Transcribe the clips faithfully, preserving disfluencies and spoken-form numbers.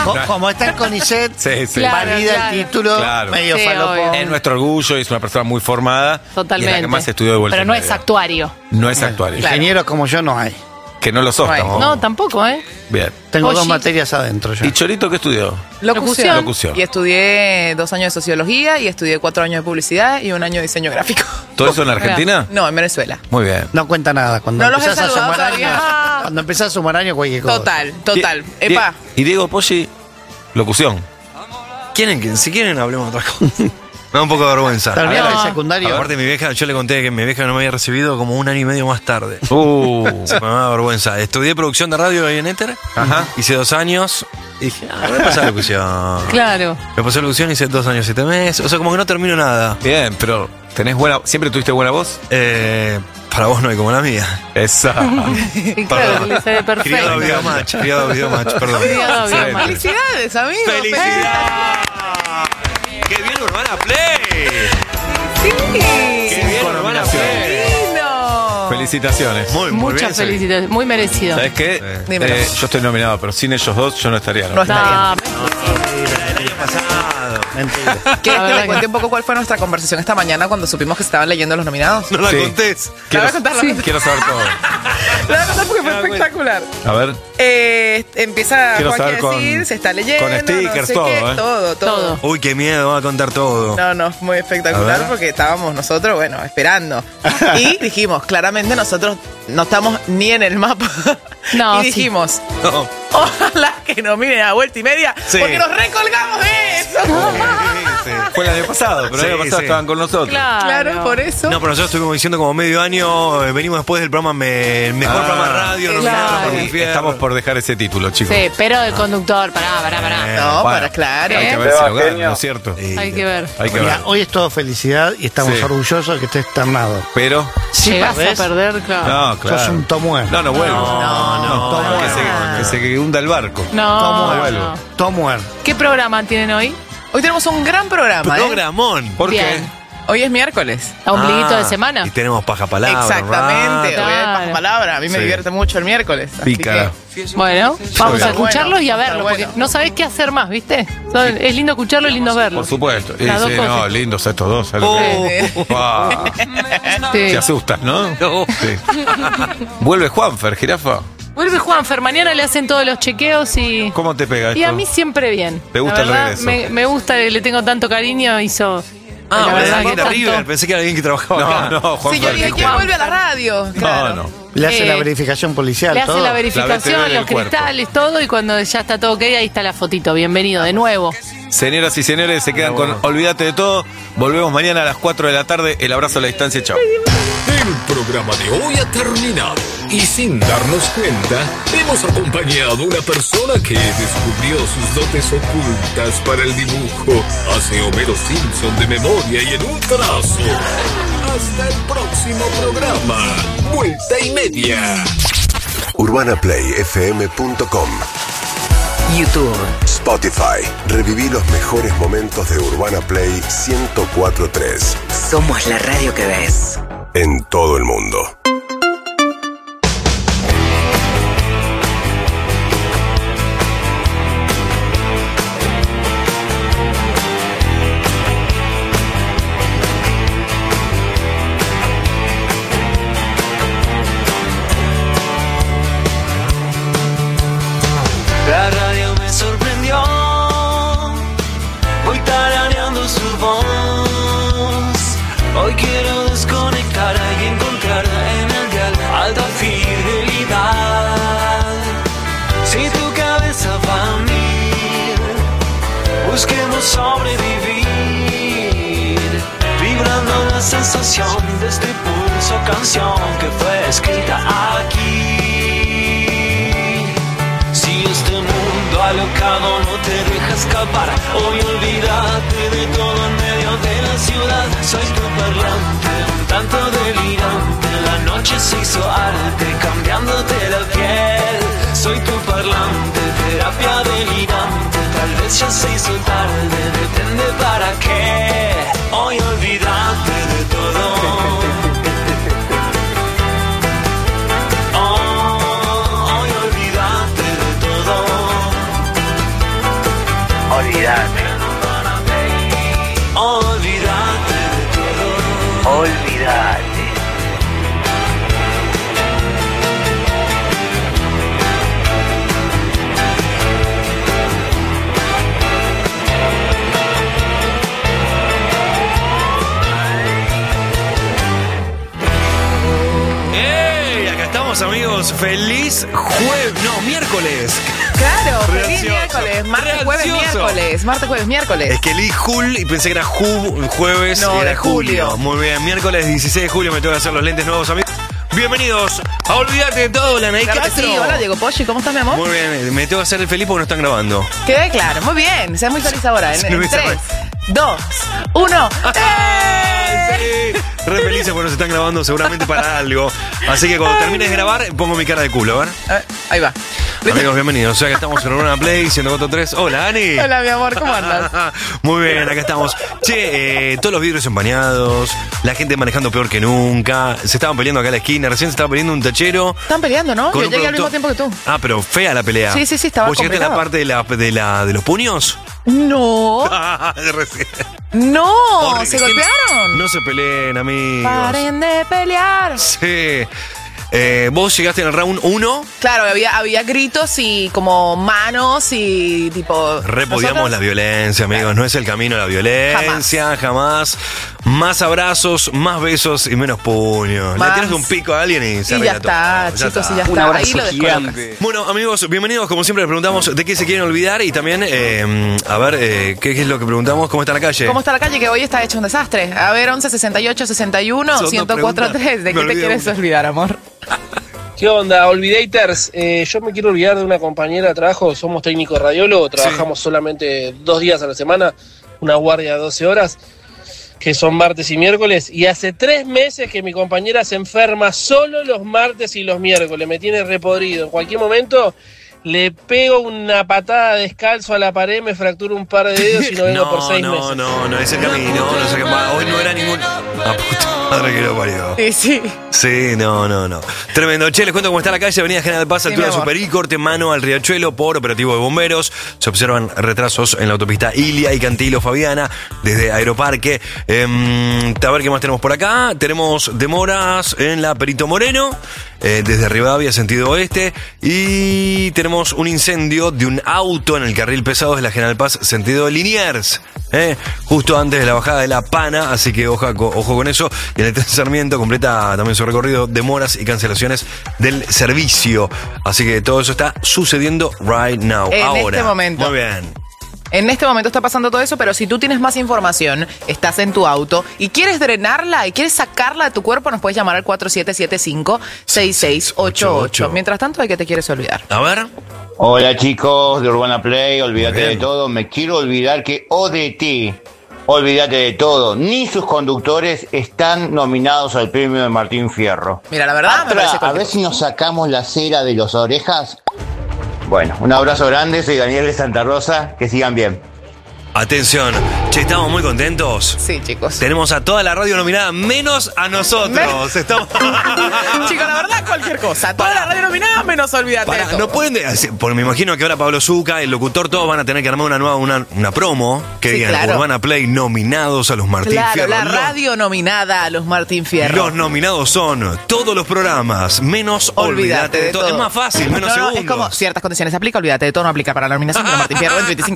Co- Como está en CONICET, Sí, sí. valida Claro, claro. el título, Claro. medio Sí, falopón. obvio. Es nuestro orgullo y es una persona muy formada. Totalmente. Y es la que más estudió de vuelta Pero y no media. es actuario. No es actuario. Ingenieros como yo no hay. Que no lo sos, Right. tampoco. No, tampoco, ¿eh? Bien. Tengo Oye. dos materias adentro ya. ¿Y Chorito qué estudió? Locución. Locución. Y estudié dos años de sociología y estudié cuatro años de publicidad y un año de diseño gráfico. ¿Todo eso en Argentina? No, en Venezuela. Muy bien. No cuenta nada. Cuando No los he empezás a saludado sumar todavía. años, cuando empezás a sumar años, cualquier cosa. Total, total. Die- Epa. Die- Y Diego Poggi, locución. ¿Quieren que, si quieren, hablemos de otra cosa? Me da un poco de vergüenza. Terminaste No. el secundario. Aparte, mi vieja, yo le conté que mi vieja no me había recibido como un año y medio más tarde. Uh. Se me da vergüenza. Estudié producción de radio ahí en Éter. Ajá. Hice dos años. Y dije, ah, voy a pasar locución. Claro. Me pasé locución, hice dos años, siete meses. O sea, como que no termino nada. Bien, pero ¿tenés buena, siempre tuviste buena voz? Eh, para vos no hay como la mía. Esa. Y claro, que le sale Criado perfecto. video match, criado video match, perdón. Criado video Excelente. match. Felicidades, amigo. ¡Felicidad! ¡Qué bien Urbana Play! Sí. ¡Qué bien Urbana Play! Lindo. Felicitaciones. Muy, muy Muchas bien. felicitaciones. Muy merecido. ¿Sabes qué? Sí. Dímelo. Eh, yo estoy nominado, pero sin ellos dos yo no estaría. ¿no? No estaría. No, El año pasado. Mentira. ¿Quieres La que verdad le cuente un poco cuál fue nuestra conversación esta mañana cuando supimos que se estaban leyendo los nominados? No la Sí. contés. La Quiero, voy a contar, la voy a contar. quiero saber todo. La voy a contar porque fue espectacular. A ver. Eh, empieza Quiero Joaquín saber a decir, con- se está leyendo. con stickers, no sé todo, qué, ¿eh? todo, todo, Todo. Uy, qué miedo, va a contar todo. No, no, muy A espectacular ver. porque estábamos nosotros, bueno, esperando. Y dijimos, claramente nosotros no estamos ni en el mapa. No, y sí. dijimos, No. ojalá que nos miren a vuelta y media, Sí. porque nos recolgamos de eso. Fue el año pasado, pero el Sí, año pasado sí. estaban con nosotros. Claro. Claro, por eso. No, pero nosotros estuvimos diciendo como medio año, eh, venimos después del programa me- el mejor Ah, programa de radio, claro. nominado por Y mi fierro. estamos por dejar ese título, chicos. Sí, pero el conductor, pará, pará, pará. No, Bueno, para claro. Hay que ¿Eh? ver si lo gana, ¿no es cierto? Sí. Hay que ver. Hay que Mira, ver. hoy es todo felicidad y estamos Sí. orgullosos de que estés externado. Pero. Si Llegás perdés, a perder, claro. No, claro. sos un tomuer. No, no vuelvo. No, no, Tomuer. Que, no. se, que se que hunda el barco. No, ¿Cómo no. vuelvo? Tomuer. ¿Qué programa tienen hoy? Hoy tenemos un gran programa, ¿eh? Programón. ¿Por Bien. qué? Hoy es miércoles. ¿A ombliguito Ah, de semana? Y tenemos paja palabra. Exactamente. rato. Hoy hay Claro. palabra. A mí me Sí. divierte mucho el miércoles. así Pícara. que- Bueno, vamos Está a escucharlos bueno, y a está verlos, bueno. porque no sabés qué hacer más, ¿viste? Son- Es lindo escucharlo y lindo verlo. Por supuesto. Y Las dos sí, cosas. no, lindos estos dos. ¿sabes Oh. lo que- Ah, Sí. te asustas, ¿no? No. Sí. Vuelve Juanfer, jirafa. Vuelve Juanfer, mañana le hacen todos los chequeos y... ¿Cómo te pega esto? Y a mí siempre bien. ¿Te gusta La el verdad, regreso? Me, me gusta, le tengo tanto cariño, hizo... Ah, la pensé verdad que que era tanto- River, pensé que era alguien que trabajaba No, acá. no, Juanfer. Sí, yo dije, ¿qué? ¿quién vuelve a la radio? Claro. No, no. Le hace Eh, la verificación policial. Le hace todo. la La verificación, B T V del los cuerpo. cristales, todo, y cuando ya está todo ok, ahí está la fotito. Bienvenido de nuevo. Señoras y señores, se quedan con Olvídate de todo. Volvemos mañana a las cuatro de la tarde. El abrazo a la distancia. Chao. El programa de hoy ha terminado y sin darnos cuenta hemos acompañado a una persona que descubrió sus dotes ocultas para el dibujo. Hace Homero Simpson de memoria y en un trazo. Hasta el próximo programa. Vuelta y media. urbana play f m punto com YouTube. Spotify. Reviví los mejores momentos de Urbana Play ciento cuatro punto tres Somos la radio que ves. en todo el mundo. La radio me sorprendió, voy tarareando su voz. Hoy quiero desconectar y encontrar en el dial alta fidelidad. Si tu cabeza va a mil, busquemos sobrevivir, vibrando la sensación de este pulso canción que fue escrita aquí. Si este mundo alocado no te deja escapar, hoy olvídate de todo en medio de la ciudad. Soy tu parlante, un tanto delirante. La noche se hizo arte, cambiándote la piel. Soy tu parlante, terapia delirante. Tal vez ya se hizo tarde, depende para qué. Hoy olvídate de todo. Oh, hoy olvídate de todo. Olvídate. Olvídate de todo. Olvídate. ¡Ey! Acá estamos, amigos. Feliz jueves. No, miércoles. Claro, feliz Reansioso. miércoles. Martes, jueves, Reansioso. miércoles. Martes, jueves, miércoles. Es que leí Jul y pensé que era Ju, jueves No, y era de julio. Muy bien, miércoles dieciséis de julio me tengo que hacer los lentes nuevos, amigos. Bienvenidos a Olvídate de todo, la Nike Claro que sí. Hola, Diego Poggi, ¿cómo estás, mi amor? Muy bien, me tengo que hacer el feliz porque no están grabando. Quedé claro, muy bien. Sé muy feliz ahora. En, Sí, en me tres, sabe. dos, uno. ¡Eh! Sí, re felices porque nos están grabando seguramente para algo. Así que cuando termines de grabar, pongo mi cara de culo, a ver. A ver, ahí va. Amigos, bienvenidos. O sea que estamos en Urbana Play ciento cuatro punto tres. Hola, Ani. Hola, mi amor, ¿cómo andas? Muy bien, acá estamos. Che, eh, todos los vidrios empañados, la gente manejando peor que nunca. Se estaban peleando acá en la esquina, recién se estaba peleando un tachero. Están peleando, ¿no? con Yo un llegué al mismo productor. tiempo que tú. Ah, pero fea la pelea. Sí, sí, sí, estaba ¿Vos llegaste a la complicado. parte de, la, de, la, de los puños? No, De recién. no, Horrible. ¿se golpearon? No se peleen, amigos. Paren de pelear. Sí. Eh, ¿Vos llegaste en el round uno? Claro, había, había gritos y como manos y tipo... Repudiamos nosotros- la violencia, amigos. No es el camino a la violencia, jamás. Más abrazos, más besos y menos puños. Le Más. tiras un pico a alguien y se Y arregla ya está, todo. Ya chicos, está. y ya está. Ahí lo descolocas. Bueno, amigos, bienvenidos. Como siempre, les preguntamos de qué se quieren olvidar y también, eh, a ver, eh, ¿qué es lo que preguntamos? ¿Cómo está la calle? ¿Cómo está la calle? Que hoy está hecho un desastre. A ver, once sesenta y ocho sesenta y uno Son dos ciento cuatro preguntas. tres. ¿De Me qué te olvidé quieres una. olvidar, amor? ¿Qué onda, Olvidators? Eh, yo me quiero olvidar de una compañera de trabajo, somos técnicos radiólogos, trabajamos solamente dos días a la semana, una guardia de doce horas, que son martes y miércoles, y hace tres meses que mi compañera se enferma solo los martes y los miércoles, me tiene repodrido, en cualquier momento le pego una patada descalzo a la pared, me fracturo un par de dedos y no vengo No, por seis no, meses. no, no es el camino. No sé qué pasa. Hoy no era ningún. Ah, puta madre que lo parió. Sí, sí. Sí, no, no, no. Tremendo. Che, les cuento cómo está la calle. Avenida General Paz, Sí, altura mi amor. Super I, corte mano al Riachuelo por operativo de bomberos. Se observan retrasos en la autopista Ilia y Cantilo Fabiana desde Aeroparque. Eh, a ver qué más tenemos por acá. Tenemos demoras en la Perito Moreno, eh, desde Rivadavia, sentido oeste. Y tenemos un incendio de un auto en el carril pesado de la General Paz, sentido Liniers. Eh, justo antes de la bajada de La Pana, así que ojo, ojo con eso. Y en el tren Sarmiento completa también su recorrido, demoras y cancelaciones del servicio. Así que todo eso está sucediendo right now, En ahora. este momento. Muy bien. En este momento está pasando todo eso, pero si tú tienes más información, estás en tu auto y quieres drenarla y quieres sacarla de tu cuerpo, nos puedes llamar al cuatro siete siete cinco, seis seis ocho ocho. Mientras tanto, ¿de qué te quieres olvidar? A ver. Hola chicos de Urbana Play, olvídate Bien. de todo. Me quiero olvidar que O D T, olvídate de todo, ni sus conductores están nominados al premio de Martín Fierro. Mira, la verdad, me Atra, parece a cualquier ver si nos sacamos la cera de las orejas. Bueno, un abrazo grande, soy Daniel de Santa Rosa, que sigan bien. Atención. Che, estamos muy contentos. Sí, chicos. Tenemos a toda la radio nominada, menos a nosotros. Estamos. Chicos, la verdad, cualquier cosa. Toda la radio nominada, menos olvídate Pará, de todo. no pueden. de- Porque me imagino que ahora Pablo Zucca, el locutor, todos van a tener que armar una nueva una, una promo que Sí, digan claro. Urbana Play nominados a los Martín Claro, Fierro. la Los- radio nominada a los Martín Fierro. Los nominados son todos los programas, menos Olvídate de todo. Es más fácil, menos no, no, segundos. es como ciertas condiciones se aplica, olvídate de todo, no aplica para la nominación de los Martín Fierro en veinticinco.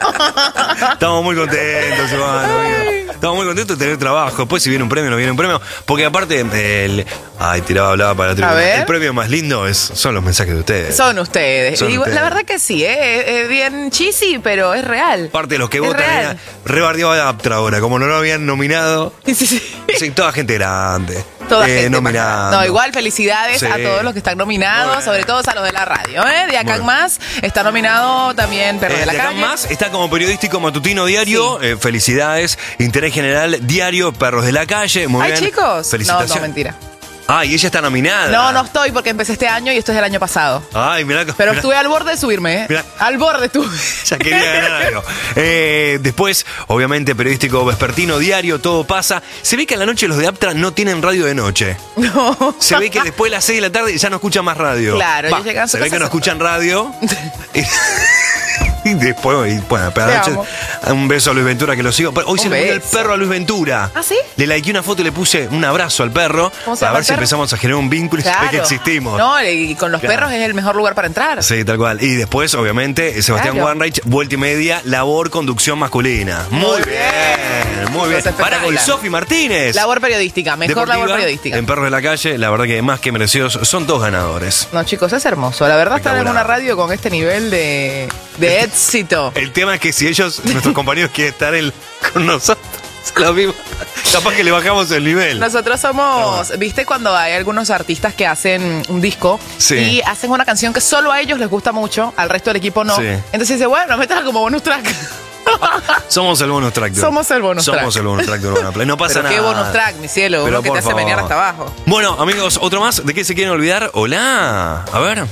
Estamos muy contentos, Iván, amigo. Estamos muy contentos de tener trabajo. Después, si viene un premio, no viene un premio. Porque aparte, el. Ay, tiraba, hablaba para la tribuna. ver. El premio más lindo es, son los mensajes de ustedes. Son ustedes. Son Y ustedes. La verdad que sí, ¿eh? es bien cheesy, pero es real. Aparte de los que Es votan, real. era rebardeado a Aptra ahora. Como no lo habían nominado. Sí, sí, sí. Sí, toda gente grande. Toda eh, gente nominando. para- No, igual felicidades Sí. a todos los que están nominados, Bueno. sobre todo a los de la radio, ¿eh? De acá en Bueno. más está nominado también Perro Eh, de la de acá Calle. más está como periodístico matutino diario. Eh, felicidades. Interés general diario, Perros de la Calle. Muy Ay, bien. chicos. Felicitaciones. No, no, mentira. Ah, y ella está nominada. No, no estoy porque empecé este año y esto es del año pasado. Ay, mirá. Pero mirá, estuve al borde de subirme, ¿eh? Mirá. Al borde estuve. Ya quería ganar algo. Eh, después, obviamente, periodístico vespertino, diario, todo pasa. Se ve que a la noche los de Aptra no tienen radio de noche. No. Se ve que después de las seis de la tarde ya no escuchan más radio. Claro, ellos llegan a su Se ve casa que no y se- escuchan radio. Y después, y, bueno, pero Te anoche, amo. un beso a Luis Ventura que lo sigo. Pero hoy Un se le murió el beso. perro a Luis Ventura. ¿Ah, sí? Le likeé una foto y le puse un abrazo al perro ¿Cómo se para llama ver el si perro? empezamos a generar un vínculo y saber que existimos. No, y con los Claro. perros es el mejor lugar para entrar. Sí, tal cual. Y después, obviamente, Sebastián Claro. Wanreich, vuelta y media, labor, conducción masculina. Muy bien, muy bien. Es Pará, y espectacular. Sofi Martínez. Labor periodística, mejor Deportiva, labor periodística. En Perros de la Calle, la verdad que más que merecidos, son dos ganadores. No, chicos, es hermoso. La verdad, estar en Espectacular. una radio con este nivel de, de éxito. El tema es que si ellos, nuestros compañeros, quieren estar en- con nosotros, lo mismo. Capaz que le bajamos el nivel. Nosotros somos, ¿viste cuando hay algunos artistas que hacen un disco Sí. y hacen una canción que solo a ellos les gusta mucho, al resto del equipo no? Sí. Entonces dice, bueno, métela como bonus track. Somos el bonus track. de- Somos el bonus Somos track. el bonus track de Urbana Play. No pasa Pero nada. qué bonus track, mi cielo, Pero uno que por te hace favor. venir hasta abajo. Bueno, amigos, otro más. ¿De qué se quieren olvidar? Hola. A ver.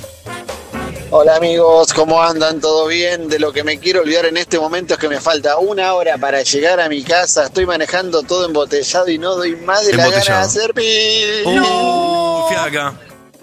Hola amigos, ¿cómo andan? ¿Todo bien? De lo que me quiero olvidar en este momento es que me falta una hora para llegar a mi casa. Estoy manejando todo embotellado y no doy más de la gana de Embotellado. hacer pis. Uh, fiaca.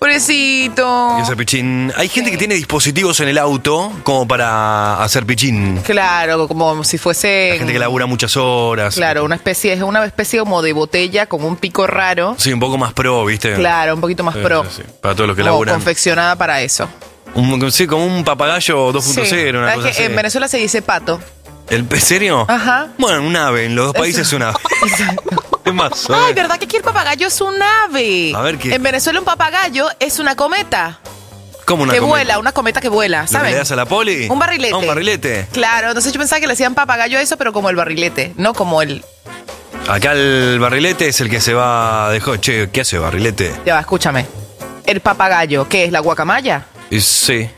Pobrecito. Y hacer pichín. Hay gente que tiene dispositivos en el auto como para hacer pichín. Claro, como si fuese... Hay gente que labura muchas horas. Claro, una especie, es una especie como de botella con un pico raro. Sí, un poco más pro, ¿viste? Claro, un poquito más Sí, pro. sí, sí. Para todos los que Como laburan. confeccionada para eso. Un- sí, como un papagayo dos punto cero, una ¿Sabes cosa que así. en Venezuela se dice pato? ¿El ¿En serio? Ajá. Bueno, un ave. En los dos países es un ave. ¿Qué más? A Ay, ver. ¿verdad que aquí el papagayo es un ave? A ver, ¿qué? En Venezuela un papagayo es una cometa. ¿Cómo una que cometa? vuela, una cometa que vuela, ¿Lo que ¿saben? le das a la poli? Un barrilete. Ah, un barrilete. Claro, entonces yo pensaba que le hacían papagayo a eso, pero como el barrilete, no como el... Acá el barrilete es el que se va de jo- Che, ¿qué hace barrilete? Ya va, escúchame. El papagayo, ¿qué es? ¿La guacamaya? Y sí.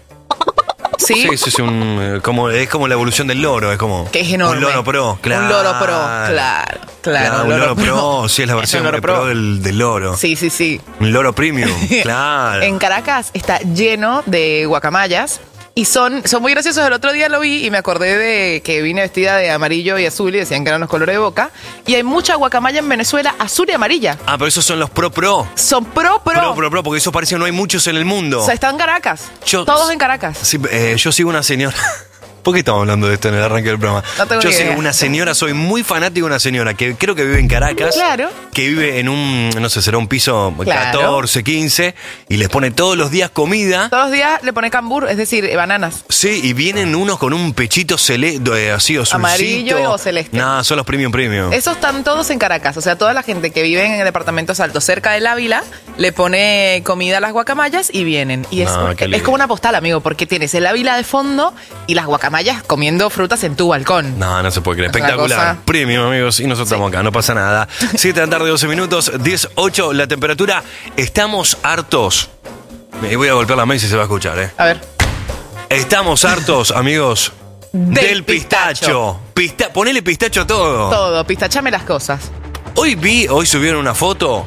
¿Sí? Sí, sí, sí, un, eh, como, es como la evolución del loro, es como... Que es enorme. Un loro pro, claro. Un loro pro, claro, claro. un loro pro, sí, es la versión un loro pro, pro. del, del loro. Sí, sí, sí. Un loro premium, claro. En Caracas está lleno de guacamayas y son, son muy graciosos. El otro día lo vi y me acordé de que vine vestida de amarillo y azul y decían que eran los colores de Boca. Y hay mucha guacamaya en Venezuela azul y amarilla. Ah, pero esos son los pro pro. Son pro, pro. Pro, pro, pro, porque eso parece que no hay muchos en el mundo. O sea, están en Caracas. Yo- Todos en Caracas. Sí, eh, yo sigo una señora. ¿Por qué estamos hablando de esto en el arranque del programa? No tengo yo ni sigo idea. una señora, soy muy fanático de una señora que creo que vive en Caracas. Claro. Que vive en un, no sé, será un piso Claro. catorce, quince, y les pone todos los días comida. Todos los días le pone cambur, es decir, eh, bananas. Sí, y vienen unos con un pechito celeste, así azulcito. Amarillo o celeste. Nada, son los premium premium. Esos están todos en Caracas. O sea, toda la gente que vive en departamentos altos cerca del Ávila le pone comida a las guacamayas y vienen. Y es, No, qué lindo. es como una postal, amigo, porque tienes el Ávila de fondo y las guacamayas comiendo frutas en tu balcón. No, no se puede creer. Es una Espectacular. cosa- Premium, amigos. Y nosotros estamos acá, no pasa nada. siete de la tarde, doce minutos, diez ocho la temperatura. Estamos hartos. Me voy a golpear la mesa y se va a escuchar, ¿eh? A ver. Estamos hartos, amigos, Del del, pistacho. Pista- ponele pistacho a todo. Todo, pistachame las cosas. Hoy vi, hoy subieron una foto.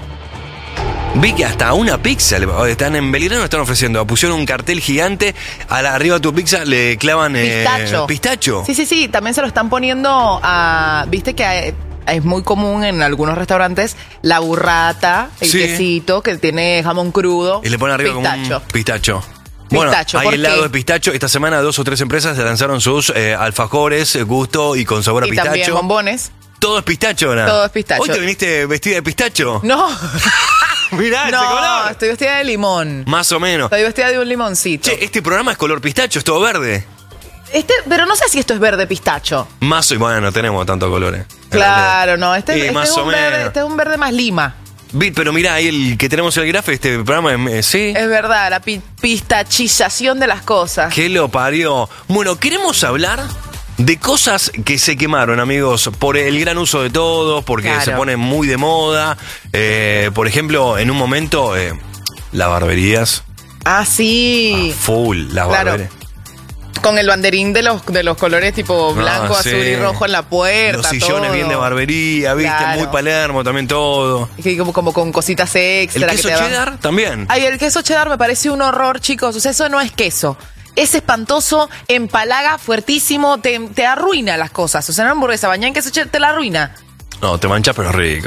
Vi que hasta una pizza, le- están en Belgrano, están ofreciendo. Pusieron un cartel gigante, a la, arriba de tu pizza le clavan eh, Pistacho. pistacho. Sí, sí, sí. También se lo están poniendo a. Viste que hay- es muy común en algunos restaurantes la burrata, el Sí. quesito que tiene jamón crudo. Y le ponen arriba pistacho. como un pistacho. Bueno, Pistacho, hay ¿por helado qué? de pistacho. Esta semana dos o tres empresas lanzaron sus eh, alfajores, eh, gusto y con sabor a Y pistacho. también bombones. Todo es pistacho, ¿verdad? Todo es pistacho. ¿Hoy te viniste vestida de pistacho? No. Mirá ese No, color. estoy vestida de limón. Más o menos. Estoy vestida de un limoncito. Che, este programa es color pistacho, es todo verde. Este, pero no sé si esto es verde pistacho. Más o bueno, no tenemos tantos colores. Claro, no. Este, Sí, este más es o un verde, menos. este es un verde más lima. Vi, pero mirá, ahí el que tenemos en el grafo, este programa, eh, sí. Es verdad, la pi- pistachización de las cosas. ¿Qué lo parió? Bueno, queremos hablar de cosas que se quemaron, amigos, por el gran uso de todo, porque Claro. se pone muy de moda. Eh, por ejemplo, en un momento, eh, las barberías, Ah, sí. full, las Claro. barberías. Con el banderín de los, de los colores tipo blanco, Ah, sí. azul y rojo en la puerta. Los sillones todo. bien de barbería, viste, Claro. muy Palermo también todo. Y como, como con cositas extra. El que queso te dan. cheddar también. Ay, el queso cheddar me parece un horror, chicos. O sea, eso no es queso. Es espantoso, empalaga fuertísimo, te, te arruina las cosas. O sea, una hamburguesa bañada en queso cheddar te la arruina. No, te manchas, pero es rico.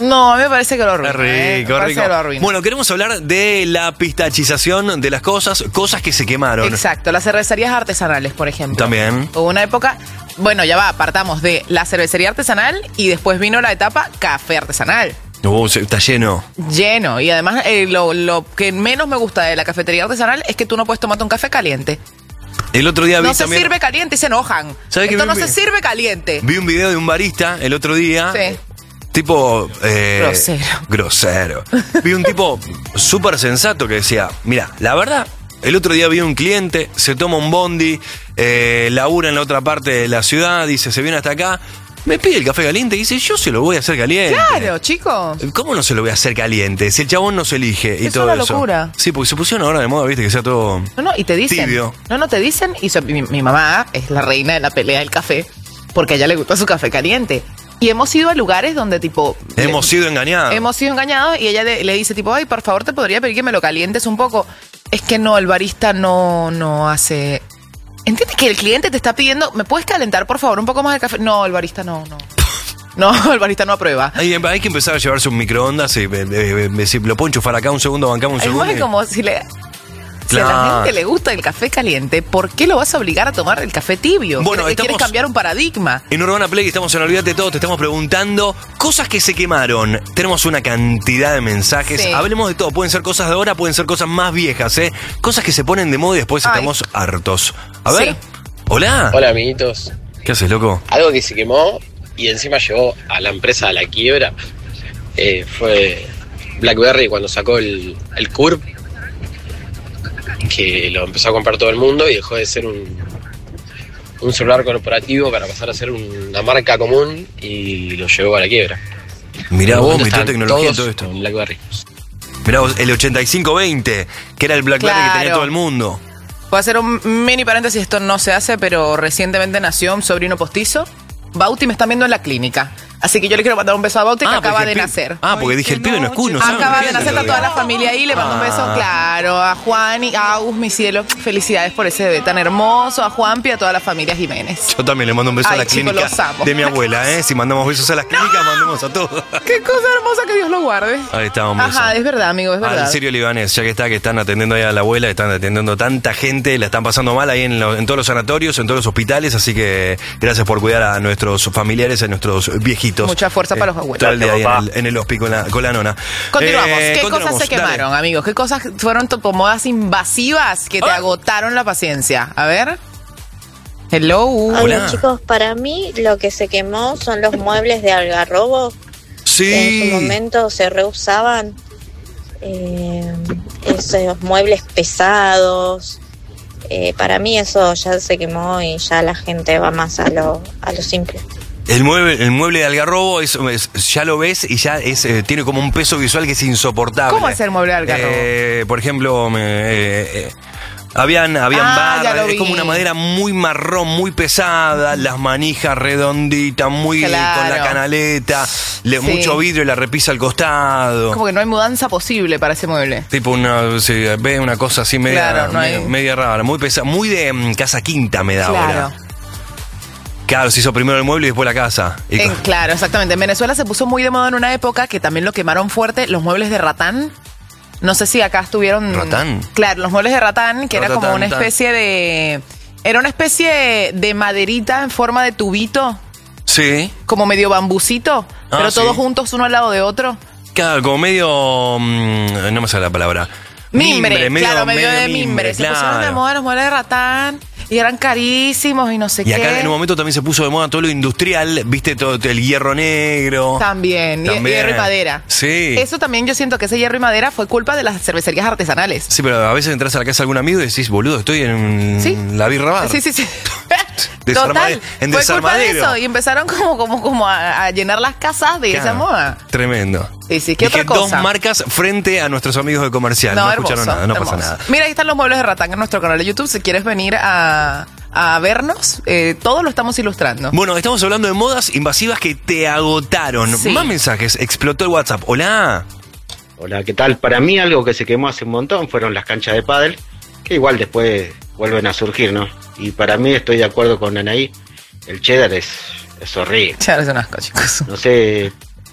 No, a mí me parece que lo arruina. Es rico, eh. Me parece rico. que lo arruina. Bueno, queremos hablar de la pistachización de las cosas, cosas que se quemaron. Exacto, las cervecerías artesanales, por ejemplo. También. Hubo una época, bueno, ya va, apartamos de la cervecería artesanal y después vino la etapa café artesanal. Uh, se- está lleno. Lleno. Y además, eh, lo, lo que menos me gusta de la cafetería artesanal es que tú no puedes tomarte un café caliente. El otro día vi No se también. sirve caliente y se enojan. ¿Sabes qué Esto vi no un se vi- sirve caliente. Vi un video de un barista el otro día. Sí. Tipo. eh, Grosero. Grosero. Vi un tipo súper sensato que decía: mira, la verdad, el otro día vi un cliente, se toma un bondi, eh, labura en la otra parte de la ciudad, dice, se viene hasta acá, me pide el café caliente y dice, yo se lo voy a hacer caliente. Claro, chicos. ¿Cómo no se lo voy a hacer caliente? Si el chabón no se elige y Es todo una eso. locura. Sí, porque se pusieron ahora de moda, viste, que sea todo. No, no, y te dicen. Tibio. No, no, te dicen. Y so- mi, mi mamá es la reina de la pelea del café porque a ella le gusta su café caliente. Y hemos ido a lugares donde, tipo. Hemos le- sido engañados. Hemos sido engañados y ella le, le dice, tipo, ay, por favor, te podría pedir que me lo calientes un poco. Es que no, el barista no, no hace. ¿Entiendes que el cliente te está pidiendo, ¿me puedes calentar, por favor, un poco más de café? No, el barista no, no. No, el barista no aprueba. Hay, hay que empezar a llevarse un microondas y eh, eh, eh, si lo puedo enchufar acá un segundo, bancamos un Es segundo. más y- como si le. Si a la Claro. gente le gusta el café caliente, ¿por qué lo vas a obligar a tomar el café tibio? Bueno, ¿Quieres estamos- cambiar un paradigma? En Urbana Play estamos en Olvídate de Todo, te estamos preguntando cosas que se quemaron. Tenemos una cantidad de mensajes. Sí. Hablemos de todo. Pueden ser cosas de ahora, pueden ser cosas más viejas, ¿eh? Cosas que se ponen de moda y después Ay. estamos hartos. A ver. Sí. Hola. Hola, amiguitos. ¿Qué haces, loco? Algo que se quemó y encima llevó a la empresa a la quiebra eh, fue BlackBerry cuando sacó el, el Curve, que lo empezó a comprar todo el mundo y dejó de ser un, un celular corporativo para pasar a ser una marca común y lo llevó a la quiebra. Mirá En el vos, momento metió estaban tecnología en todos todo esto. con BlackBerry. Mirá vos, el ochenta y cinco veinte, que era el BlackBerry que tenía Claro. todo el mundo. Puedo hacer un mini paréntesis, esto no se hace, pero recientemente nació un sobrino postizo. Bauti me están viendo en la clínica. Así que yo le quiero mandar un beso a Bauti que Ah, acaba porque de el pi- nacer. Ah, porque dije, el pibe no escucha, no sabe. Acaba de entiende nacer, lo está que- toda la familia ahí, le mando un beso, Ah. claro, a Juan y a Agus, mi cielo. Felicidades por ese bebé tan hermoso, a Juanpi, a toda la familia Jiménez. Yo también le mando un beso Ay, a la chicos, clínica los amo. de mi abuela, ¿eh? Si mandamos besos a las clínicas, mandemos a todos. Qué cosa hermosa, que Dios lo guarde. Ahí está, un beso. Ajá, es verdad, amigo, es verdad. Al Sirio Libanés, ya que está, que están atendiendo ahí a la abuela, están atendiendo tanta gente, la están pasando mal ahí en, lo- en todos los sanatorios, en todos los hospitales, así que gracias por cuidar a nuestros familiares, a nuestros viejitos. Mucha fuerza para los abuelos. Todo el día ahí en el, en el hospi con la, con la nona. Continuamos. Eh, ¿Qué continuamos, cosas se dale. quemaron, amigos? ¿Qué cosas fueron tipo modas invasivas que te Ah. agotaron la paciencia? A ver. Hello. Hola, Hola. chicos, para mí lo que se quemó son los muebles de algarrobo. Que en su Sí. momento se reusaban. Eh, esos muebles pesados. Eh, para mí eso ya se quemó y ya la gente va más a lo, a lo simple. El mueble, el mueble de algarrobo es, es- ya lo ves y ya es, eh, tiene como un peso visual que es insoportable. ¿Cómo es el mueble de algarrobo? Eh, por ejemplo, me- eh, eh, habían, habían Ah, ya barras, lo es como vi. una madera muy marrón, muy pesada, las manijas redonditas, muy Claro. con la canaleta, le- Sí. mucho vidrio y la repisa al costado. Como que no hay mudanza posible para ese mueble. Tipo una, sí, ve una cosa así media, Claro, no hay- media, media rara, muy pesada, muy de mm, casa quinta me da Claro. ahora. Claro, se hizo primero el mueble y después la casa. Y En- co- claro, exactamente. En Venezuela se puso muy de moda en una época que también lo quemaron fuerte, los muebles de ratán. No sé si acá estuvieron... ¿Ratán? Claro, los muebles de ratán, que era como Ratatán, una tan. especie de... Era una especie de maderita en forma de tubito, Sí. como medio bambucito, Ah, pero sí. todos juntos uno al lado de otro. Claro, como medio. mm, no me sale la palabra. Mimbre, claro, medio, de mimbre. Se pusieron de claro. moda los muebles de ratán y eran carísimos y no sé Y qué. acá en un momento también se puso de moda todo lo industrial, viste, todo el hierro negro. También, y- y También. hierro y madera. Sí. Eso también yo siento que ese hierro y madera fue culpa de las cervecerías artesanales. Sí, pero a veces entras a la casa de algún amigo y decís, boludo, estoy en Sí. la birra bar. Sí, sí, sí. Desarmade- Total, en fue culpa de desarmadero. eso y empezaron como, como, como a, a llenar las casas de esa Claro. moda. Tremendo. Sí, sí, ¿qué Dije otra cosa? dos marcas frente a nuestros amigos de comercial. No, escucharon hermoso, nada, no hermoso. pasa nada. Mira, ahí están los muebles de ratán en nuestro canal de YouTube. Si quieres venir a, a vernos, eh, todo lo estamos ilustrando. Bueno, estamos hablando de modas invasivas que te agotaron. Sí. Más mensajes. Explotó el WhatsApp. Hola. Hola, ¿qué tal? Para mí algo que se quemó hace un montón fueron las canchas de pádel, que igual después vuelven a surgir, ¿no? Y para mí estoy de acuerdo con Anaí, el cheddar es, es horrible. Cheddar es un asco, chicos. No sé,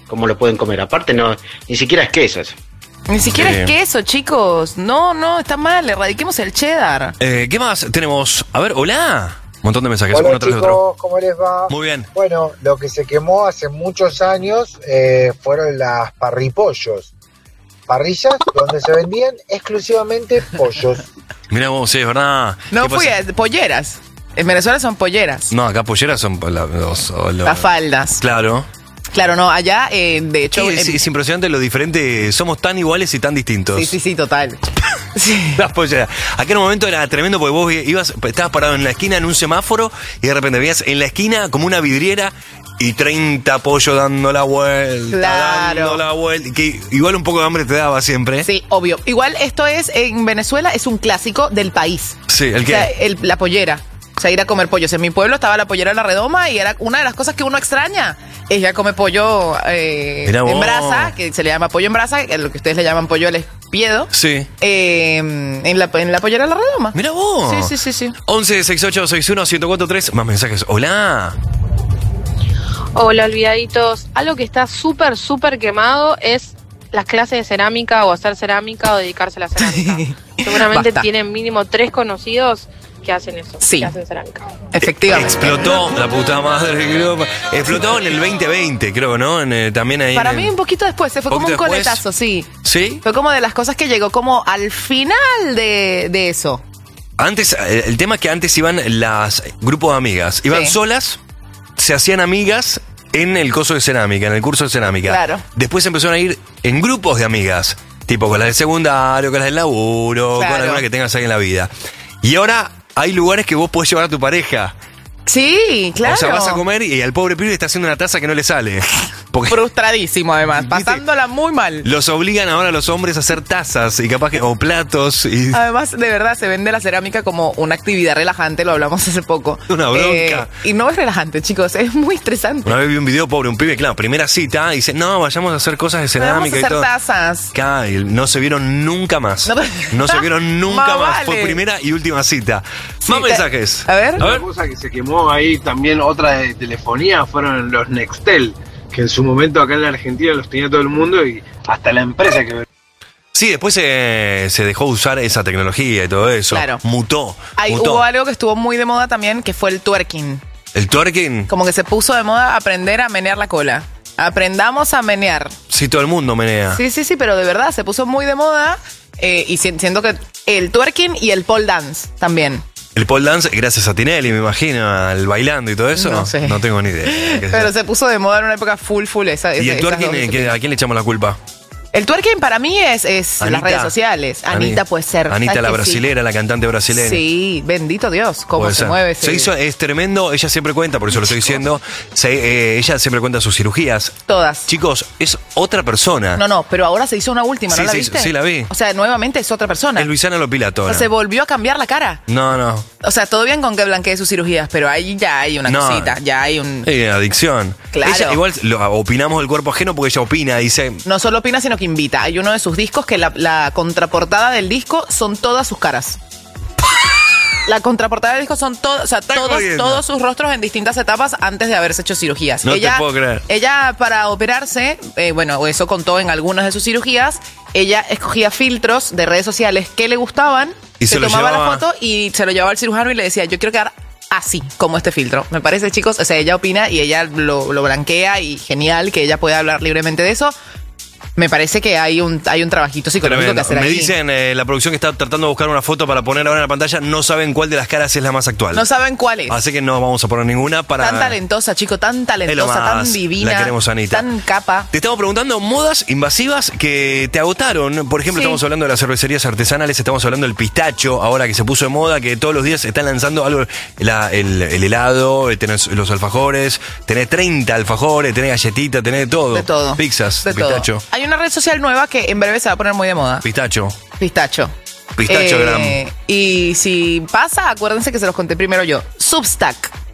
cómo lo pueden comer. Aparte, no, ni siquiera es queso eso. Ni siquiera Sí. es queso, chicos. No, no, está mal. Erradiquemos el cheddar. Eh, ¿Qué más tenemos? A ver, hola. Un montón de mensajes, Hola uno tras chicos, otro. ¿cómo les va? Muy bien. Bueno, lo que se quemó hace muchos años eh, fueron las parripollos. Parrillas donde se vendían exclusivamente pollos. Mira vos, sí, es verdad. No ¿Qué fui pasa? a polleras. En Venezuela son polleras. No, acá polleras son la- los, los- Las faldas. Claro. Claro, no, allá, eh, de hecho... Sí, es, en- es impresionante lo diferente. Somos tan iguales y tan distintos. sí, sí, sí, total. Las polleras. Acá en un momento era tremendo porque vos ibas, estabas parado en la esquina en un semáforo y de repente veías en la esquina como una vidriera y treinta pollos dando la vuelta. Claro. Dando la vuelta. Que igual un poco de hambre te daba siempre. Sí, obvio. Igual esto es, en Venezuela, es un clásico del país. Sí, ¿el O qué? sea, el- la pollera. O sea, ir a comer pollos. En mi pueblo estaba la pollera de La Redoma y era una de las cosas que uno extraña. Es ir a comer pollo eh, Mirá vos. en brasa, que se le llama pollo en brasa, que es lo que ustedes le llaman pollo al espiedo. Sí. Eh, en, la, en la pollera de La Redoma. Mira vos. Sí, sí, sí, sí. once sesenta y ocho sesenta y uno ciento cuatro tres. Más mensajes. Hola. Hola, olvidaditos. Algo que está súper, súper quemado es las clases de cerámica o hacer cerámica o dedicarse a la cerámica. Seguramente Basta. tienen mínimo tres conocidos que hacen eso, Sí. que hacen cerámica. Efectivamente. Explotó la puta madre. creo. Explotó en el veinte veinte, creo, ¿no? En, eh, también ahí. Para en mí el- un poquito después, se fue como un ¿Poquito después? coletazo, sí. ¿Sí? Fue como de las cosas que llegó como al final de, de eso. Antes, eh, el tema es que antes iban las grupos de amigas. Iban Sí. solas, se hacían amigas en el coso de cerámica, en el curso de cerámica. Claro. Después empezaron a ir en grupos de amigas. Tipo con las del secundario, con las del laburo, Claro. con alguna que tengas ahí en la vida. Y ahora hay lugares que vos podés llevar a tu pareja. Sí, claro. O sea, vas a comer y al pobre pibe está haciendo una taza que no le sale. Porque Frustradísimo, además, pasándola muy mal. los obligan ahora a los hombres a hacer tazas y capaz que, o platos y Además, de verdad, se vende la cerámica como una actividad relajante, lo hablamos hace poco. Una bronca. Eh, y no es relajante, chicos, es muy estresante. una vez vi un video, pobre, un pibe, claro, primera cita, y dice, no, vayamos a hacer cosas de Vamos a cerámica y hacer todo. tazas. Claro, y no se vieron nunca más. No, No, se vieron nunca Más más. vale. Fue primera y última cita. Más te- mensajes. A ver. A Una ver. cosa que se quemó ahí también, otra de telefonía, fueron los Nextel, que en su momento acá en la Argentina los tenía todo el mundo y hasta la empresa que... Sí, después se, se dejó de usar esa tecnología y todo eso. Claro. Mutó. Hay, mutó. hubo algo que estuvo muy de moda también, que fue el twerking. El twerking. Como que se puso de moda aprender a menear la cola. Aprendamos a menear. Sí, todo el mundo menea. Sí, sí, sí, pero de verdad se puso muy de moda. eh, y si- siento que el twerking y el pole dance también. El pole dance, gracias a Tinelli, me imagino, al bailando y todo eso. No sé. No tengo ni idea. ¿Qué sé Pero yo? se puso de moda en una época full, full esa. ¿Y esa- el esas twerking, dos eh, disciplinas. ¿a quién le echamos la culpa? El twerking para mí es, es Anita. las redes sociales. Anita puede ser. Anita, ¿sabes la que sí? brasilera, la cantante brasileña. Sí, bendito Dios, cómo Puede se ser. mueve. Se hizo, es tremendo, ella siempre cuenta, por eso lo estoy diciendo, se- eh, ella siempre cuenta sus cirugías. Todas. Chicos, es otra persona. No, no, pero ahora se hizo una última, Sí, ¿no la sí, viste? sí, la vi. O sea, nuevamente es otra persona. Es Luisana Lopilato. O sea, se volvió a cambiar la cara. No, no. O sea, todo bien con que blanquee sus cirugías, pero ahí ya hay una No. cosita, ya hay un... Eh, adicción. Claro. Ella, igual lo- opinamos del cuerpo ajeno porque ella opina, dice. No solo opina, sino que invita. Hay uno de sus discos que la, la contraportada del disco son todas sus caras. La contraportada del disco son todos, o sea, todos, jodiendo. todos sus rostros en distintas etapas antes de haberse hecho cirugías. No te ella, puedo creer. Ella, para operarse, eh, bueno, eso contó en algunas de sus cirugías, ella escogía filtros de redes sociales que le gustaban, Y se lo tomaba llevaba- la foto y se lo llevaba al cirujano y le decía, yo quiero quedar así, como este filtro. Me parece, chicos, o sea, ella opina y ella lo, lo blanquea y genial que ella pueda hablar libremente de eso. Me parece que hay un, hay un trabajito psicológico Tremendo. que hacer Me ahí. dicen eh, la producción que está tratando de buscar una foto para poner ahora en la pantalla, no saben cuál de las caras es la más actual. No saben cuál es. Así que no vamos a poner ninguna para. Tan talentosa, chico, tan talentosa, más. tan divina. La queremos, Anita. Tan capa. Te estamos preguntando modas invasivas que te agotaron. Por ejemplo, Sí. estamos hablando de las cervecerías artesanales, estamos hablando del pistacho, ahora que se puso de moda, que todos los días están lanzando algo. La- el, el helado, tenés los alfajores, tenés treinta alfajores, tenés galletitas, tenés de todo. De todo. Pizzas, De pistacho. todo. Hay una red social nueva que en breve se va a poner muy de moda. Pistacho. Pistacho. Pistacho Eh, gram. Y si pasa, acuérdense que se los conté primero yo. Substack.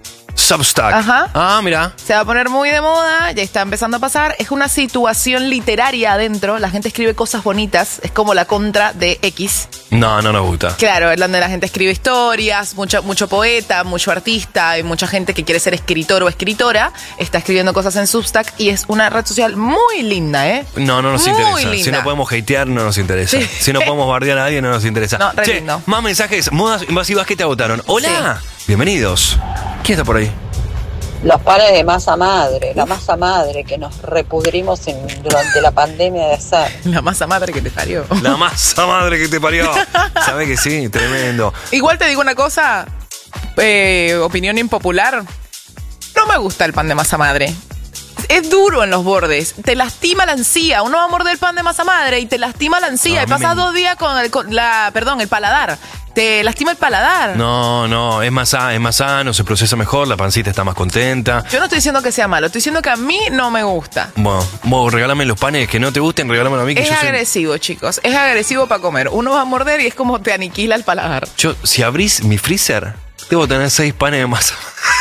Substack. Ajá. Ah, mira. Se va a poner muy de moda, ya está empezando a pasar. Es una situación literaria adentro. La gente escribe cosas bonitas. Es como la contra de X. No, no nos gusta. Claro, es donde la gente escribe historias, mucho, mucho poeta, mucho artista y mucha gente que quiere ser escritor o escritora está escribiendo cosas en Substack y es una red social muy linda, ¿eh? No, no nos Muy interesa. linda. Si no podemos hatear, no nos interesa. Sí. Si no podemos bardear a nadie, no nos interesa. No, re Che, lindo. más mensajes, modas invasivas que te agotaron. Hola, bienvenidos. ¿Quién está por ahí? Los panes de masa madre, la masa madre que nos repudrimos en, durante la pandemia de hacer. La masa madre que te parió. La masa madre que te parió. ¿Sabes que sí? Tremendo. Igual te digo una cosa, eh, opinión impopular. No me gusta el pan de masa madre. Es duro en los bordes, te lastima la encía. Uno va a morder el pan de masa madre y te lastima la encía. No, a y mí pasas me- dos días con, el, con la, perdón, el paladar. Te lastima el paladar. No, no, es más, sa- es más sano, se procesa mejor, la pancita está más contenta. Yo no estoy diciendo que sea malo, estoy diciendo que a mí no me gusta. Bueno, vos regálame los panes que no te gusten, regálamelo a mí que Es yo soy- agresivo, chicos. Es agresivo para comer. Uno va a morder y es como te aniquila el paladar. Yo, si abrís mi freezer, debo tener seis panes de masa.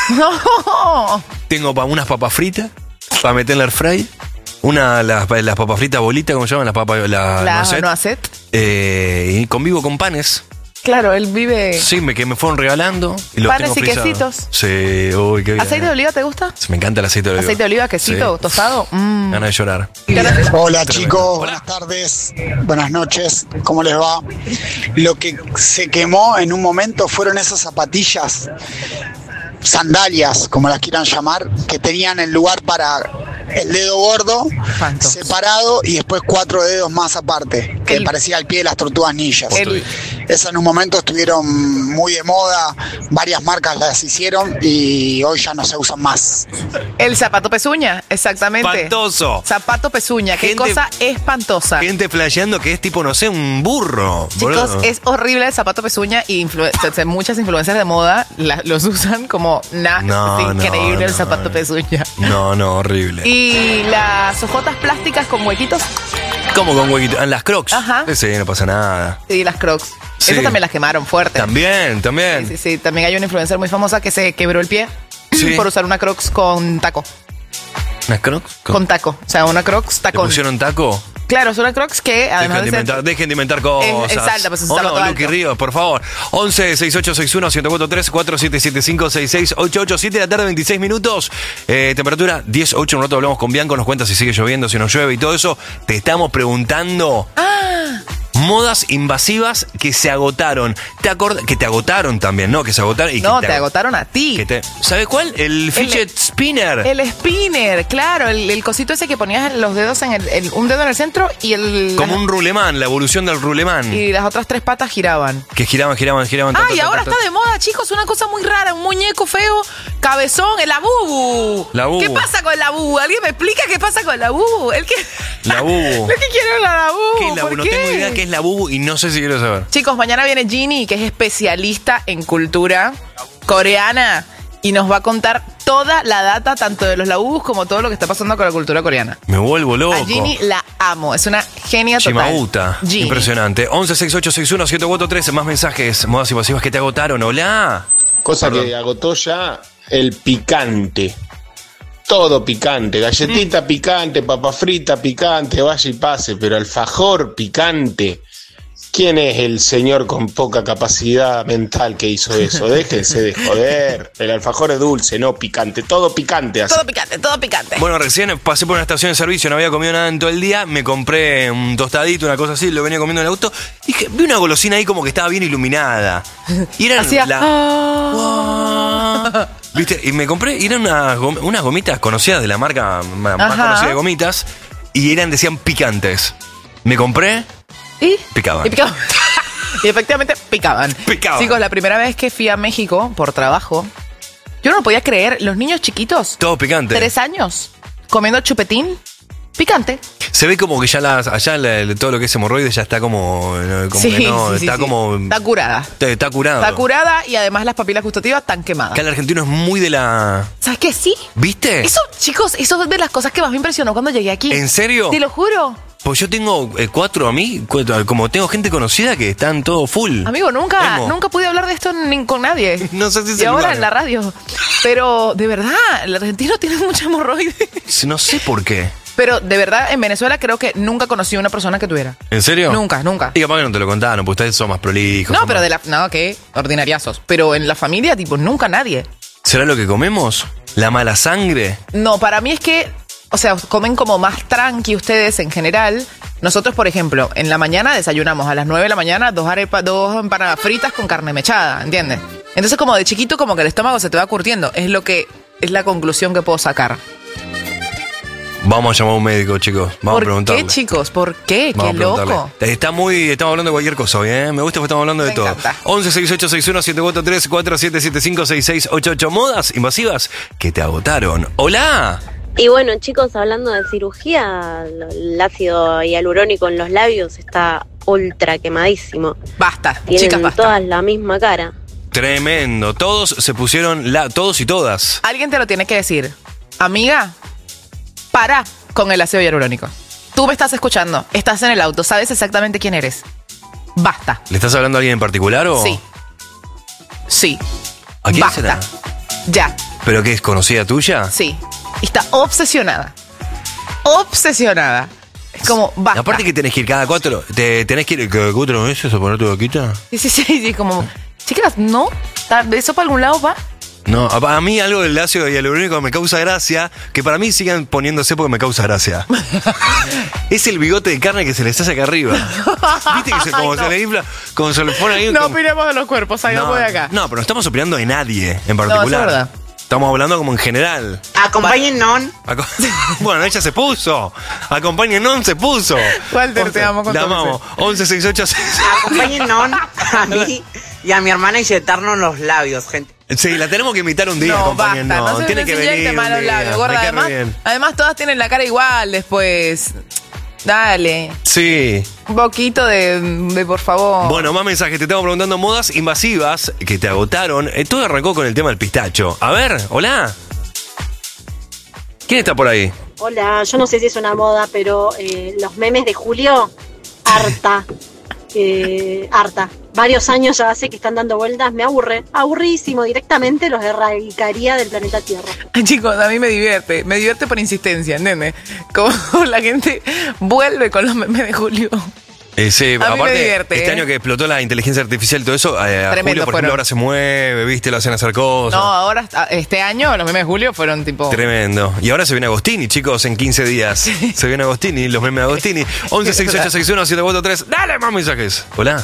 No. Tengo pa- unas papas fritas para meter en la air fry. Una, las, las papas fritas bolitas, ¿cómo se llaman? Las papas, la, La noisette. noisette. Eh, y convivo con panes. Claro, él vive. Sí, me, que me fueron regalando. Y los Panes tengo y frisados. quesitos. Sí, uy, qué bien. ¿Aceite de oliva te gusta? Me encanta el aceite de oliva. ¿Aceite de oliva, quesito, Sí. tostado? Mm. Ganas de llorar. Hola chicos, buenas tardes, buenas noches, ¿cómo les va? Lo que se quemó en un momento fueron esas zapatillas, sandalias, como las quieran llamar, que tenían el lugar para el dedo gordo separado y después cuatro dedos más aparte, que parecía el pie de las tortugas ninjas. El- Esas en un momento estuvieron muy de moda, varias marcas las hicieron y hoy ya no se usan más. El zapato pezuña, exactamente. Espantoso. Zapato pezuña, qué Gente- cosa espantosa. Gente flasheando que es tipo, no sé, un burro. Chicos, boludo. es horrible el zapato pezuña y influ- o sea, muchas influencias de moda la- los usan como nada. No, es increíble no, el no. zapato pezuña. No, no, horrible. Y las ojotas plásticas con huequitos ¿Cómo con huequito? Ah, las crocs. Ajá. Sí, no pasa nada. y las crocs. Sí. Esas también las quemaron fuerte. También, también. Sí, sí, también hay una influencer muy famosa que se quebró el pie Sí. por usar una crocs con taco. ¿Las crocs? Con taco. O sea, una crocs ¿Le tacón. pusieron taco? Claro, son una crocs que además Dejen de, de ser- inventar, dejen de inventar cosas. Es- es alta, pues es un ¿O zapato no, alto. Luqui Ríos, por favor. once sesenta y ocho sesenta y uno siete cuatro tres cuatro siete siete cinco seis seis ocho ocho siete de la tarde, veintiséis minutos. Eh, temperatura diez ocho. Un rato hablamos con Bianco, nos cuenta si sigue lloviendo, si no llueve y todo eso. Te estamos preguntando. Ah, Modas invasivas que se agotaron. ¿Te acordas? Que te agotaron también, ¿no? Que se agotaron. Y no, que te agotaron a ti. que te- ¿Sabes cuál? El fidget spinner. El spinner, claro, el, el cosito ese que ponías los dedos en el, el- un dedo en el centro y el Como un rulemán, la evolución del rulemán. y las otras tres patas giraban. Que giraban, giraban, giraban. ta, Ah, ta, y ta, ahora ta, está ta. de moda, chicos, una cosa muy rara, un muñeco feo, cabezón, el labubu. La bubu. ¿Qué pasa con el labubu? ¿Alguien me explica qué pasa con el labubu? El que La bubu. el que quiere la labubu. ¿Qué es la ¿por bubu? No qué? tengo idea qué es la bubu y no sé si quiero saber. Chicos, mañana viene Ginny, que es especialista en cultura coreana y nos va a contar toda la data, tanto de los labubus como todo lo que está pasando con la cultura coreana. Me vuelvo loco. A Ginny la amo, es una genia total. Chimauta. Ginny. Impresionante. once sesenta y ocho sesenta y uno siete cuatro tres. Más mensajes. Modas invasivas que te agotaron. Hola. Cosa Perdón. que agotó ya el picante. Todo picante. Galletita picante, papa frita picante, vaya y pase. Pero alfajor picante. ¿Quién es el señor con poca capacidad mental que hizo eso? Déjense de joder. El alfajor es dulce, no picante. Todo picante así. Todo picante, todo picante. Bueno, recién pasé por una estación de servicio, no había comido nada en todo el día, me compré un tostadito, una cosa así, lo venía comiendo en el auto, y dije, vi una golosina ahí como que estaba bien iluminada. Y eran Hacía, la- ah. ¿Viste? Y me compré, y eran unas, gom- unas gomitas conocidas de la marca ma- más Ajá. conocida de gomitas, y eran, decían picantes. Me compré, ¿Y? picaban. Y picaban. Y efectivamente picaban. Picaban. Chicos, la primera vez que fui a México por trabajo, yo no lo podía creer. Los niños chiquitos, Todo picante. tres años, comiendo chupetín, picante. Se ve como que ya las, allá la- todo lo que es hemorroides ya está como, eh, como Sí, que no, sí, sí, está sí. como, Está curada. está, está curado. Está curada y además las papilas gustativas están quemadas. Acá el argentino es muy de la, ¿Sabes qué? Sí. ¿viste? Eso, chicos, eso es de las cosas que más me impresionó cuando llegué aquí. ¿En serio? Te lo juro. Pues yo tengo eh, cuatro a mí, cuatro, como tengo gente conocida que están todo full. Amigo, nunca, Emo. nunca pude hablar de esto ni con nadie. No sé si es Y el ahora lugar. en la radio. Pero, de verdad, el argentino tiene mucha hemorroide. No sé por qué. Pero, de verdad, en Venezuela creo que nunca conocí a una persona que tuviera. ¿En serio? Nunca, nunca. Y capaz que no te lo contaron, porque ustedes son más prolijos. No, son pero más- de la... No, ¿qué? Ordinariazos. Pero en la familia, tipo, nunca nadie. ¿Será lo que comemos? ¿La mala sangre? No, para mí es que, o sea, comen como más tranqui ustedes en general. Nosotros, por ejemplo, en la mañana desayunamos a las nueve de la mañana dos arepas, dos empanadas fritas con carne mechada, ¿entiendes? Entonces, como de chiquito, como que el estómago se te va curtiendo. Es lo que, es la conclusión que puedo sacar. Vamos a llamar a un médico, chicos. Vamos a ¿Por preguntarle. qué, chicos? ¿Por qué? Vamos Qué a preguntarle. loco. Está muy. Estamos hablando de cualquier cosa hoy, ¿eh? Me gusta porque estamos hablando de Me todo. encanta. once sesenta y ocho sesenta y uno setenta y cuatro tres cuatro siete siete cinco seis seis ocho ocho. Modas invasivas que te agotaron. ¡Hola! Y bueno, chicos, hablando de cirugía, lo- el ácido hialurónico en los labios está ultra quemadísimo. Basta, Tienen chicas, basta. todas la misma cara. Tremendo. Todos se pusieron. La, todos y todas. Alguien te lo tiene que decir. Amiga, para con el ácido hialurónico. Tú me estás escuchando, estás en el auto, sabes exactamente quién eres. Basta. ¿Le estás hablando a alguien en particular o.? Sí. Sí. ¿A quién Basta. será? Ya. ¿Pero qué es conocida tuya? Sí. Está obsesionada. Obsesionada. Es como, basta. Aparte que tenés que ir cada cuatro. Te, ¿Tenés que ir cada cuatro meses a poner tu vaquita? Sí, sí, sí, sí, como, chicas, no. ¿Eso para algún lado va? No, a, a mí algo del ácido hialurónico me causa gracia, que para mí sigan poniéndose porque me causa gracia. Es el bigote de carne que se les hace acá arriba. ¿Viste que se, como Ay, se no. le infla, como se le pone ahí? No como- opinemos de los cuerpos, salgamos no, de acá. no, pero no estamos opinando de nadie en No, eso particular. es verdad. Estamos hablando como en general. Acompáñennos. Aco- bueno, ella se puso. Acompáñennos, se puso. Walter, te amo con La todo amamos. once sesenta y ocho Acompáñennos a mí y a mi hermana a inyectarnos los labios, gente. Sí, la tenemos que invitar un día, No, acompáñennos. basta, no se Tiene nos que inyecte venir. mal un los día. labios, Me gorda. cae re Además, bien. además, todas tienen la cara igual después. Dale. Sí. Un poquito de, de por favor. Bueno, más mensajes. Te estamos preguntando modas invasivas que te agotaron. Eh, todo arrancó con el tema del pistacho. A ver, hola. ¿Quién está por ahí? Hola, yo no sé si es una moda, pero eh, los memes de Julio, harta. Eh, harta. Varios años ya hace que están dando vueltas, me aburre. Aburrísimo, directamente los erradicaría del planeta Tierra. Ay, chicos, a mí me divierte. Me divierte por insistencia, ¿entiendes? Como la gente vuelve con los memes de Julio. Eh, sí, A mí me aparte, divierte, este ¿eh? año que explotó la inteligencia artificial y todo eso, eh, a Tremendo Julio, por fueron. ejemplo, ahora se mueve, ¿viste? Lo hacen hacer cosas. No, ahora, este año, los memes de Julio fueron tipo. Tremendo. Y ahora se viene Agostini, chicos, en quince días. Se viene Agostini, los memes de Agostini. once sesenta y ocho sesenta y uno setenta y cuatro tres. Dale más mensajes. Hola.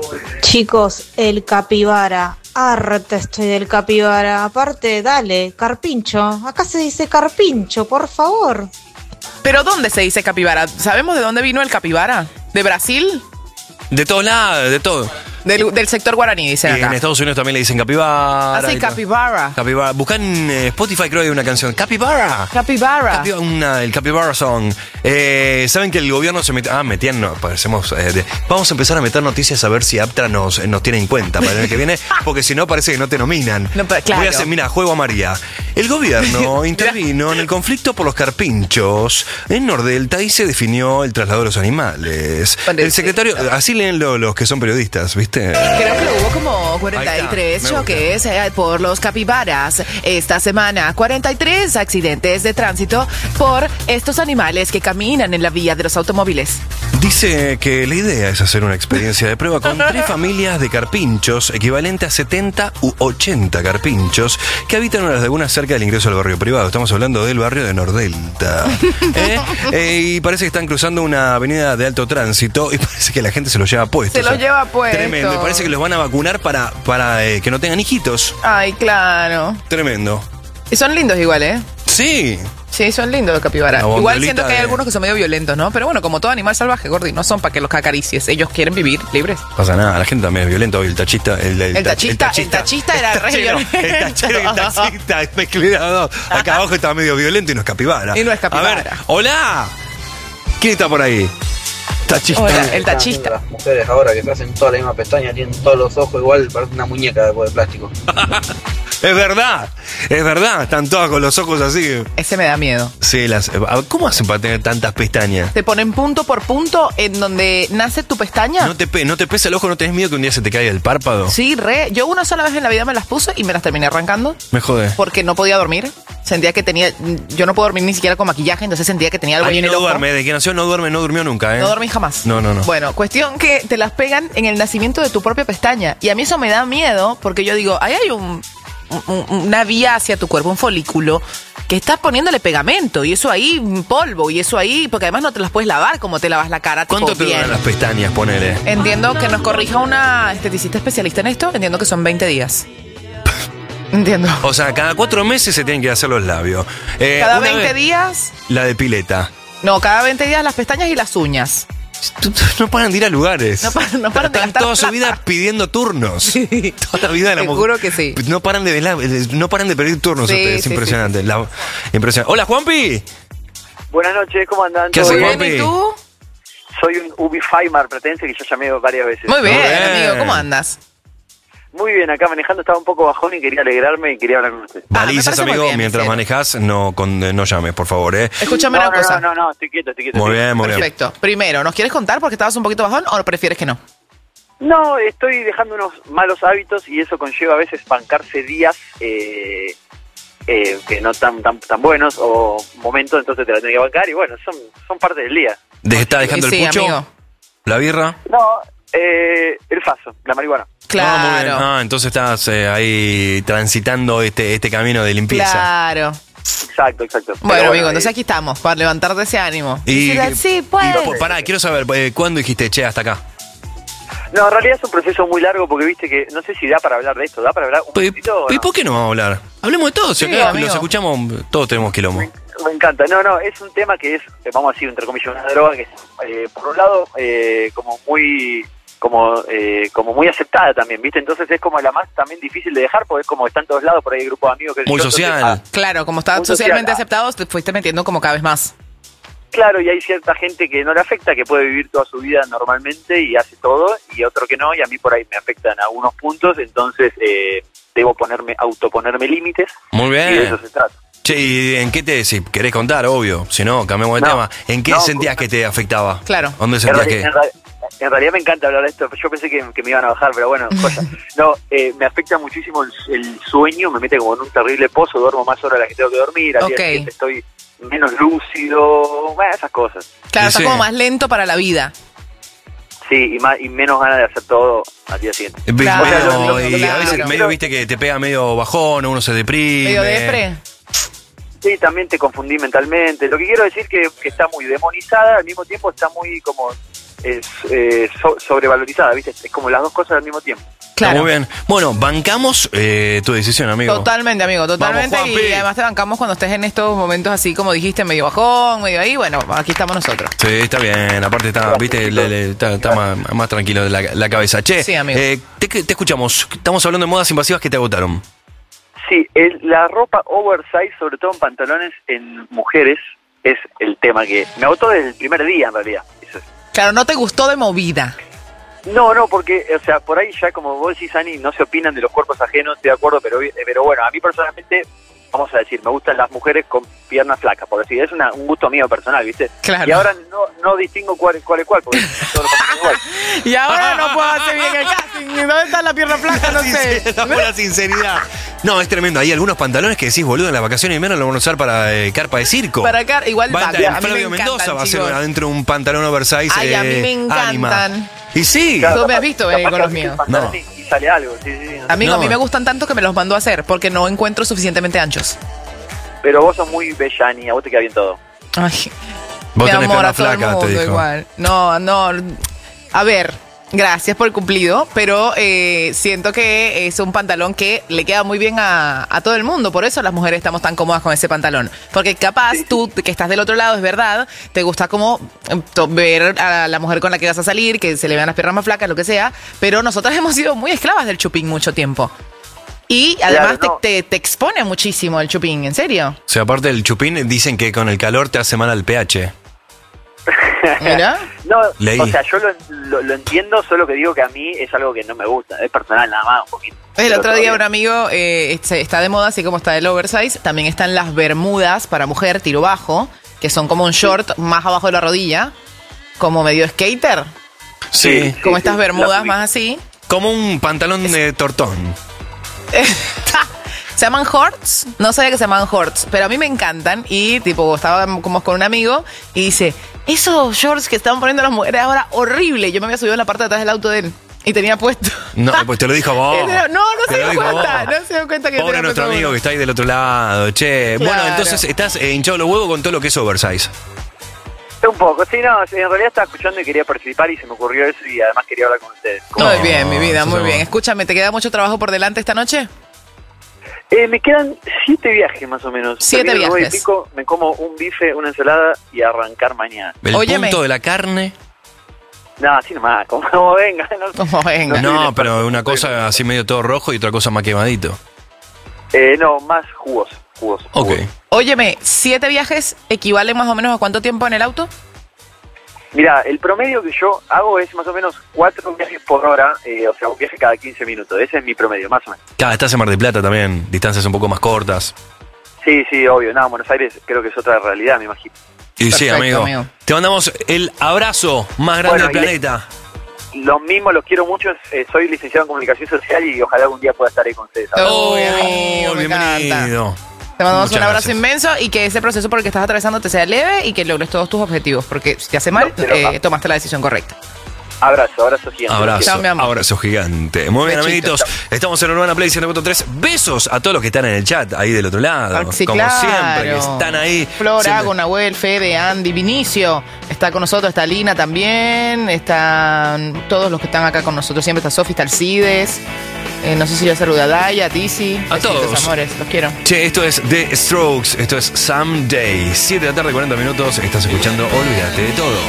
Chicos, el capibara. Harta estoy del capibara. Aparte, dale, carpincho. Acá se dice carpincho, por favor. ¿Pero dónde se dice capibara? ¿Sabemos de dónde vino el capibara? ¿De Brasil? De todos lados, de todo. Del, del sector guaraní, Y dicen en acá. Estados Unidos también le dicen capibara. Así, y todo. capibara. Capibara. Buscan en eh, Spotify, creo que hay una canción. Capibara. Capibara. Capi- una- el Capibara Song. Eh, Saben que el gobierno se metió. Ah, metían. No, parecemos. eh, de- vamos a empezar a meter noticias a ver si Aptra nos, eh, nos tiene en cuenta para el año que viene. Porque si no, parece que no te nominan. No, pero claro. Voy a hacer, mira, juego a María. El gobierno intervino en el conflicto por los carpinchos en Nordelta y se definió el traslado de los animales. El secretario. Así leen lo- los que son periodistas, ¿viste? Creo que hubo como cuarenta y tres Ahí está, me choques eh, por los capibaras esta semana. cuarenta y tres accidentes de tránsito por estos animales que caminan en la vía de los automóviles. Dice que la idea es hacer una experiencia de prueba con tres familias de carpinchos, equivalente a setenta u ochenta carpinchos, que habitan unas lagunas cerca del ingreso al barrio privado. Estamos hablando del barrio de Nordelta. ¿Eh? Eh, y parece que están cruzando una avenida de alto tránsito y parece que la gente se los lleva puestos. Se los lleva puestos. Tremendo. Y parece que los van a vacunar para, para eh, que no tengan hijitos. Ay, claro. Tremendo. Y son lindos igual, ¿eh? Sí. Sí, son lindos los capibaras. Una Igual bombolita siento que hay de- algunos que son medio violentos, ¿no? Pero bueno, como todo animal salvaje, Gordi, no son para que los acaricies. Ellos quieren vivir libres. No pasa nada, la gente también es violenta hoy. El tachista. El, el El tach- tachista, el tachista era re tachero, violento. El tachero y el taxista, mezclé las dos. Acá abajo está medio violento y no es capibara. Y no es capibara. A ver, hola. ¿Quién está por ahí? Tachista. Hola, el tachista. Las mujeres ahora que se hacen toda la misma pestaña, tienen todos los ojos igual, parece una muñeca de, de plástico. Es verdad, es verdad. Están todas con los ojos así. Ese me da miedo. Sí, las, ¿cómo hacen para tener tantas pestañas? Te ponen punto por punto en donde nace tu pestaña. ¿No te, pe- ¿No te pesa el ojo? ¿No tenés miedo que un día se te caiga el párpado? Sí, re. Yo una sola vez en la vida me las puse y me las terminé arrancando. Me jode. Porque no podía dormir. Sentía que tenía... Yo no puedo dormir ni siquiera con maquillaje, entonces sentía que tenía algo en Alguien el no ojo. duerme, de que nació no duerme, no durmió nunca, ¿eh? No dormí jamás. No, no, no. Bueno, cuestión que te las pegan en el nacimiento de tu propia pestaña. Y a mí eso me da miedo porque yo digo, ahí hay un, un- una vía hacia tu cuerpo, un folículo, que estás poniéndole pegamento. Y eso ahí, un polvo. Y eso ahí, porque además no te las puedes lavar como te lavas la cara. tipo, ¿Cuánto te bien. duran las pestañas, ponele? Entiendo que nos corrija una esteticista especialista en esto. Entiendo que son veinte días. Entiendo. O sea, cada cuatro meses se tienen que hacer los labios. Eh, Cada una veinte vez- días... La de pileta. No, cada veinte días las pestañas y las uñas. No paran de ir a lugares. No paran, no paran de Están gastar toda su plata. vida pidiendo turnos. Toda la vida de la mujer. Seguro que sí. No paran de, velar- no paran de pedir turnos Sí, ustedes. sí, Impresionante. La- impresionante. Hola, Juanpi. Buenas noches, ¿cómo andan? ¿Qué ¿Todo haces, bien? Juanpi? ¿Y tú? Soy un Ubify marplatense que ya llamé varias veces. Muy bien, Muy bien. amigo. ¿Cómo andas? Muy bien, acá manejando estaba un poco bajón y quería alegrarme y quería hablar con usted. Balizas, parece muy amigo. bien, Mientras Cero. manejas, no, con, no llames, por favor, ¿eh? Escúchame no, una no, cosa. no, no, no, estoy quieto, estoy quieto. Muy estoy bien, muy bien. Perfecto. Primero, ¿nos quieres contar porque estabas un poquito bajón o prefieres que no? No, estoy dejando unos malos hábitos y eso conlleva a veces bancarse días eh, eh, que no tan, tan tan buenos o momentos, entonces te la tenés que bancar y bueno, son, son parte del día. ¿De- ¿Está dejando Sí, el pucho? amigo. ¿La birra? No, eh, el faso, la marihuana. Ah, muy bien. Claro. Ah, entonces estás eh, ahí transitando este, este camino de limpieza. Claro. Exacto, exacto. Bueno, Pero amigo, eh, entonces aquí estamos para levantarte ese ánimo. Y, Decir, sí, pues. y, pará, quiero saber, eh, ¿cuándo dijiste, che, hasta acá? No, en realidad es un proceso muy largo porque viste que no sé si da para hablar de esto, da para hablar un poquito. ¿Y por qué no vamos a hablar? Hablemos de todo, si Sí, acá amigo. los escuchamos, todos tenemos quilombo. Me encanta. No, no, es un tema que es, eh, vamos a decir, entre comillas, una droga que es, eh, por un lado, eh, como muy como eh, como muy aceptada también, ¿viste? Entonces es como la más también difícil de dejar porque es como está en todos lados, por ahí hay grupos de amigos que... Muy yo, entonces, social. ah, Claro, como está Muy social, socialmente ah. aceptado, te fuiste metiendo como cada vez más. claro, y hay cierta gente que no le afecta, que puede vivir toda su vida normalmente y hace todo, y otro que no, y a mí por ahí me afectan algunos puntos, entonces eh, debo ponerme, autoponerme límites. Muy Y de bien. eso se trata. Che, ¿y en qué te, si querés contar, obvio, si no, cambiamos de No, tema, ¿en qué no, sentías que te afectaba? Claro. ¿Dónde En sentías realidad, que...? en realidad- en realidad me encanta hablar de esto. Yo pensé que, que me iban a bajar, pero bueno, joya. No, eh, me afecta muchísimo el, el sueño, me mete como en un terrible pozo, duermo más horas de las que tengo que dormir, al día Ok. siguiente estoy menos lúcido, bueno, esas cosas. Claro, Sí, está sí. como más lento para la vida. Sí, y, más, y menos ganas de hacer todo al día siguiente. Ve- Claro, medio- lo- lo- y a claro. veces medio viste que te pega medio bajón, uno se deprime. Medio depre. Sí, también te confundí mentalmente. Lo que quiero decir que, que está muy demonizada, al mismo tiempo está muy como es, eh, so- sobrevalorizada, ¿viste? Es como las dos cosas al mismo tiempo. Está Claro. muy bien. Bueno, bancamos eh, tu decisión, amigo. Totalmente, amigo, totalmente. Vamos, y Juanpi. además te bancamos cuando estés en estos momentos así como dijiste, medio bajón, medio ahí. Bueno, aquí estamos nosotros. Sí, está bien. Aparte está, viste, le- le- está, está más, más tranquilo de la, la cabeza. Che, Sí, amigo. eh, te, te escuchamos. Estamos hablando de modas invasivas que te agotaron. Sí, el- la ropa oversize, sobre todo en pantalones en mujeres, es el tema que me agotó desde el primer día, en realidad. Eso es. Claro, no te gustó de movida. No, no, porque, o sea, por ahí ya, como vos decís, Ani, no se opinan de los cuerpos ajenos, estoy de acuerdo, pero, eh, pero bueno, a mí personalmente, vamos a decir, me gustan las mujeres con piernas flacas, por decir, es una, un gusto mío personal, ¿viste? Claro. Y ahora no, no distingo cuál, cuál es cuál, porque todos los pantalones igual. Y ahora no puedo hacer bien el casting. ¿Dónde está la pierna flaca? No sé. Está por la sinceridad. No, es tremendo. Hay algunos pantalones que decís, boludo, en las vacaciones de invierno lo van a usar para eh, carpa de circo. Para acá, igual Va a va, entrar a mí me Flavio encantan, Mendoza, va a ser chicos. adentro un pantalón oversize. Ay, a mí eh, me encantan. Anima. Y sí. Tú me has visto venir Capaz con los que míos. el pantalón y, y sale algo, sí, sí, sí. Amigo, No. a mí me gustan tanto que me los mandó a hacer porque no encuentro suficientemente anchos. Pero vos sos muy bella, Ani, a vos te queda bien todo. Ay, Vos mi tenés amor, pierna a todo el flaca, te mundo dijo. igual. No, no. A ver, gracias por el cumplido, pero eh, siento que es un pantalón que le queda muy bien a, a todo el mundo. Por eso las mujeres estamos tan cómodas con ese pantalón. Porque capaz tú, que estás del otro lado, es verdad, te gusta como eh, to- ver a la mujer con la que vas a salir, que se le vean las piernas más flacas, lo que sea. Pero nosotras hemos sido muy esclavas del chupín mucho tiempo. Y además Claro, no. te, te, te expone muchísimo el chupín, ¿en serio? O sea, aparte del chupín, dicen que con el calor te hace mal al pH. ¿Mira? No, Leí. o sea, yo lo, lo, lo entiendo, solo que digo que a mí es algo que no me gusta, es personal nada más, un poquito. El otro Pero día todo un amigo eh, está de moda, así como está el oversize, también están las bermudas para mujer, tiro bajo, que son como un short más abajo de la rodilla, como medio skater. Sí. Como sí, estas sí, bermudas la- más así. Como un pantalón de tortón. Se llaman horts, no sabía que se llamaban horts, pero a mí me encantan y tipo estaba como con un amigo y dice, esos shorts que estaban poniendo las mujeres ahora, horrible. Yo me había subido en la parte de atrás del auto de él y tenía puesto. No, pues te lo dijo vos. No, no Te se lo dio dijo cuenta, vos. no se dio cuenta que Pobre tenía nuestro puesto amigo uno. que está ahí del otro lado, che. Claro. Bueno, entonces estás eh, hinchado los huevos con todo lo que es oversize. Un poco, sí, no, en realidad estaba escuchando y quería participar y se me ocurrió eso y además quería hablar con ustedes. Muy bien, mi vida, muy eso bien. no. Escúchame, ¿te queda mucho trabajo por delante esta noche? Eh, me quedan siete viajes más o menos. Siete Termino nueve viajes. y pico, me como un bife, una ensalada y arrancar mañana. El Óyeme. punto de la carne. No, así nomás, como, como venga. No, Como venga. No, pero una cosa así medio todo rojo y otra cosa más quemadito. eh, no más jugoso, jugoso. Ok. jugoso. Óyeme, ¿siete viajes equivalen más o menos a cuánto tiempo en el auto? Mira, el promedio que yo hago es más o menos cuatro viajes por hora, eh, o sea, un viaje cada quince minutos. Ese es mi promedio, más o menos. Cada estás en Mar del Plata también, distancias un poco más cortas. Sí, sí, obvio. Nada, Buenos Aires creo que es otra realidad, me imagino. Y sí, Perfecto, amigo, amigo. Te mandamos el abrazo más grande Bueno, del y le- planeta. Los mismos los quiero mucho, eh, soy licenciado en comunicación social y ojalá algún día pueda estar ahí con ustedes. Oh, amigo, me bienvenido. Te mandamos Muchas un abrazo gracias. inmenso y que ese proceso por el que estás atravesando te sea leve y que logres todos tus objetivos, porque si te hace mal, No, pero- eh, tomaste la decisión correcta. Abrazo, abrazo gigante. Abrazo, Chao, mi amor. abrazo gigante. Muy bien, Besitos. amiguitos. Estamos en Urbana Play ciento cuatro punto tres. Besos a todos los que están en el chat, ahí del otro lado. Sí, Como claro. siempre, que están ahí. Flor, Siempre- Ago, Nahuel, Fede, Andy, Vinicio. Está con nosotros, está Lina también. Están todos los que están acá con nosotros. Siempre está Sofi, está Alcides. Eh, no sé si yo saludo a Daya, a Tizi. A Besitos, todos. amores, los quiero. Che, esto es The Strokes, esto es Someday. siete de la tarde, cuarenta minutos. Estás escuchando Olvídate de todo.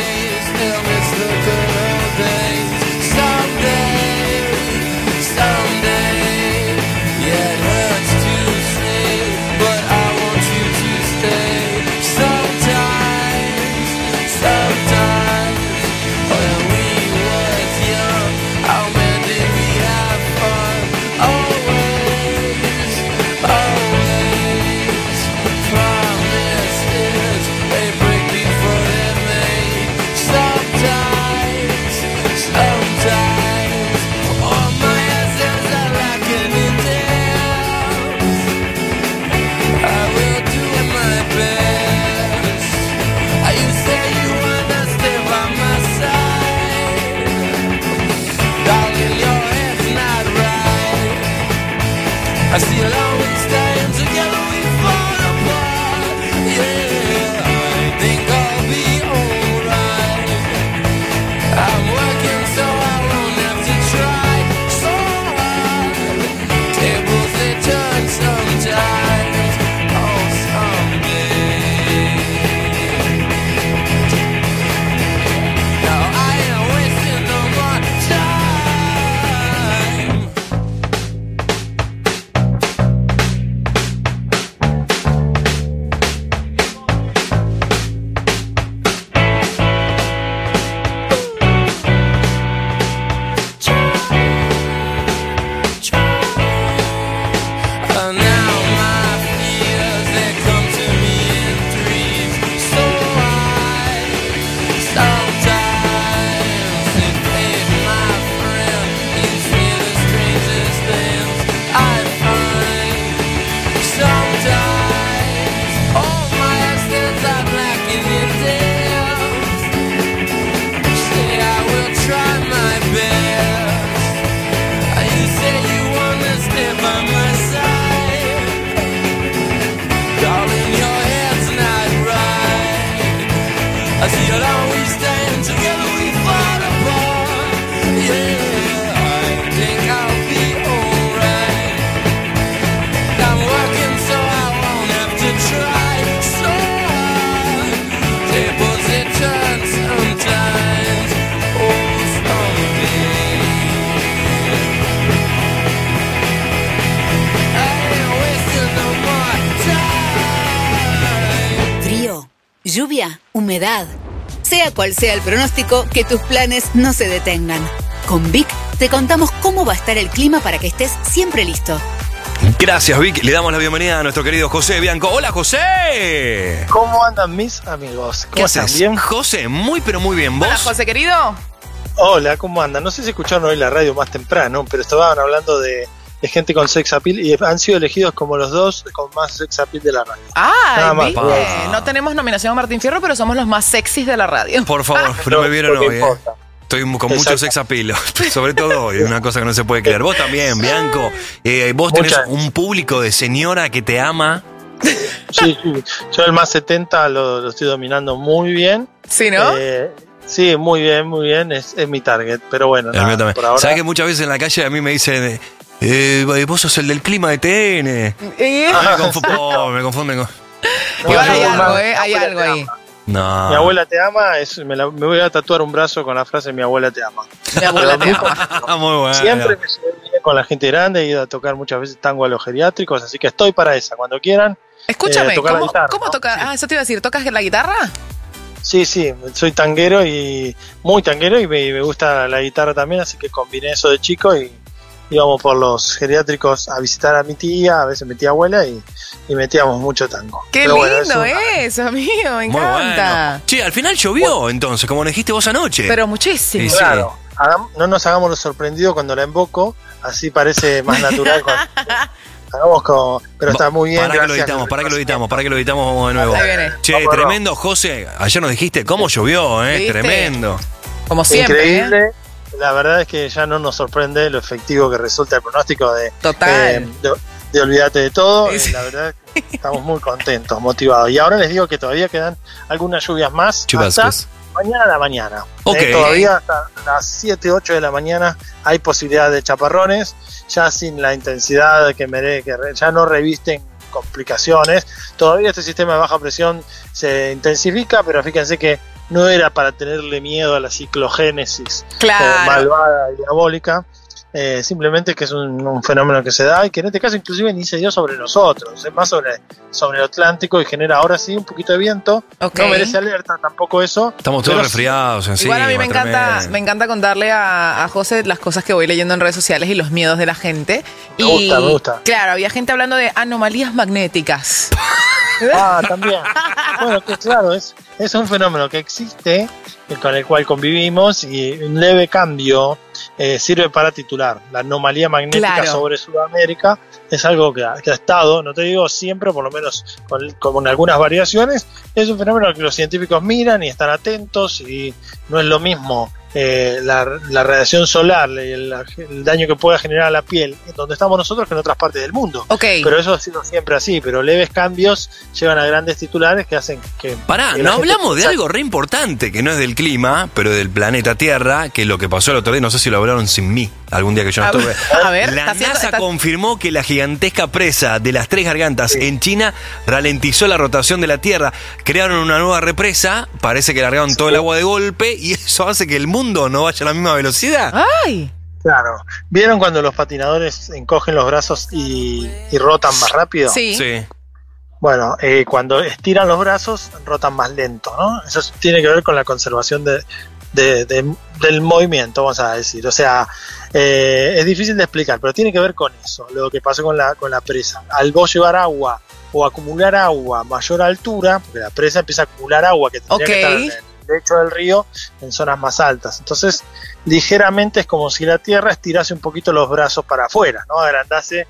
I see it always stand together, we fall apart. Yeah, I think I'll be alright. I'm working so I won't have to try so hard. Tables they turn sometimes. Oh, someday. Now I ain't wasting no more time. And now my fears, they come to me in threes. So I sometimes invade my friend. You say the strangest things I find. Sometimes all my actions are black in your depths. Say I will try my best. You say you wanna stay by my side. Darling, your head's not right. I see it always stand together, we fall apart. Yeah, I think I'll be alright. I'm working so I won't have to try so hard. Tables they turn sometimes. Oh, someday. Frío, lluvia, humedad. Sea cual sea el pronóstico, que tus planes no se detengan. Con Vic te contamos cómo va a estar el clima para que estés siempre listo. Gracias, Vic. Le damos la bienvenida a nuestro querido José Bianco. ¡Hola, José! ¿Cómo andan mis amigos? ¿Cómo ¿Qué están? haces? ¿Bien? José, muy pero muy bien. ¿Vos? Hola, José, querido. Hola, ¿cómo andan? No sé si escucharon hoy la radio más temprano, pero estaban hablando de, de gente con sex appeal y han sido elegidos como los dos con más sex appeal de la radio. Ah, más. ¿viste? No tenemos nominación a Martín Fierro, pero somos los más sexys de la radio. Por favor, no me vieron hoy, eh. Estoy con mucho sex appeal, sobre todo hoy, una cosa que no se puede creer. Vos también, Bianco, eh, vos tenés Muchas. un público de señora que te ama. Sí, sí. Yo el más setenta lo, lo estoy dominando muy bien. Sí, ¿no? Eh, sí, muy bien, muy bien, es, es mi target, pero bueno, El nada, mío también. por ahora... ¿Sabés que muchas veces en la calle a mí me dicen, eh, vos sos el del clima de T N? ¿Eh? Ah, me confundo, me confunden con... Igual hay yo- algo, ¿eh? Hay algo ahí. No. Mi abuela te ama, es, me, la- me voy a tatuar un brazo con la frase mi abuela te ama. Mi abuela te Pero ama. Muy bueno. Siempre me llevé bien con la gente grande, he ido a tocar muchas veces tango a los geriátricos, así que estoy para esa, cuando quieran. Escúchame, eh, tocar la ¿cómo, guitarra, cómo ¿no? tocas? Ah, eso te iba a decir, ¿tocas la guitarra? Sí, sí, soy tanguero y muy tanguero y me, y me gusta la guitarra también, así que combiné eso de chico y íbamos por los geriátricos a visitar a mi tía, a veces mi tía abuela y, y metíamos mucho tango. Qué Pero lindo bueno, eso- eso, amigo, me Muy encanta. bueno. Che, al final llovió entonces, como dijiste vos anoche. Pero muchísimo. Sí, sí. Claro, hagam- no nos hagamos los sorprendidos cuando la invoco, así parece más natural. Con, hagamos como, pero está muy bien. Para que lo gracias. editamos, para que lo editamos, para que lo editamos, vamos de nuevo. Ahí viene. Che, Vamos, tremendo, José. Ayer nos dijiste cómo llovió, eh. ¿Viste? Tremendo. Como siempre, ¿eh? Increíble. La verdad es que ya no nos sorprende lo efectivo que resulta el pronóstico de, Total. eh, de, de Olvídate de Todo. Sí. Eh, la verdad es que estamos muy contentos, motivados. Y ahora les digo que todavía quedan algunas lluvias más Chubascos. hasta mañana a la mañana. Ok. Eh, todavía hasta las siete, ocho de la mañana hay posibilidad de chaparrones, ya sin la intensidad que merece, que re- ya no revisten complicaciones. Todavía este sistema de baja presión se intensifica, pero fíjense que no era para tenerle miedo a la ciclogénesis Claro. eh, malvada y diabólica, eh, simplemente que es un, un fenómeno que se da y que en este caso inclusive ni se dio sobre nosotros, es más sobre, sobre el Atlántico y genera ahora sí un poquito de viento. Ok. No merece alerta tampoco eso. Estamos todos pero resfriados encima. Igual a mí me encanta, tremendo. me encanta contarle a, a José las cosas que voy leyendo en redes sociales y los miedos de la gente. Me y gusta, me gusta. claro, había gente hablando de anomalías magnéticas. Ah, también. Bueno, que claro, es, es un fenómeno que existe, eh, con el cual convivimos y un leve cambio eh, sirve para titular. La anomalía magnética Claro. sobre Sudamérica es algo que ha, que ha estado, no te digo siempre, por lo menos con, con algunas variaciones, es un fenómeno que los científicos miran y están atentos y no es lo mismo eh, la, la radiación solar, el, el daño que pueda generar a la piel, donde estamos nosotros que en otras partes del mundo. Ok. Pero eso ha sido siempre así, pero leves cambios llevan a grandes titulares que hacen que... Pará, que la no gente hablamos de piensa- algo re importante, que no es del clima, pero del planeta Tierra, que lo que pasó el otro día, no sé si lo hablaron sin mí, algún día que yo no A estuve. ver, a ver, La está haciendo- NASA está- confirmó que la gigantesca presa de las Tres Gargantas en China ralentizó la rotación de la Tierra. Crearon una nueva represa, parece que largaron todo el agua de golpe, y eso hace que el mundo no vaya a la misma velocidad. ¡Ay! Claro. ¿Vieron cuando los patinadores encogen los brazos y, y rotan más rápido? Sí. Sí. Bueno, eh, cuando estiran los brazos, rotan más lento, ¿no? Eso tiene que ver con la conservación de, de- de- del movimiento, vamos a decir. O sea, eh, es difícil de explicar, pero tiene que ver con eso, lo que pasó con la, con la presa. Al vos llevar agua o acumular agua a mayor altura, porque la presa empieza a acumular agua que tendría Ok. que estar en el lecho del río en zonas más altas. Entonces, ligeramente es como si la Tierra estirase un poquito los brazos para afuera, ¿no? Agrandase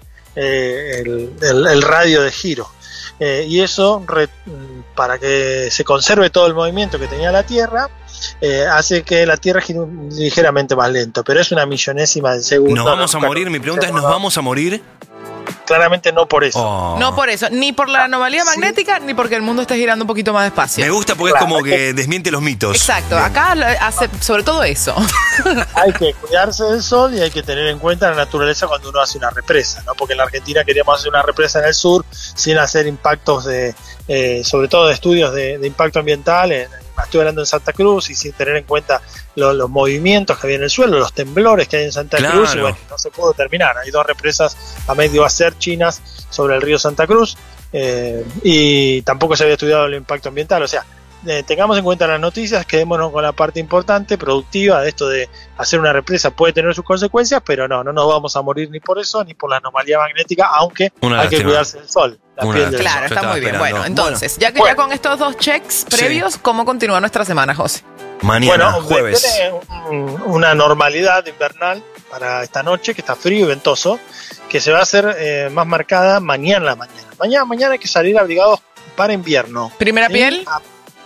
eh, el, el- el radio de giro. Eh, y eso, re- para que se conserve todo el movimiento que tenía la Tierra, eh, hace que la Tierra gire un- ligeramente más lento, pero es una millonésima de segundo. ¿Nos vamos a Nunca- morir? Mi pregunta es, ¿nos vamos a morir? Claramente no por eso. Oh. No por eso, ni por la anomalía magnética, ni porque el mundo esté girando un poquito más despacio. Me gusta porque es como que desmiente los mitos. Exacto, acá lo- hace sobre todo eso. Hay que cuidarse del sol y hay que tener en cuenta la naturaleza cuando uno hace una represa, ¿no? Porque en la Argentina queríamos hacer una represa en el sur sin hacer impactos de, eh, sobre todo de estudios de, de impacto ambiental. En, estoy hablando en Santa Cruz y sin tener en cuenta lo- los movimientos que había en el suelo, los temblores que hay en Santa Claro. Cruz, y bueno, no se pudo terminar. Hay dos represas a medio hacer chinas sobre el río Santa Cruz, eh, y tampoco se había estudiado el impacto ambiental. O sea, eh, tengamos en cuenta las noticias, quedémonos con la parte importante, productiva, de esto de hacer una represa puede tener sus consecuencias, pero no, no nos vamos a morir ni por eso, ni por la anomalía magnética, aunque Una hay que lástima. cuidarse del sol. La Una piel del Claro, sol. está muy bien. Bueno, entonces, ya que Bueno. ya con estos dos checks previos, ¿cómo continúa nuestra semana, José? Mañana, Bueno, jueves. tiene un- una normalidad invernal para esta noche, que está frío y ventoso, que se va a hacer eh, más marcada mañana en la mañana. Mañana, mañana hay que salir abrigados para invierno. ¿Primera ¿Sí? piel? Ah,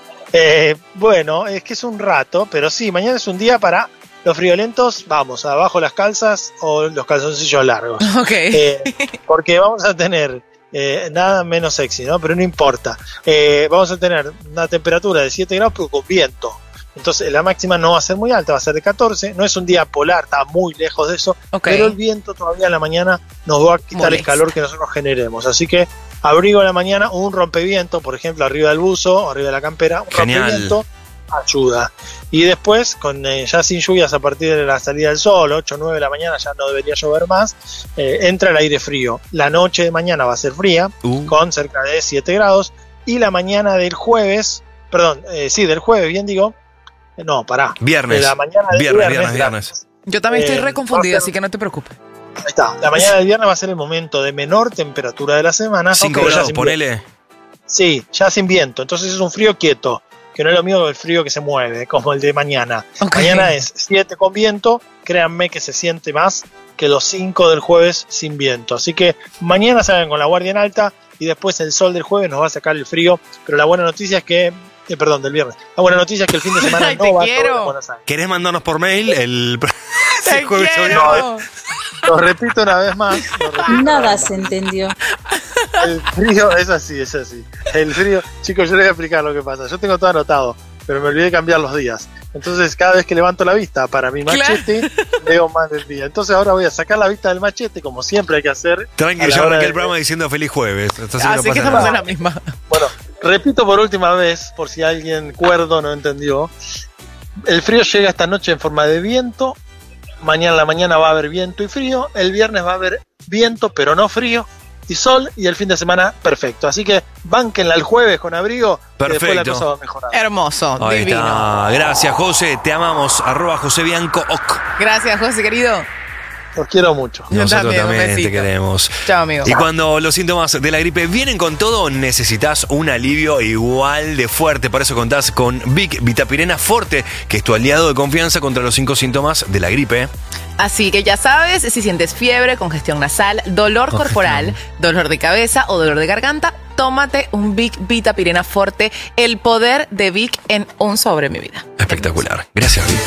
eh, bueno, es que es un rato, pero sí, mañana es un día para los friolentos, vamos, abajo las calzas o los calzoncillos largos. Ok. Eh, porque vamos a tener eh, nada menos sexy, ¿no? Pero no importa. Eh, vamos a tener una temperatura de siete grados, pero con viento. Entonces la máxima no va a ser muy alta, va a ser de catorce. No es un día polar, está muy lejos de eso. Ok. Pero el viento todavía en la mañana nos va a quitar Molesta. el calor que nosotros generemos. Así que abrigo en la mañana, un rompeviento, por ejemplo, arriba del buzo, arriba de la campera, un Genial. rompeviento ayuda. Y después, con eh, ya sin lluvias a partir de la salida del sol, ocho o nueve de la mañana, ya no debería llover más, eh, entra el aire frío. La noche de mañana va a ser fría, Uh. con cerca de siete grados, y la mañana del jueves, perdón, eh, sí, del jueves, bien digo, eh, no, pará. Viernes. De la mañana del Viernes, viernes, viernes, viernes. Yo también estoy Eh, re confundida, va a ser- así que no te preocupes. Ahí está. La mañana del viernes va a ser el momento de menor temperatura de la semana. Cinco pero ya grados, sin ponele. viento. Sí, ya sin viento. Entonces es un frío quieto, que no es lo mismo que el frío que se mueve, como el de mañana. Ok. Mañana es siete con viento, créanme que se siente más que los cinco del jueves sin viento. Así que mañana salgan con la guardia en alta y después el sol del jueves nos va a sacar el frío. Pero la buena noticia es que, eh, perdón, del viernes. La buena noticia es que el fin de semana Ay, no te va a quiero. todo en Buenos Aires. ¿Querés mandarnos por mail el, Te el jueves quiero. soleado? Lo repito una vez más. lo repito una Nada vez se entendió. El frío es así, es así. El frío, chicos, yo les voy a explicar lo que pasa. Yo tengo todo anotado, pero me olvidé de cambiar los días. Entonces, cada vez que levanto la vista para mi machete, veo más del día. Entonces, ahora voy a sacar la vista del machete, como siempre hay que hacer. Tranqui, a la yo hora arranqué de- el programa diciendo feliz jueves. Así, Así no que pasa estamos nada. en la misma. Bueno, repito por última vez, por si alguien cuerdo no entendió. El frío llega esta noche en forma de viento. Mañana en la mañana va a haber viento y frío. El viernes va a haber viento, pero no frío. Y sol, y el fin de semana perfecto. Así que bánquenla el jueves con abrigo, que después la Perfecto. cosa va a mejorar. Hermoso, Ahí divino. está. Gracias, José. Te amamos. Arroba José Bianco. Ok. Gracias, José, querido. Los quiero mucho. Yo Nosotros también, un también te besito. queremos. Chao, amigo. Y cuando los síntomas de la gripe vienen con todo, necesitas un alivio igual de fuerte. Por eso contás con Vic Vitapirena Forte, que es tu aliado de confianza contra los cinco síntomas de la gripe. Así que ya sabes, si sientes fiebre, congestión nasal, dolor Congestión. corporal, dolor de cabeza o dolor de garganta, tómate un Vic Vitapirena Forte, el poder de Vic en un sobre, mi vida. Espectacular. Gracias, Vic.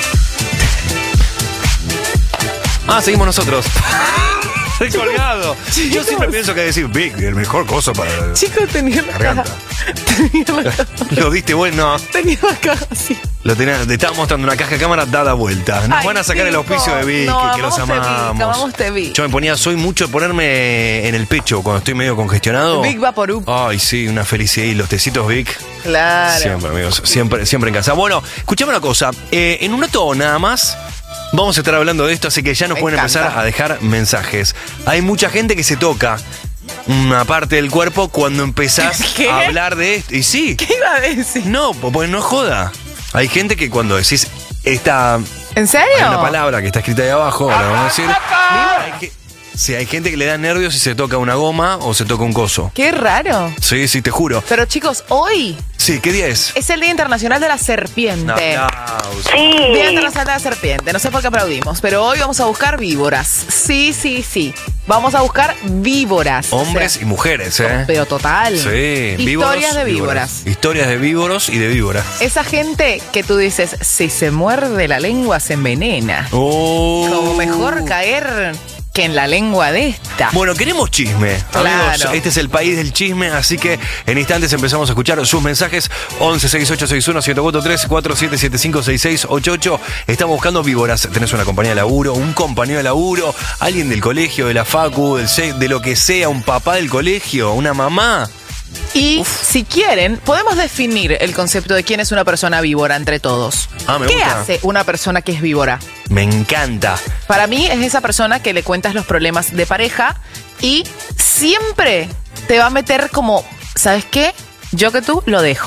Ah, seguimos nosotros. Recolgado. Yo siempre pienso que decir Vic, el mejor cosa para Chicos, tenía la garganta. caja. Tenía la caja. Lo diste bueno. Tenía la caja así. Lo tenía, te estaba mostrando una caja de cámara dada vuelta. Nos Ay, van a sacar el chicos, auspicio de Vic, no, que los amamos de Vic, amamos. amamos de Vic. Yo me ponía, soy mucho de ponerme en el pecho cuando estoy medio congestionado. Vic Vaporub. Ay, sí, una felicidad. Y los tecitos Vic. Claro. Siempre, amigos. Siempre, siempre en casa. Bueno, escuchame una cosa. Eh, en un rato nada más vamos a estar hablando de esto, así que ya nos Me pueden encanta. empezar a dejar mensajes. Hay mucha gente que se toca una parte del cuerpo cuando empezás ¿Qué? a hablar de esto. Y sí. ¿Qué iba a decir? No, pues no joda. Hay gente que cuando decís esta... ¿En serio? Hay una palabra que está escrita ahí abajo, ahora vamos a decir. Hay que- sí, hay gente que le da nervios si se toca una goma o se toca un coso. Qué raro. Sí, sí, te juro. Pero chicos, hoy Sí, ¿qué día es? es el Día Internacional de la Serpiente. Aplausos. Día Internacional de la Serpiente. No sé por qué aplaudimos, pero hoy vamos a buscar víboras. Sí, sí, sí. Vamos a buscar víboras. Hombres O y mujeres, ¿eh? sea, pero total. Sí, Historias de víboras. Historias de víboros y de víboras. Esa gente que tú dices, si se muerde la lengua se envenena. Oh. Como mejor caer que en la lengua de esta. Bueno, queremos chisme. Claro. Amigos, este es el país del chisme, así que en instantes empezamos a escuchar sus mensajes. once sesenta y ocho sesenta y uno siete cuatro tres cuatro siete siete cinco seis seis ocho ocho. Estamos buscando víboras. Tenés una compañía de laburo, un compañero de laburo, alguien del colegio, de la facu, del se- de lo que sea, un papá del colegio, una mamá. Y si quieren, podemos definir el concepto de quién es una persona víbora entre todos. Ah, me ¿Qué gusta. hace una persona que es víbora? Me encanta. Para mí es esa persona que le cuentas los problemas de pareja y siempre te va a meter como, ¿sabes qué? Yo que tú lo dejo.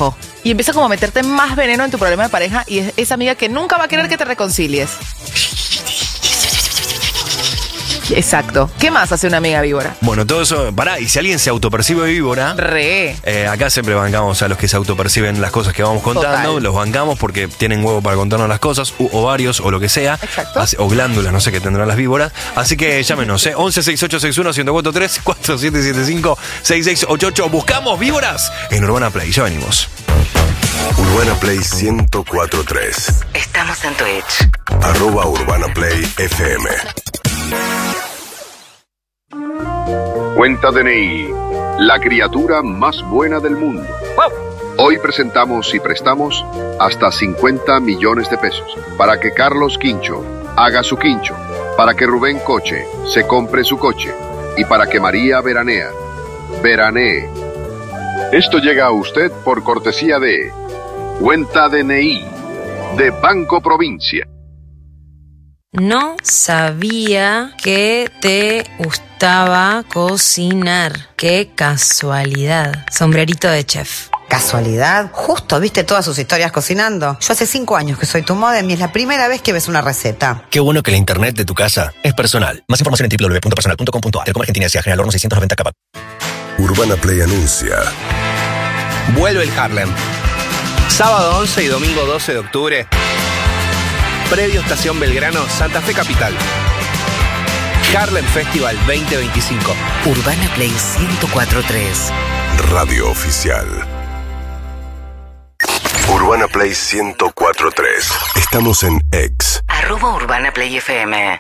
y empieza como a meterte más veneno en tu problema de pareja y es esa amiga que nunca va a querer que te reconcilies. Exacto. ¿Qué más hace una amiga víbora? Bueno, todo eso, pará, y si alguien se autopercibe víbora, Re. eh, acá siempre bancamos a los que se autoperciben las cosas que vamos contando, Total. los bancamos porque tienen huevo para contarnos las cosas, u ovarios o lo que sea, Exacto. Así- o glándulas, no sé qué tendrán las víboras, así que llámenos, ¿eh? once sesenta y ocho sesenta y uno ciento cuarenta y tres cuatro siete siete cinco seis seis ocho ocho. Buscamos víboras en Urbana Play, ya venimos. Urbana Play ciento cuatro punto tres. Estamos en Twitch. Arroba Urbana Play F M. Cuenta D N I, la criatura más buena del mundo. Hoy presentamos y prestamos hasta cincuenta millones de pesos para que Carlos Quincho haga su quincho, para que Rubén Coche se compre su coche y para que María Veranea veranee. Esto llega a usted por cortesía de Cuenta D N I de Banco Provincia. No sabía que te gustaba cocinar. Qué casualidad. Sombrerito de chef. ¿Casualidad? Justo viste todas sus historias cocinando. Yo hace cinco años que soy tu modem y es la primera vez que ves una receta. Qué bueno que la internet de tu casa es personal. Más información en doble u doble u doble u punto personal punto com punto a r. Telecom Argentina S A General Horno seiscientos noventa K. Urbana Play anuncia. Vuelve el Harlem. Sábado once y domingo doce de octubre. Predio Estación Belgrano, Santa Fe Capital. Harlem Festival veinte veinticinco. Urbana Play ciento cuatro punto tres. Radio oficial. Urbana Play ciento cuatro punto tres. Estamos en X. Arroba Urbana Play F M.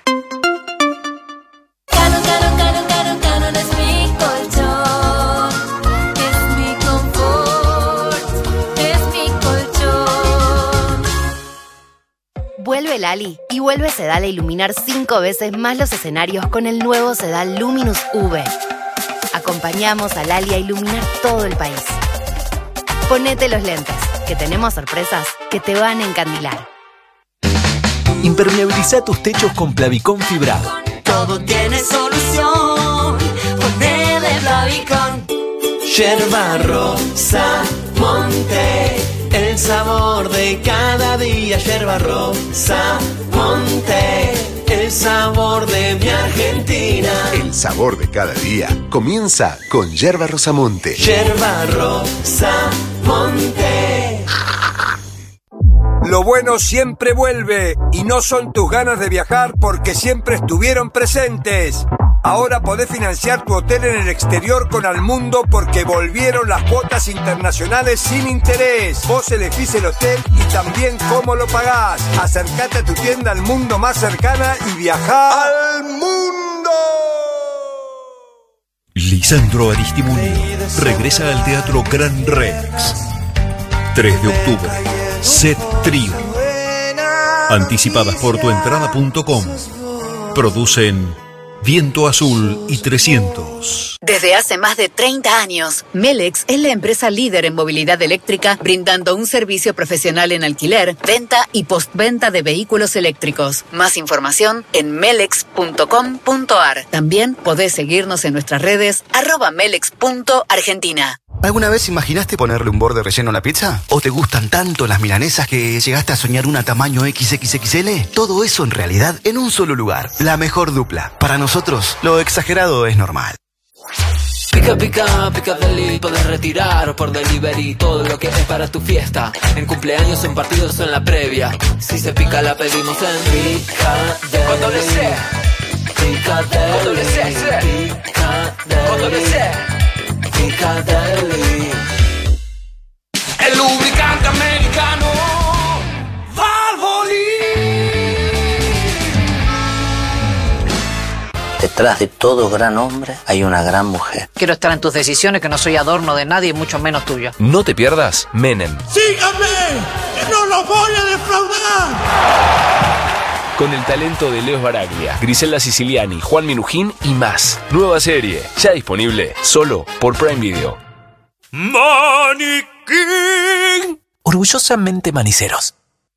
Caro, caro, caro, caro, caro, no es mi colchón, es mi confort, es mi colchón. Vuelve Lali y vuelve Sedal a iluminar cinco veces más los escenarios con el nuevo Sedal Luminous V. Acompañamos a Lali a iluminar todo el país. Ponete los lentes, que tenemos sorpresas que te van a encandilar. Impermeabiliza tus techos con Plavicón fibrado. Todo tiene solución, ponele Plavicón. Yerba rosa, monte, el sabor de cada día. Yerba rosa, monte, el sabor de mi Argentina. El sabor de cada día comienza con Yerba Rosamonte. Yerba rosa, monte. Lo bueno siempre vuelve y no son tus ganas de viajar porque siempre estuvieron presentes. Ahora podés financiar tu hotel en el exterior con Almundo porque volvieron las cuotas internacionales sin interés. Vos elegís el hotel y también cómo lo pagás. Acércate a tu tienda Almundo más cercana y viajá al mundo. Lisandro Aristimuni regresa al Teatro Gran Rex. tres de octubre. Set Trío. Anticipadas por tuentrada punto com. Producen Viento Azul y trescientos. Desde hace más de treinta años, Melex es la empresa líder en movilidad eléctrica, brindando un servicio profesional en alquiler, venta y postventa de vehículos eléctricos. Más información en melex punto com punto a r. También podés seguirnos en nuestras redes arroba melex punto argentina. ¿Alguna vez imaginaste ponerle un borde relleno a la pizza? ¿O te gustan tanto las milanesas que llegaste a soñar una tamaño equis equis equis ele? Todo eso en realidad en un solo lugar. La mejor dupla. Para nosotros, lo exagerado es normal. Pica, pica, pica deli, podés retirar por delivery todo lo que es para tu fiesta. En cumpleaños, en partidos o en la previa. Si se pica la pedimos en Pica Deli. Con doble C. Pica Deli. Con doble C, C. Pica Deli. Con doble C. Pica Deli. El lubricante americano Valvoline. Detrás de todo gran hombre hay una gran mujer. Quiero estar en tus decisiones, que no soy adorno de nadie, mucho menos tuya. No te pierdas Menem. ¡Síganme! ¡Que no los voy a defraudar! Con el talento de Leo Baraglia, Griselda Siciliani, Juan Minujín y más. Nueva serie, ya disponible, solo por Prime Video. ¡Maniquín! Orgullosamente maniceros.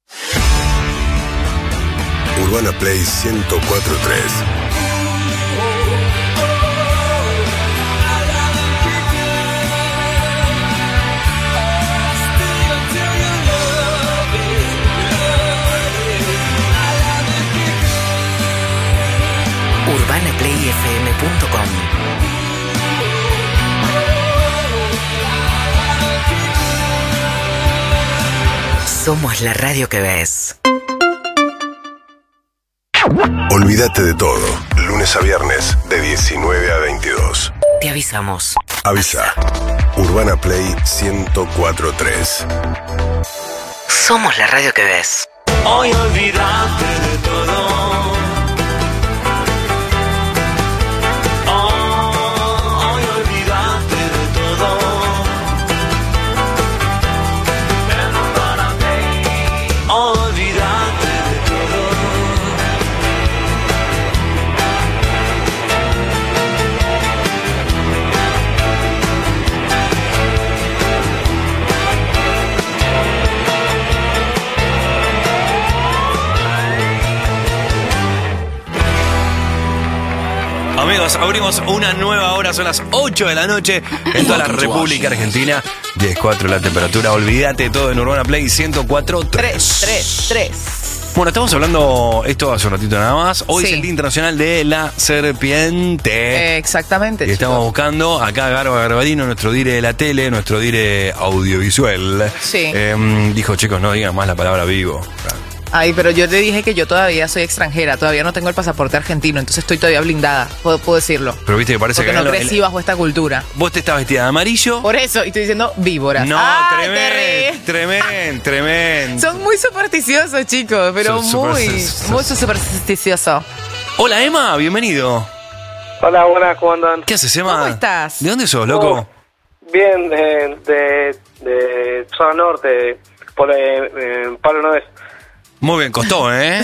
Urbana Play ciento cuatro punto tres. f m punto com. Somos la radio que ves. Olvídate de todo. Lunes a viernes, de diecinueve a veintidós. Te avisamos. Avisa. Urbana Play ciento cuatro punto tres. Somos la radio que ves. Hoy olvídate de todo. Oh, hoy olvídate de todo. Olvídate de todo. Amigos, abrimos una nueva hora, son las ocho de la noche en toda la República Argentina. diez cuatro la temperatura, olvídate de todo en Urbana Play ciento cuatro punto tres. tres, tres. Bueno, estamos hablando, esto hace un ratito nada más. Hoy Sí. es el Día Internacional de la Serpiente. Eh, exactamente, Y chicos. estamos buscando acá a Garba Garbadino, nuestro dire de la tele, nuestro dire audiovisual. Sí. Eh, dijo, chicos, no digan más la palabra vivo. Ay, pero yo te dije que yo todavía soy extranjera, todavía no tengo el pasaporte argentino, entonces estoy todavía blindada, puedo, puedo decirlo. Pero viste que parece Porque que no acá en- crecí bajo esta cultura. vos te estás vestida de amarillo. Por eso, y estoy diciendo víboras. No, ¡Ah, te tremendo, ríes! tremendo, tremendo. Son muy supersticiosos, chicos, pero Son super- muy, sos- muy supersticiosos. Hola, Emma, bienvenido. Hola, buenas, ¿cómo andan? ¿Qué haces, Emma? ¿Cómo estás? ¿De dónde sos, loco? Bien, eh, de, de zona norte, por eh, eh, Pablo Noves. Muy bien, costó, ¿eh?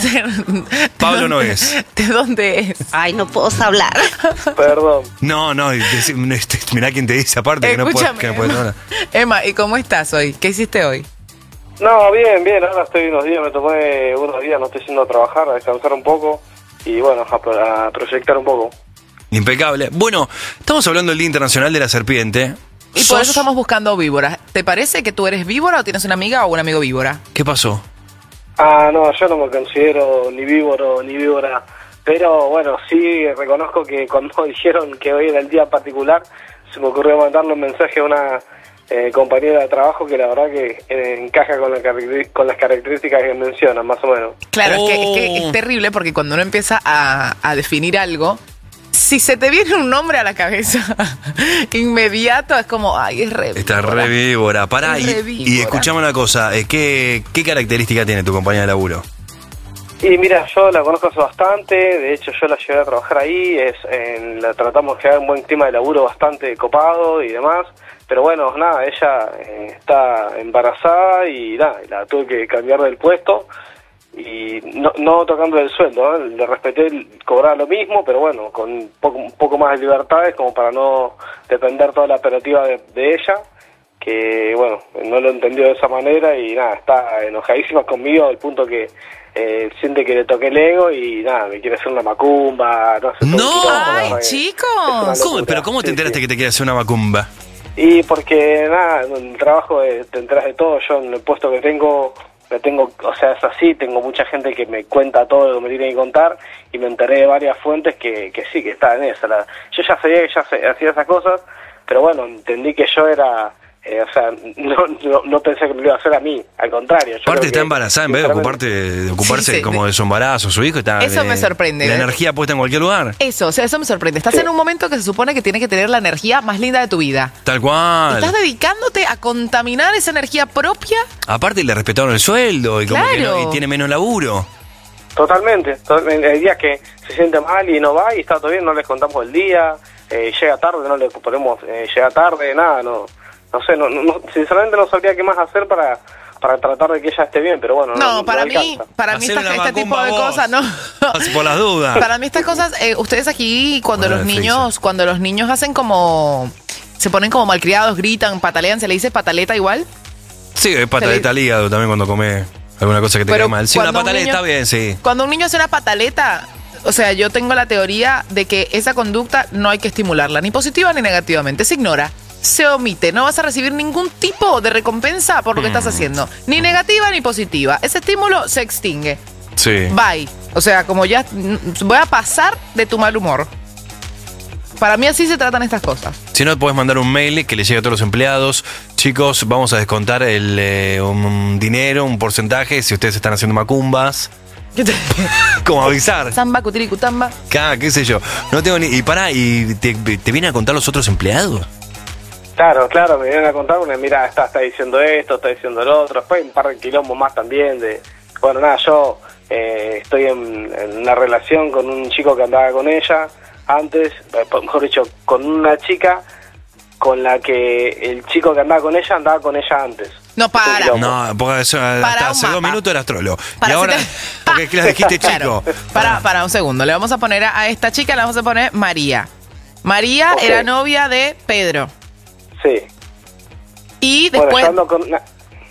Pablo no es. ¿De dónde es? Ay, no puedo hablar. Perdón. No, no, y dec- este, mirá quién te dice aparte que no puedes Escúchame, que no puedes hablar. Emma, ¿y cómo estás hoy? ¿Qué hiciste hoy? No, bien, bien, ahora estoy unos días, me tomé unos días, no estoy yendo a trabajar, a descansar un poco y bueno, a, pro- a proyectar un poco. Impecable. Bueno, estamos hablando del Día Internacional de la Serpiente. Y por eso estamos buscando víboras. ¿Te parece que tú eres víbora o tienes una amiga o un amigo víbora? ¿Qué pasó? Ah, no, yo no me considero ni víboro ni víbora, pero bueno, sí reconozco que cuando dijeron que hoy era el día particular, se me ocurrió mandarle un mensaje a una eh, compañera de trabajo que la verdad que eh, encaja con, la caracteri- con las características que mencionan, más o menos. Claro, es, que, es Oh. que es terrible porque cuando uno empieza a, a definir algo, si se te viene un nombre a la cabeza inmediato, es como, ay, es re Está víbora. re víbora. Pará, Es y, re y víbora. escuchame una cosa. eh, ¿qué, ¿Qué característica tiene tu compañía de laburo? Y mira, yo la conozco hace bastante, de hecho yo la llevé a trabajar ahí, es, en, la tratamos de crear un buen clima de laburo bastante copado y demás, pero bueno, nada, ella eh, está embarazada y nada, la tuve que cambiar del puesto y no, no tocando el sueldo, ¿eh? Le respeté cobrar lo mismo, pero bueno, con un poco, un poco más de libertades como para no depender toda la operativa de, de ella, que bueno, no lo entendió de esa manera y nada, está enojadísima conmigo al punto que eh, siente que le toqué el ego y nada, me quiere hacer una macumba, no sé. todo un ¡No! quilombo, ¡Ay, la verdad que chicos! es una ¿Cómo? locura. ¿Pero cómo te Sí, enteraste sí. que te quiere hacer una macumba? Y porque nada, en el trabajo eh, te enteras de todo, yo en el puesto que tengo, me tengo, o sea, es así, tengo mucha gente que me cuenta todo lo que me tiene que contar y me enteré de varias fuentes que, que sí, que estaban en esa. La, yo ya sabía que ya se- hacía esas cosas, pero bueno, entendí que yo era, eh, o sea, no, no, no pensé que me lo iba a hacer a mí, al contrario. Yo Aparte creo está que, embarazada, en vez de sinceramente, ocuparte, de ocuparse Sí, sí, como de- de su embarazo, su hijo, está Eso de- me sorprende, La ¿eh? energía puesta en cualquier lugar. Eso, o sea, eso me sorprende. Estás en un momento que se supone que tiene que tener la energía más linda de tu vida. Tal cual. ¿Estás dedicándote a contaminar esa energía propia? Aparte le respetaron el sueldo y como que Claro. no- y tiene menos laburo. Totalmente, to- hay días que se siente mal y no va y está todo bien, no les contamos el día, eh, llega tarde, no le ponemos, eh, llega tarde, nada, no no sé, no, no, sinceramente no sabría qué más hacer para para tratar de que ella esté bien, pero bueno, no, No, para no mí, alcanza. para mí Hacer esta- una este tipo macumba de vos. cosas, no. Por las dudas. Para mí estas cosas, eh, ustedes aquí cuando Bueno, los de niños, cuando los niños hacen como, se ponen como malcriados, gritan, patalean, ¿se le dice pataleta igual? Sí, es pataleta al hígado también cuando come alguna cosa que te Pero cae mal. Sí, una cuando un pataleta niño- está bien, sí. Cuando un niño hace una pataleta, o sea, yo tengo la teoría de que esa conducta no hay que estimularla, ni positiva ni negativamente, se ignora. Se omite, no vas a recibir ningún tipo de recompensa por lo que estás haciendo, ni negativa ni positiva. Ese estímulo se extingue. Sí. Bye. O sea, como ya mm, voy a pasar de tu mal humor. Para mí así se tratan estas cosas. Si no, puedes mandar un mail que le llegue a todos los empleados. Chicos, vamos a descontar el, eh, un dinero, un porcentaje, si ustedes están haciendo macumbas. Como avisar. Samba, cutiricutamba. Cá, qué sé yo. No tengo ni... Y pará, ¿y te, te vienen a contar los otros empleados? Claro, claro, me vienen a contar una, mira, está, está diciendo esto, está diciendo lo otro. Después hay un par de quilombos más también de... Bueno, nada, yo eh, estoy en, en una relación con un chico que andaba con ella antes, mejor dicho, con una chica con la que el chico que andaba con ella andaba con ella antes. No, para. No, porque eso, hasta hace dos minutos eras trolo. Para y ahora, te... porque le dijiste claro. chico. Para, para un segundo, le vamos a poner a, a esta chica, le vamos a poner María. María okay. Era novia de Pedro. Sí. Y después... Bueno, yo ando con... Una...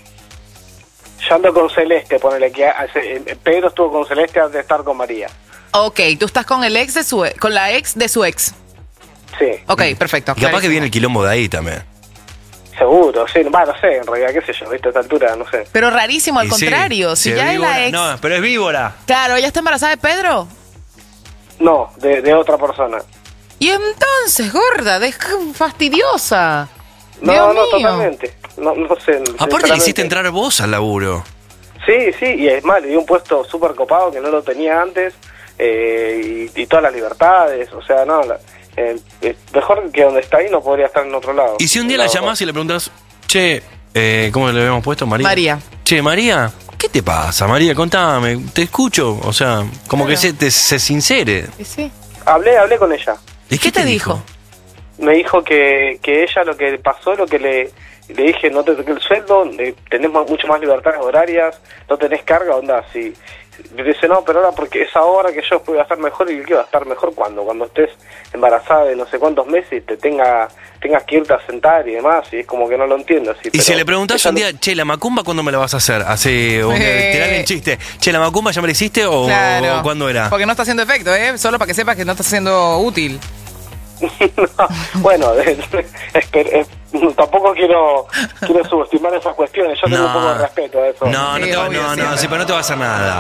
Yo ando con Celeste, ponele que hace... Pedro estuvo con Celeste antes de estar con María. Ok, tú estás con el ex de su con la ex de su ex. Sí. Ok, perfecto. Y capaz que viene el quilombo de ahí también. Seguro, sí, va, no sé, en realidad, qué sé yo, viste, a esta altura, no sé. Pero rarísimo, al y contrario, sí, si, si ya es la ex... No, pero es víbora. Claro, ¿ella está embarazada de Pedro? No, de, de otra persona. Y entonces, gorda, de fastidiosa. No, Dios no, mío. totalmente. No, no sé. Aparte le hiciste entrar vos al laburo. Sí, sí, y es más, le di un puesto súper copado que no lo tenía antes, eh, y, y todas las libertades, o sea, no, la, eh, eh, mejor que donde está ahí no podría estar en otro lado. Y si un día la llamás y le preguntas, che, eh, ¿cómo le habíamos puesto? María. María. Che, María, ¿qué te pasa, María? Contame, te escucho, o sea, como claro. que se, te, se sincere. Sí. Hablé, hablé con ella. ¿Y qué, ¿Qué te, te dijo? dijo? Me dijo que, que ella lo que pasó, lo que le, le dije, no te toqué el sueldo, eh, tenés más, mucho más libertades horarias, no tenés carga, onda, si... Me dice, no, pero ahora porque es ahora que yo voy a estar mejor. Y ¿qué va a estar mejor cuando? Cuando estés embarazada de no sé cuántos meses y te tenga, tengas que irte a sentar y demás, y es como que no lo entiendo. Así, y si le preguntás un día, no... che, la macumba, ¿cuándo me la vas a hacer? Hace, un, eh... tirarle el chiste, che, la macumba ya me la hiciste o, claro. o ¿cuándo era? Porque no está haciendo efecto, ¿eh? Solo para que sepas que no está siendo útil. No, bueno, es, es, es, tampoco quiero quiero subestimar esas cuestiones. Yo tengo no, un poco de respeto a eso. No, no, sí, te va, obvio, no, sí, no, sí, pero no te va a hacer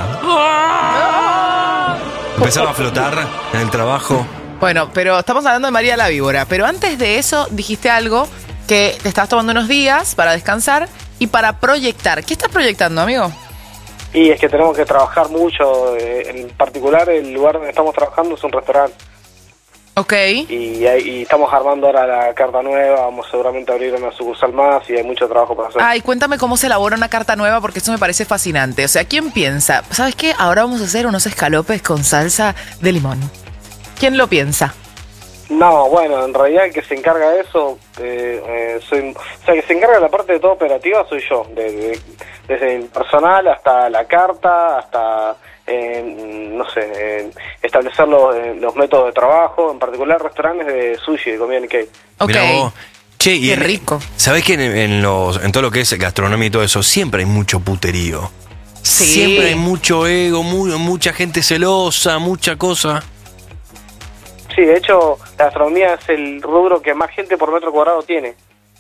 nada. Empezaba a flotar en el trabajo. Bueno, pero estamos hablando de María la Víbora. Pero antes de eso dijiste algo que te estabas tomando unos días para descansar y para proyectar. ¿Qué estás proyectando, amigo? Y es que tenemos que trabajar mucho. En particular, el lugar donde estamos trabajando es un restaurante. Ok. Y, y estamos armando ahora la carta nueva, vamos seguramente a abrir una sucursal más y hay mucho trabajo para hacer. Ay, cuéntame cómo se elabora una carta nueva porque eso me parece fascinante. O sea, ¿quién piensa? ¿Sabes qué? Ahora vamos a hacer unos escalopes con salsa de limón. ¿Quién lo piensa? No, bueno, en realidad el que se encarga de eso, eh, eh, soy, o sea, el que se encarga de la parte de todo operativa soy yo, de, de, desde el personal hasta la carta, hasta... Eh, no sé, eh, establecer los, eh, los métodos de trabajo, en particular restaurantes de sushi, de comida Nikkei. Ok, che, y qué en, rico. ¿Sabés que en, en, los, en todo lo que es gastronomía y todo eso, siempre hay mucho puterío? Sí. Siempre hay mucho ego, muy, mucha gente celosa, mucha cosa. Sí, de hecho, la gastronomía es el rubro que más gente por metro cuadrado tiene.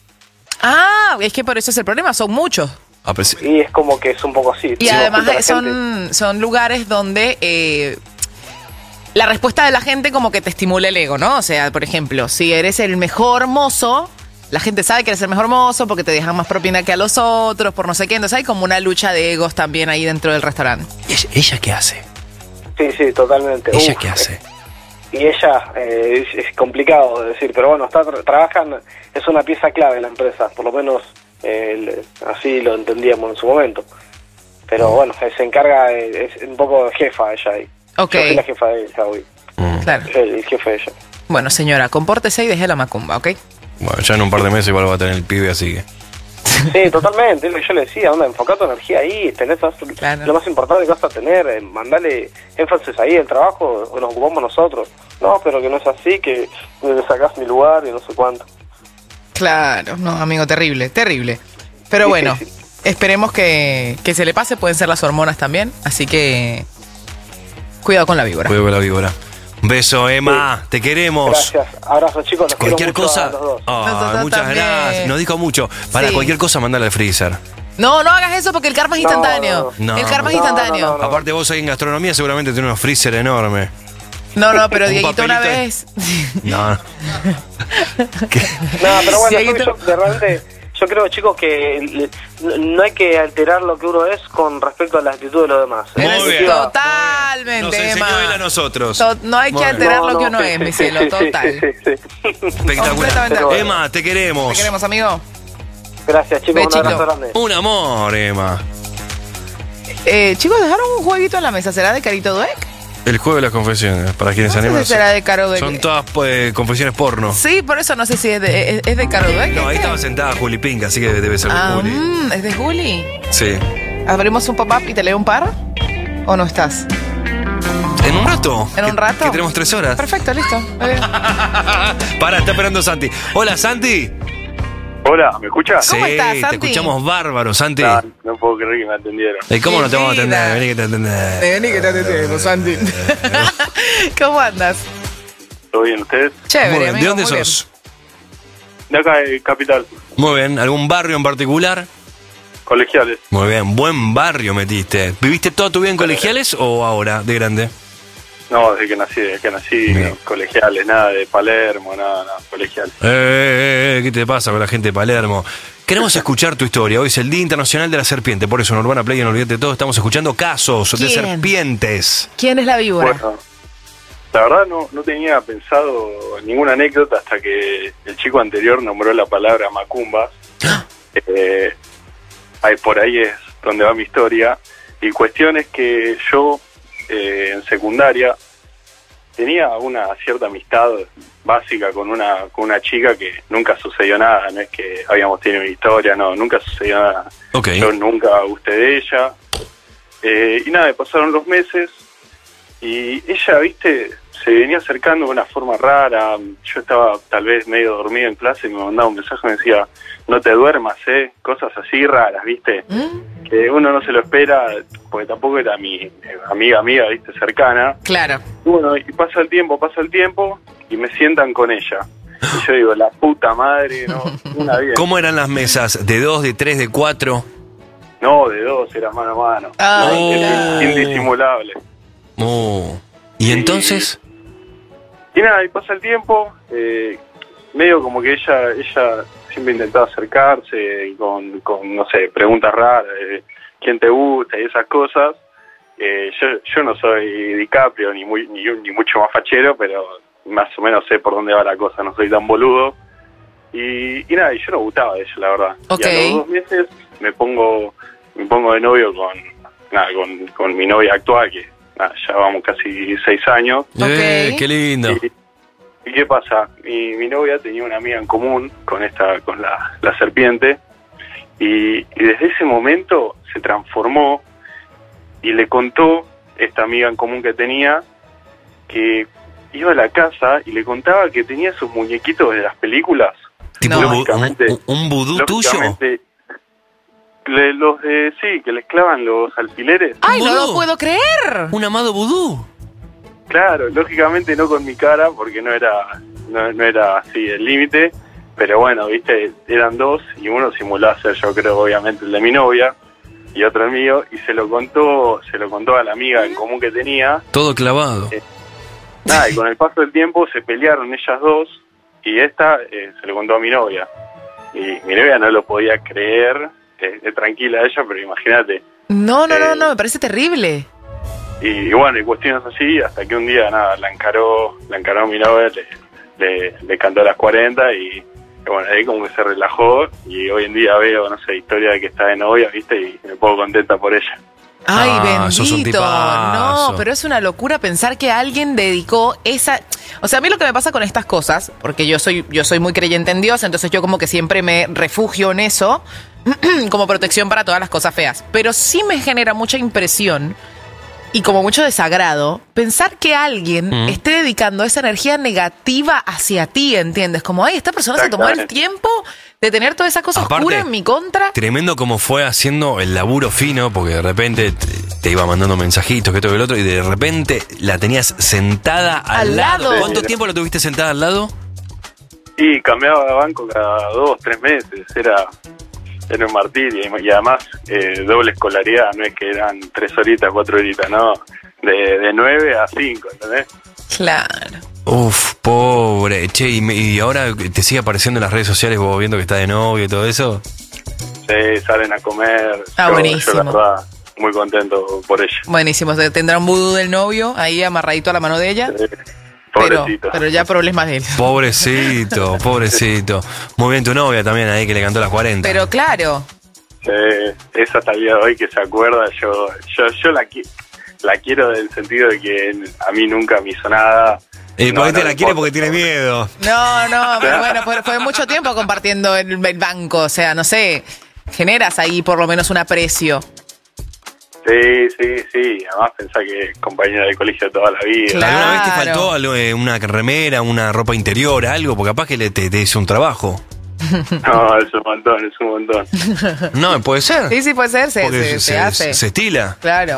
Ah, es que por eso es el problema, son muchos. Ah, pues, y es como que es un poco así. Y además son, son lugares donde eh, la respuesta de la gente como que te estimula el ego, ¿no? O sea, por ejemplo, si eres el mejor mozo, la gente sabe que eres el mejor mozo porque te dejan más propina que a los otros, por no sé qué. Entonces hay como una lucha de egos también ahí dentro del restaurante. ¿Y ella, ella qué hace? Sí, sí, totalmente. ¿Ella Uf, qué hace? Y ella, eh, es, es complicado de decir, pero bueno, está, trabajan, es una pieza clave en la empresa, por lo menos... Eh, así lo entendíamos en su momento, pero bueno, se encarga, es un poco jefa ella ahí. Okay. Yo soy la jefa de ella hoy. Mm. Claro. El, el jefe de ella. Bueno, señora, compórtese y deje la macumba, ¿ok? Bueno, ya en un par de meses igual va a tener el pibe, así que... Sí, totalmente, es lo que yo le decía, onda, enfoca tu energía ahí, tenés claro. Lo más importante que vas a tener, eh, mandale énfasis ahí, el trabajo nos ocupamos nosotros. No, pero que no es así, que le sacás mi lugar y no sé cuánto. Claro, no, amigo, terrible, terrible. Pero sí, bueno, sí, sí. Esperemos que, que se le pase, pueden ser las hormonas también, así que cuidado con la víbora. Cuidado con la víbora. Un beso, Emma, sí. Te queremos. Gracias, abrazo chicos, los cualquier quiero cosa. mucho a los dos. Oh, muchas también. Gracias, nos dijo mucho. Para sí. Cualquier cosa, mandala al freezer. No, no hagas eso porque el karma es no, instantáneo. No, no. El karma no, es instantáneo. No, no, no. Aparte vos ahí en gastronomía seguramente tenés unos freezer enormes. No, no, pero Dieguito una papelito. vez. No, no. No, pero bueno, Dieguito- yo, de realmente, yo creo, chicos, que le- no hay que alterar lo que uno es con respecto a la actitud de los demás. Muy En bien. definitiva, Totalmente, Nos enseñó Emma. él a nosotros. To- no hay Muy que bien. alterar no, lo que no, uno sí, es, sí, mi sí, cielo, sí, total. sí, sí, sí. Espectacular. Completamente. Pero bueno. Emma, te queremos. Te queremos, amigo. Gracias, chicos, Bechito. un abrazo grande. Un amor, Emma. Eh, chicos, dejaron un jueguito en la mesa. ¿Será de Carito Dweck? El juego de las confesiones, para quienes No sé animan. si será de Caro Dweck. Son todas eh, confesiones porno. Sí, por eso no sé si es de, es, es de Caro Dweck. No, ahí ¿Este? estaba sentada Juli Pink, así que debe ser de Ah, Juli. mm, ¿es de Juli? Sí. ¿Abrimos un pop-up y te leo un par? ¿O no estás? ¿En un rato? ¿En un Que- rato? Que tenemos tres horas. Perfecto, listo. Muy bien. Para, está esperando Santi. Hola, Santi. Hola, ¿me escuchas? ¿Cómo sí, estás, te Santi? escuchamos bárbaro, Santi. No, no puedo creer que me atendieron. ¿Y cómo Mi no te vamos a vida. atender? Vení que te atendés. Vení que te atendemos, Santi. ¿Cómo andas? ¿Todo bien ustedes? Chévere, Muy bien. amigo, ¿De dónde muy bien. sos? De acá, de Capital. Muy bien. ¿Algún barrio en particular? Colegiales. Muy bien. Buen barrio metiste. ¿Viviste toda tu vida en colegiales o ahora, de grande? No, desde que nací, desde que nací, Bien. colegiales, nada de Palermo, nada, nada, colegiales. Eh, eh, eh, ¿qué te pasa con la gente de Palermo? Queremos escuchar tu historia. Hoy es el Día Internacional de la Serpiente. Por eso en Urbana Play, no olvídate de todo, estamos escuchando casos de ¿Quién? serpientes. ¿Quién es la víbora? Bueno, la verdad no, no tenía pensado ninguna anécdota hasta que el chico anterior nombró la palabra macumbas. Eh, ahí por ahí es donde va mi historia. Y cuestión es que yo eh, en secundaria tenía una cierta amistad básica con una con una chica que nunca sucedió nada, no es que habíamos tenido una historia, no, nunca sucedió nada. Ok. Yo nunca gusté de ella. Eh, y nada, pasaron los meses y ella, viste, se venía acercando de una forma rara. Yo estaba tal vez medio dormido en clase y me mandaba un mensaje y me decía, no te duermas, ¿eh? Cosas así raras, viste, que uno no se lo espera, porque tampoco era mi eh, amiga, amiga, viste, cercana. Claro. Y bueno, y pasa el tiempo, pasa el tiempo, y me sientan con ella. Y yo digo, la puta madre, no, una bien. ¿Cómo eran las mesas? ¿De dos, de tres, de cuatro? No, de dos, era mano a mano. Ay, No, claro. indisimulable. Oh. ¿Y entonces? Y nada, y pasa el tiempo, eh, medio como que ella ella siempre intentaba acercarse con, con no sé, preguntas raras, de quién te gusta y esas cosas. Eh, yo yo no soy DiCaprio ni, muy, ni, ni mucho más fachero, pero más o menos sé por dónde va la cosa, no soy tan boludo. Y, y nada, y yo no gustaba de ella, la verdad. Ok. Y a los dos meses me pongo me pongo de novio con, nada, con, con mi novia actual, que nada, ya vamos casi seis años. Eh, qué lindo. Y, ¿y qué pasa? Mi, mi novia tenía una amiga en común con esta, con la, la serpiente, y, y desde ese momento se transformó y le contó esta amiga en común que tenía que iba a la casa y le contaba que tenía sus muñequitos de las películas. ¿Tipo un, Lógicamente- un- un vudú tuyo? lógicamente, le- los de, sí, que les clavan los alfileres. ¡Ay, no lo puedo creer! ¿Un amado vudú? Claro, lógicamente no con mi cara, porque no era no, no era así el límite, pero bueno, viste, eran dos y uno simulaba ser, yo creo, obviamente el de mi novia y otro el mío, y se lo contó se lo contó a la amiga en común que tenía. Todo clavado. Eh, Nada, y con el paso del tiempo se pelearon ellas dos y esta eh, se lo contó a mi novia. Y mi novia no lo podía creer, eh, es tranquila ella, pero imagínate. No, no, no, Eh, no, me parece terrible. Y, y bueno, y cuestiones así, hasta que un día, nada, la encaró, la encaró mi novia, le, le, le cantó a las cuarenta y, y bueno, ahí como que se relajó y hoy en día veo, no sé, historia de que está de novia, viste, y me pongo contenta por ella. Ay, Ah, sos un bendito. tipazo. No, pero es una locura pensar que alguien dedicó esa. O sea, a mí lo que me pasa con estas cosas, porque yo soy, yo soy muy creyente en Dios, entonces yo como que siempre me refugio en eso, como protección para todas las cosas feas. Pero sí me genera mucha impresión y como mucho desagrado pensar que alguien Mm. esté dedicando esa energía negativa hacia ti, ¿entiendes? Como, ay, esta persona se tomó el Exactamente. tiempo de tener toda esa cosa Aparte, oscura en mi contra. Tremendo como fue haciendo el laburo fino, porque de repente te, te iba mandando mensajitos, que esto que el otro, y de repente la tenías sentada al, Al lado. lado. ¿Cuánto tiempo la tuviste sentada al lado? Y cambiaba de banco cada dos, tres meses, era, era un martirio, y, y además eh, doble escolaridad, no es que eran tres horitas, cuatro horitas, no, de, de nueve a cinco, ¿entendés? Claro. Uf, pobre. Che, y, me- y ahora te sigue apareciendo en las redes sociales vos viendo que está de novio y todo eso. Sí, salen a comer. Ah, Yo- buenísimo. Yo, la verdad, muy contento por ella. Buenísimo. Tendrá un vudú del novio ahí amarradito a la mano de ella. Pero, Pobrecito. pero ya problemas de él. Pobrecito, pobrecito. Muy bien tu novia también ahí que le cantó las cuarenta. Pero claro. Sí, es hasta el día de hoy que se acuerda. Yo yo, yo la, qui- la quiero en el sentido de que a mí nunca me hizo nada. Y No, porque no te la le quiere importa. porque tiene miedo. No, no, pero bueno, fue, fue mucho tiempo compartiendo el, el banco. O sea, no sé, generas ahí por lo menos un aprecio. Sí, sí, sí. Además pensá que es compañera de colegio toda la vida. ¿Alguna vez te faltó algo, eh, una remera, una ropa interior, algo? Porque capaz que le, te, te hizo un trabajo. No, es un montón, es un montón. No, puede ser. Sí, sí, puede ser, se, Porque se, se, se hace. se estila. Claro.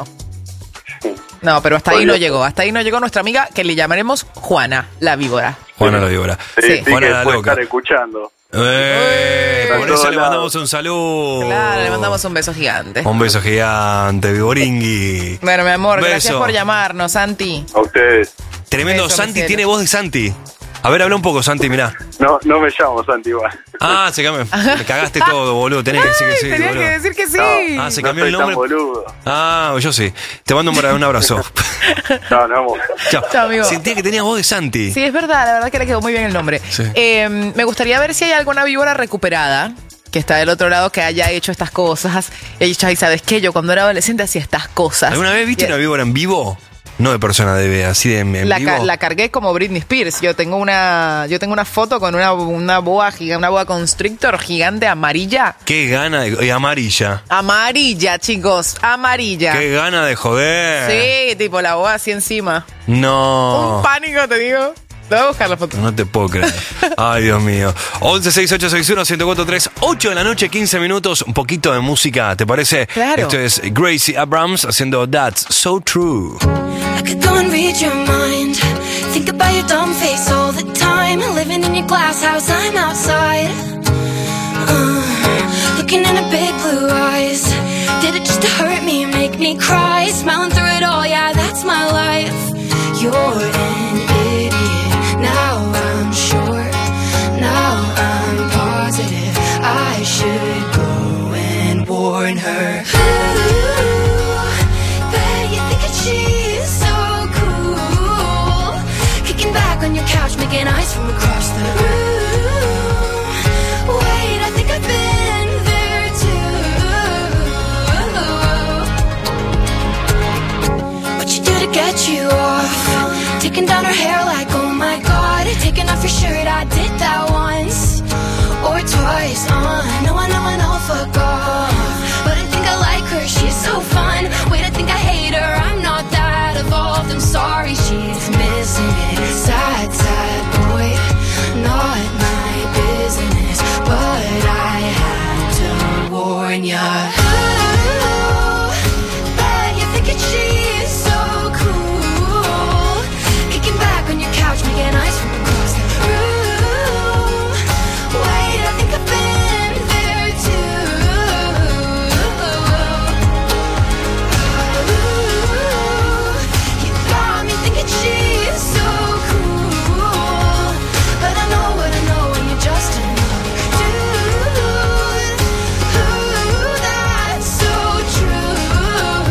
No, pero hasta ahí no llegó. Hasta ahí no llegó nuestra amiga que le llamaremos Juana, la víbora. Juana la víbora. Sí, sí, Juana que la puede loca. estar escuchando. Eh, por Está eso todo le lado. mandamos un saludo. Claro, le mandamos un beso gigante. Un beso gigante, Viboringui. Bueno, mi amor, Beso. gracias por llamarnos, Santi. A ustedes. Tremendo. Beso, mi Santi cielo. tiene voz de Santi. A ver, habla un poco, Santi, mirá. No, no me llamo Santi igual. Ah, se cambió. Me cagaste todo, boludo. Tenés que decir que sí, Tenía boludo. que decir que sí. No, Ah, se no cambió soy el nombre. tan boludo. Ah, yo sí. Te mando un, un abrazo. No, no, vos. Chao. Chao, amigo. Sentía que tenía voz de Santi. Sí, es verdad, la verdad que le quedó muy bien el nombre. Sí. Eh, me gustaría ver si hay alguna víbora recuperada que está del otro lado que haya hecho estas cosas. Y dicho, ay, ¿sabes qué? Yo cuando era adolescente hacía estas cosas. ¿Alguna vez viste Y- una víbora en vivo? No de persona, de así de en La, vivo. ca- la cargué como Britney Spears. Yo tengo una, yo tengo una foto con una, una boa gigante, una boa constrictor gigante amarilla. Qué gana de... y amarilla. Amarilla, chicos, amarilla. Qué gana de joder. Sí, tipo la boa así encima. No. Un pánico, te digo. Te voy a buscar la foto. No te puedo creer. Ay, Dios mío. once seis ocho seis uno uno cero cuatro tres, ocho de la noche, quince minutos. Un poquito de música, ¿te parece? Claro. Esto es Gracie Abrams haciendo That's So True. I could go and read your mind. Think about your dumb face all the time. Living in your glass house, I'm outside. Uh, looking in her big blue eyes. Did it just to hurt me and make me cry? Smiling through it all, yeah, that's my life. You're an idiot. Now I'm sure. Now I'm positive. I should go and warn her. Ooh, bet you think that she's so cool. Kicking back on your couch, making eyes from across the room. Wait, I think I've been there too. What you do to get you off? Taking down her hair like, oh my god. Taking off your shirt, I did that once or twice. Uh, no, I know, I know, fuck off. But I think I like her, she's so fun. Wait, I think I hate her, I'm not that evolved. I'm sorry, she's missing it. Sad, sad boy, not my business. But I had to warn ya. Ooh, bet you think that she's so cool. Kicking back on your couch, making eyes from across the room. Wait, I think I've been there too. Ooh, you got me thinking she's so cool. But I know what I know, and you're just another dude. Ooh, that's so true.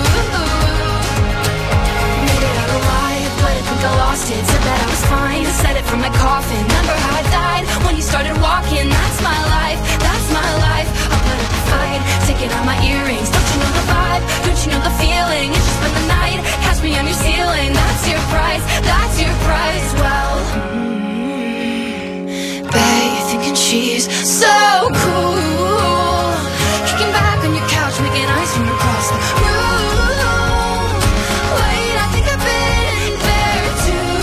Made it out alive, but I think I lost it. Said that I was fine, I said it from my coffin. Remember how I died when you started walking? That's my life, that's my life. I'll put up a fight, taking out my earrings. Don't you know the vibe? Don't you know the feeling? It's just spend the night, catch me on your ceiling. That's your price, that's your price. Well, mm, bet you're thinking she's so cool. Kicking back on your couch, making eyes from across the room. Wait, I think I've been there too.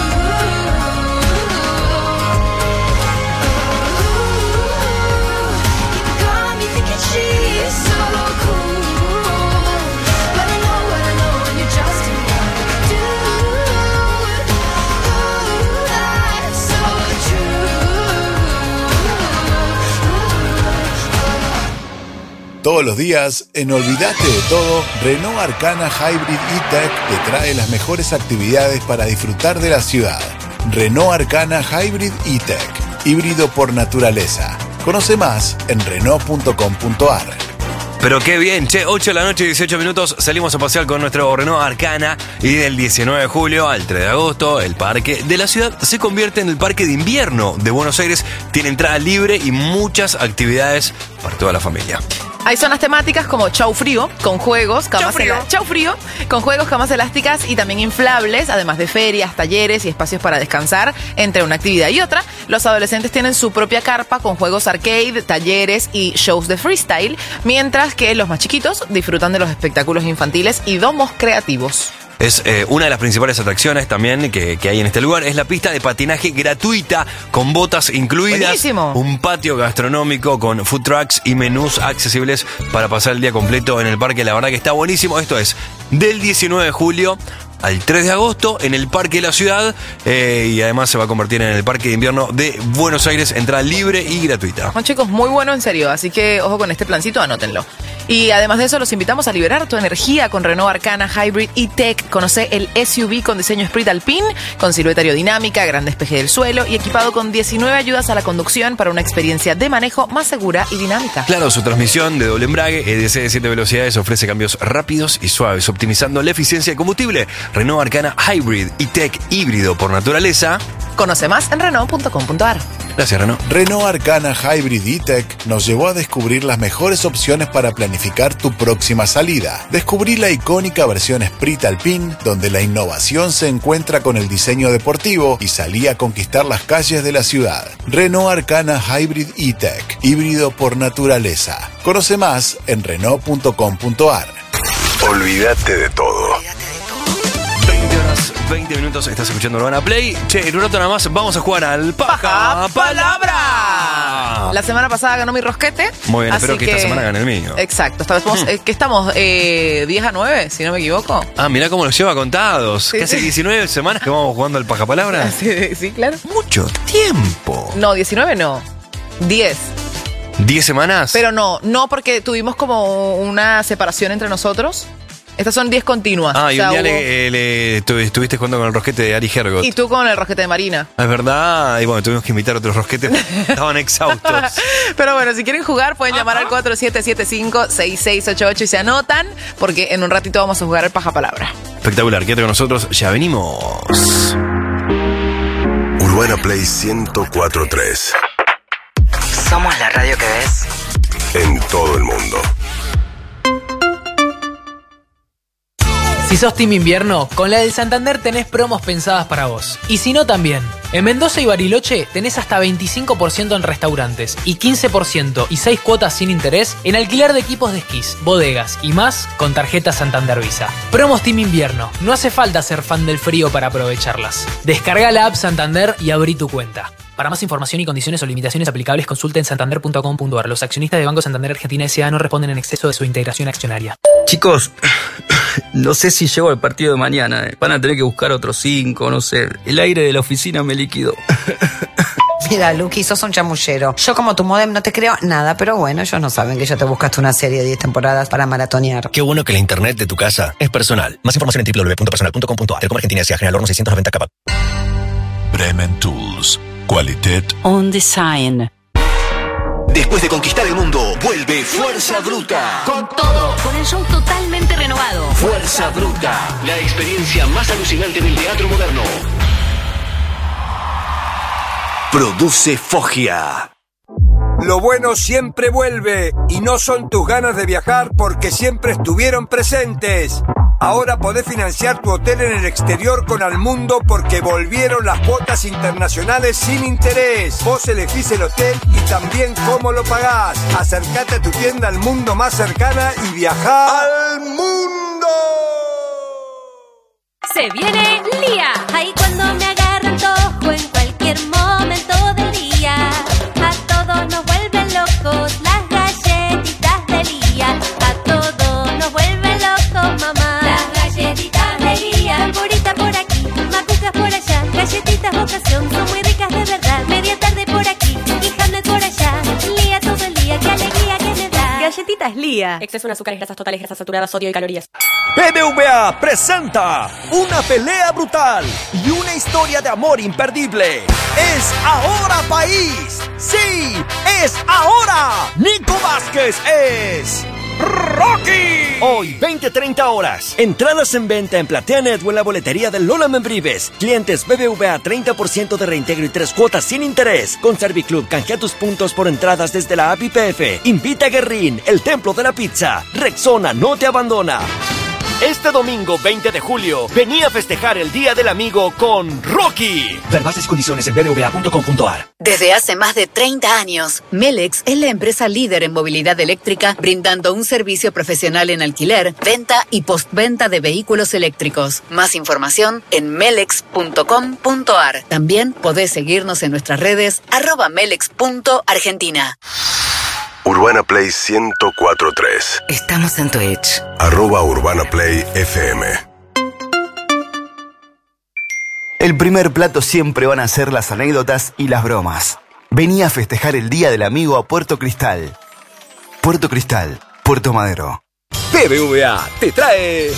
You got me thinking she's so cool. But I know what I know, and you're just another dude. Ooh, todos los días, en Olvídate de Todo, Renault Arcana Hybrid E-Tech te trae las mejores actividades para disfrutar de la ciudad. Renault Arcana Hybrid E-Tech, híbrido por naturaleza. Conoce más en renault punto com punto a r. Pero qué bien, che, ocho de la noche, dieciocho minutos, salimos a pasear con nuestro Renault Arcana y del diecinueve de julio al tres de agosto, el parque de la ciudad se convierte en el parque de invierno de Buenos Aires. Tiene entrada libre y muchas actividades para toda la familia. Hay zonas temáticas como Chau Frío, con juegos, camas, Chau Frío. ela- Chau Frío, con juegos, camas elásticas y también inflables, además de ferias, talleres y espacios para descansar entre una actividad y otra. Los adolescentes tienen su propia carpa con juegos arcade, talleres y shows de freestyle, mientras que los más chiquitos disfrutan de los espectáculos infantiles y domos creativos. Es eh, una de las principales atracciones también que, que hay en este lugar. Es la pista de patinaje gratuita con botas incluidas. Buenísimo. Un patio gastronómico con food trucks y menús accesibles para pasar el día completo en el parque. La verdad que está buenísimo. Esto es del diecinueve de julio al tres de agosto en el Parque de la Ciudad eh, y además se va a convertir en el Parque de Invierno de Buenos Aires. Entrada libre y gratuita. Son chicos muy bueno en serio, así que ojo con este plancito, anótenlo. Y además de eso, los invitamos a liberar tu energía con Renault Arcana Hybrid E-Tech. Conoce el S U V con diseño Sprint Alpine, con silueta aerodinámica, gran despeje del suelo y equipado con diecinueve ayudas a la conducción para una experiencia de manejo más segura y dinámica. Claro, su transmisión de doble embrague E D C de siete velocidades ofrece cambios rápidos y suaves, optimizando la eficiencia de combustible. Renault Arcana Hybrid E-Tech híbrido por naturaleza. Conoce más en renault punto com punto a r. Gracias, Renault. Renault Arcana Hybrid E-Tech nos llevó a descubrir las mejores opciones para planificar tu próxima salida. Descubrí la icónica versión Sprint Alpine, donde la innovación se encuentra con el diseño deportivo y salí a conquistar las calles de la ciudad. Renault Arcana Hybrid E-Tech, híbrido por naturaleza. Conoce más en renault punto com punto a r. Olvídate de todo. veinte horas, veinte minutos, estás escuchando Urbana Play. Che, en un rato nada más vamos a jugar al Paja Palabra. La semana pasada ganó mi rosquete. Muy bien, así espero que, esta semana gane el mío. Exacto, esta vez vamos, Hmm. eh, ¿qué estamos? Eh, ¿diez a nueve, si no me equivoco? Ah, mirá cómo los lleva contados. Sí, Casi sí. diecinueve semanas que vamos jugando al Paja Palabra. Sí, sí, claro. Mucho tiempo. No, diecinueve no. diez. ¿diez semanas? Pero no, no porque tuvimos como una separación entre nosotros. Estas son diez continuas. Ah, O y sea, un día hubo- le, le- estu- estuviste jugando con el rosquete de Ari Hergot. Y tú con el rosquete de Marina. Es verdad. Y bueno, tuvimos que invitar otros rosquetes. Estaban exhaustos. Pero bueno, si quieren jugar pueden llamar al cuatro siete siete cinco, seis seis ocho ocho y se anotan porque en un ratito vamos a jugar el Paja Palabra. Espectacular. Quédate con nosotros. Ya venimos. Urbana Play ciento cuatro punto tres. Somos la radio que ves. En todo el mundo. Si sos Team Invierno, con la del Santander tenés promos pensadas para vos. Y si no, también. En Mendoza y Bariloche tenés hasta veinticinco por ciento en restaurantes y quince por ciento y seis cuotas sin interés en alquiler de equipos de esquís, bodegas y más con tarjeta Santander Visa. Promos Team Invierno. No hace falta ser fan del frío para aprovecharlas. Descarga la app Santander y abrí tu cuenta. Para más información y condiciones o limitaciones aplicables, consulta en santander punto com punto a r. Los accionistas de Banco Santander Argentina S A no responden en exceso de su integración accionaria. Chicos, no sé si llego al partido de mañana. eh. Van a tener que buscar otros cinco, no sé. El aire de la oficina me liquidó. Mira, Luqui, sos un chamullero. Yo como tu modem no te creo nada, pero bueno, ellos no saben que ya te buscaste una serie de diez temporadas para maratonear. Qué bueno que la internet de tu casa es personal. Más información en doble u doble u doble u punto personal punto com punto a r. Telecom Argentina S A General Horno seiscientos noventa K. Bremen Tools. Qualitet On Design. Después de conquistar el mundo, vuelve Fuerza Bruta. Con todo, con el show totalmente renovado. Fuerza Bruta, la experiencia más alucinante del teatro moderno. Produce Foggia. Lo bueno siempre vuelve y no son tus ganas de viajar porque siempre estuvieron presentes. Ahora podés financiar tu hotel en el exterior con Almundo porque volvieron las cuotas internacionales sin interés. Vos elegís el hotel y también cómo lo pagás. Acércate a tu tienda Almundo más cercana y viajá al mundo. Se viene Lía, ahí cuando me agarran tojo en cualquier momento del día. A todos nos vuelven locos las galletitas de Lía. A todos nos vuelven locos, mamá. Las galletitas de Lía. Purita por aquí, macucas por allá. Galletitas vocación, son muy ricas de verdad. Media tarde por aquí y Hamlet por allá. Lía todo el día, qué alegría que me da. Galletitas es Lía. Exceso en azúcares, grasas totales, grasas saturadas, sodio y calorías. B B V A presenta una pelea brutal y una historia de amor imperdible. ¡Es ahora, país! ¡Sí! ¡Es ahora! Nico Vázquez es Rocky. Hoy, veinte treinta horas. Entradas en venta en PlateaNet o en la boletería de Lola Membrives. Clientes B B V A treinta por ciento de reintegro y tres cuotas sin interés. Con Serviclub, canjea tus puntos por entradas desde la app I P F. Invita a Guerrín, el templo de la pizza. Rexona no te abandona. Este domingo veinte de julio, vení a festejar el Día del Amigo con Rocky. Ver bases y condiciones en b b v a punto com punto a r. Desde hace más de treinta años, Melex es la empresa líder en movilidad eléctrica, brindando un servicio profesional en alquiler, venta y postventa de vehículos eléctricos. Más información en melex punto com punto a r. También podés seguirnos en nuestras redes arroba melex punto argentina. Urbana Play ciento cuatro punto tres. Estamos en Twitch. Arroba Urbana Play F M. El primer plato siempre van a ser las anécdotas y las bromas. Vení a festejar el Día del Amigo a Puerto Cristal. Puerto Cristal, Puerto Madero. B B V A te trae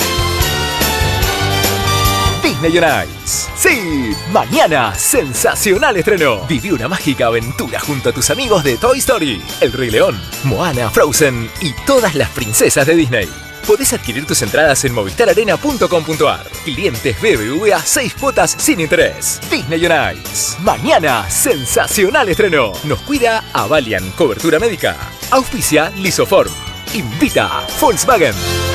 Disney on Ice. Sí, mañana, sensacional estreno. Viví una mágica aventura junto a tus amigos de Toy Story, El Rey León, Moana, Frozen y todas las princesas de Disney. Podés adquirir tus entradas en movistar arena punto com punto a r. Clientes B B V A, seis cuotas sin interés. Disney on Ice. Mañana, sensacional estreno. Nos cuida Avalian, cobertura médica. Auspicia Lisoform. Invita Volkswagen.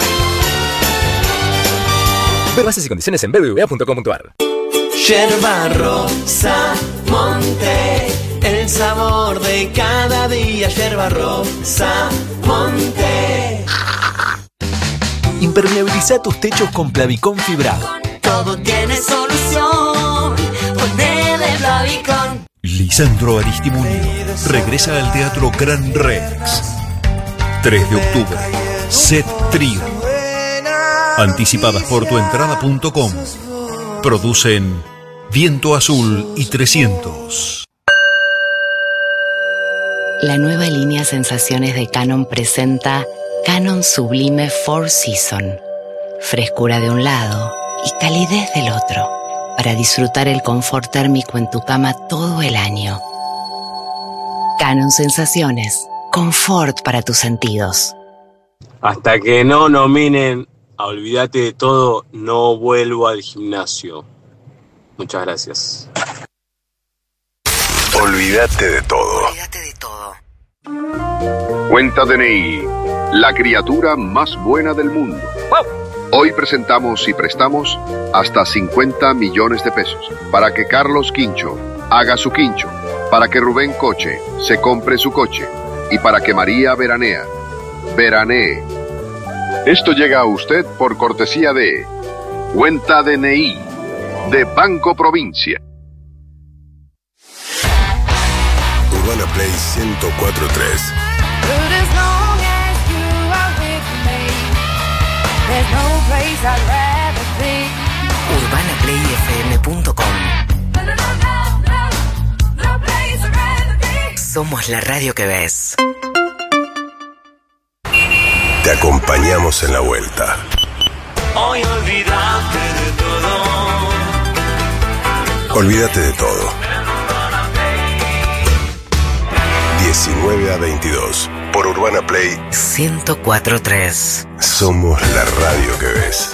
Ver bases y condiciones en b b v a punto com punto a r. Yerba rosa, monte, el sabor de cada día. Yerba rosa, monte. Impermeabiliza tus techos con Plavicón fibrado. Todo tiene solución, ponele Plavicón. Lisandro Aristimuño regresa al Teatro Gran Rex. tres de octubre. Set Trío. Anticipadas por tuentrada punto com. Producen Viento Azul y trescientos. La nueva línea Sensaciones de Canon presenta Canon Sublime Four Season. Frescura de un lado y calidez del otro, para disfrutar el confort térmico en tu cama todo el año. Canon Sensaciones. Confort para tus sentidos. Hasta que no nominen a Olvídate de Todo, no vuelvo al gimnasio. Muchas gracias. Olvídate de todo. Olvídate de todo. Cuenta D N I, la criatura más buena del mundo. Hoy presentamos y prestamos hasta cincuenta millones de pesos para que Carlos Quincho haga su quincho, para que Rubén Coche se compre su coche y para que María Veranea veranee. Esto llega a usted por cortesía de Cuenta D N I de Banco Provincia. Urbana Play ciento cuatro punto tres. urbana play f m punto com. Somos la radio que ves. Te acompañamos en la vuelta. Hoy olvídate de todo. Olvídate de todo. diecinueve a veintidós por Urbana Play ciento cuatro punto tres. Somos la radio que ves.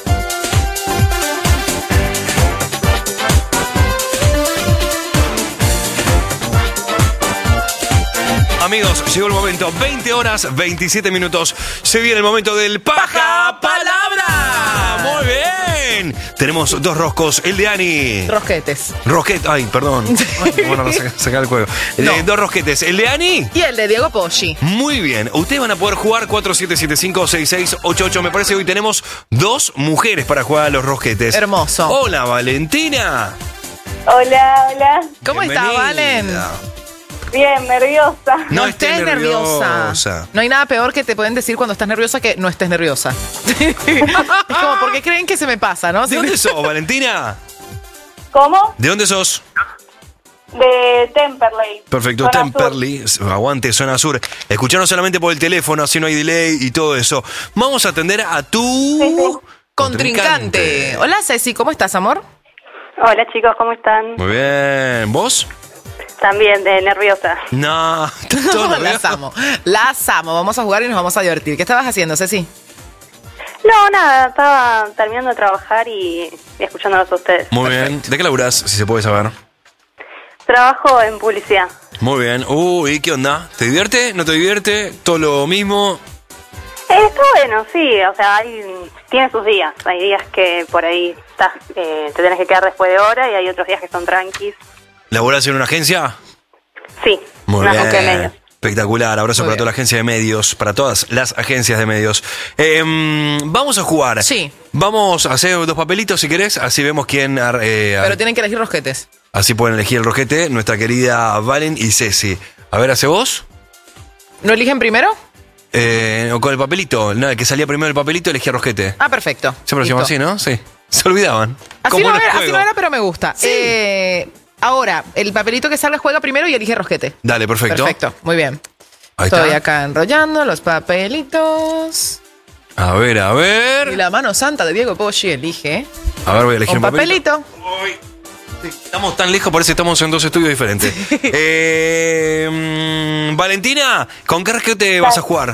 Amigos, llegó el momento, veinte horas, veintisiete minutos. Se viene el momento del Paja Palabra. Muy bien. Tenemos dos roscos, el de Ani. Rosquetes. Rosquet, ay, perdón. Ay, bueno, no saca, saca el juego. No. Eh, dos rosquetes, el de Ani. Y el de Diego Poggi. Muy bien. Ustedes van a poder jugar cuatro siete siete cinco seis seis ocho ocho. Me parece que hoy tenemos dos mujeres para jugar a los rosquetes. Hermoso. Hola, Valentina. Hola, hola. ¿Cómo Bienvenida. está, Valen? Bien, nerviosa. No, No estés estés nerviosa. nerviosa. No hay nada peor que te pueden decir cuando estás nerviosa que no estés nerviosa. Es como, porque creen que se me pasa, ¿no? ¿De dónde sos, Valentina? ¿Cómo? ¿De dónde sos? De Temperley. Perfecto, Zona Temperley, aguante, zona sur. Escuchanos solamente por el teléfono, así no hay delay y todo eso. Vamos a atender a tu Contrincante. Hola Ceci, ¿cómo estás, amor? Hola chicos, ¿cómo están? Muy bien, ¿vos? También de nerviosa. No, No, las amo, las amo. Vamos a jugar y nos vamos a divertir. ¿Qué estabas haciendo, Ceci? No, nada, estaba terminando de trabajar y, y escuchándolos a ustedes. Muy bien. ¿De qué laburás, si se puede saber? Trabajo en publicidad. Muy bien. Uy, ¿qué onda? ¿Te divierte? ¿No te divierte? ¿Todo lo mismo? Eh, está bueno, sí, o sea, hay, tiene sus días. Hay días que por ahí estás, eh, te tenés que quedar después de hora y hay otros días que son tranquis. ¿Laburás en una agencia? Sí, Muy una bien. agencia de medios. Espectacular. Abrazo Muy para bien. toda la agencia de medios, para todas las agencias de medios. Eh, mm, vamos a jugar. Sí. Vamos a hacer dos papelitos si querés, así vemos quién... Eh, Pero tienen que elegir rosquetes. Así pueden elegir el rosquete, nuestra querida Valen y Ceci. A ver, ¿hace vos? ¿No eligen primero? Eh, o con el papelito. No, el que salía primero el papelito elegía rosquete. Ah, perfecto. Siempre lo hacíamos así, Listo. ¿no? Sí. Se olvidaban. Así Como no, en el era, así juego. no era, pero me gusta. Eh, ahora, el papelito que salga juega primero y elige rosquete. Dale, perfecto. Perfecto, muy bien. Ahí Estoy está. acá enrollando los papelitos. A ver, a ver. Y la mano santa de Diego Poggi elige. A ver, voy a elegir Un un papelito. papelito. Estamos tan lejos, parece que estamos en dos estudios diferentes. eh, mm, Valentina, ¿con qué rosquete vas a jugar?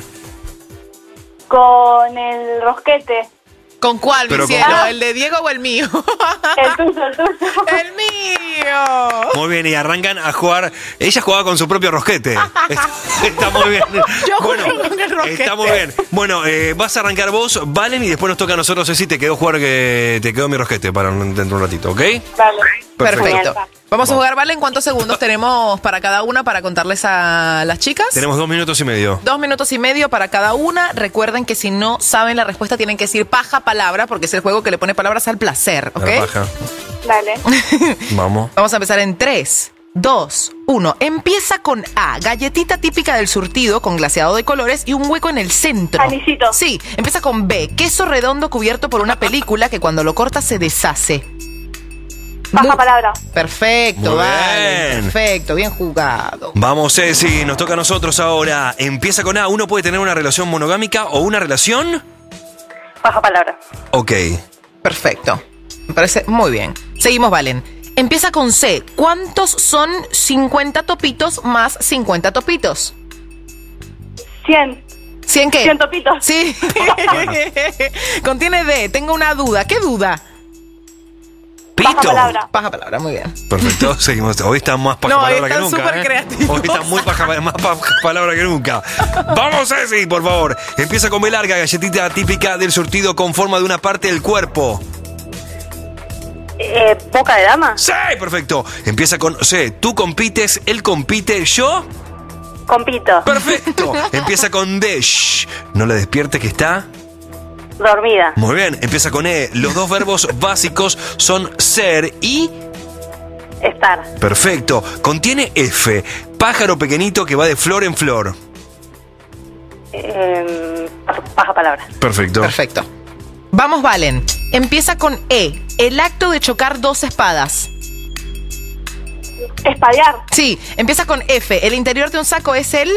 Con el rosquete. ¿Con cuál, Pero mi con- cielo? Ah. ¿El de Diego o el mío? El tuyo, el tuyo. ¡El mío! Muy bien, y arrancan a jugar. Ella jugaba con su propio rosquete. está, está muy bien. Yo bueno, jugué con el rosquete. está muy bien. Bueno, eh, vas a arrancar vos, Valen, y después nos toca a nosotros, Ceci, te quedó jugar que te quedó mi rosquete para un- dentro de un ratito, ¿ok? Vale. Perfecto. Vamos a jugar, ¿vale? ¿En cuántos segundos tenemos para cada una para contarles a las chicas? Tenemos dos minutos y medio. Dos minutos y medio para cada una. Recuerden que si no saben la respuesta tienen que decir paja palabra porque es el juego que le pone palabras al placer, ¿ok? La paja. Dale. Vamos. Vamos a empezar en tres, dos, uno. Empieza con A, galletita típica del surtido con glaseado de colores y un hueco en el centro. Anisito. Sí. Empieza con B, queso redondo cubierto por una película que cuando lo cortas se deshace. Paja Muy- palabra. Perfecto, Muy vale. bien. Perfecto, bien jugado. Vamos, Ceci, nos toca a nosotros ahora. Empieza con A. ¿Uno puede tener una relación monogámica o una relación? Paja palabra. Ok. Perfecto. Me parece muy bien. Seguimos, Valen. Empieza con C. ¿Cuántos son cincuenta topitos más cincuenta topitos? cien. ¿cien qué? cien topitos. Sí. Contiene D. Tengo una duda. ¿Qué duda? Pito. Paja palabra. Paja palabra, muy bien. Perfecto, seguimos. Hoy está más paja No, palabra que están nunca. súper ¿eh? creativos. Hoy está muy paja, más paja palabra que nunca. Vamos, Ceci, por favor. Empieza con B larga, galletita típica del surtido con forma de una parte del cuerpo. Eh, boca de dama. Sí, perfecto. Empieza con C. Tú compites, él compite, yo. Compito. Perfecto. Empieza con D. Shh. No le despiertes que está. Dormida. Muy bien. Empieza con E. Los dos verbos básicos son ser y. Estar. Perfecto. Contiene F. Pájaro pequeñito que va de flor en flor. Eh, paja palabra. Perfecto. Perfecto. Vamos, Valen. Empieza con E. El acto de chocar dos espadas. Espadear. Sí. Empieza con F. El interior de un saco es el...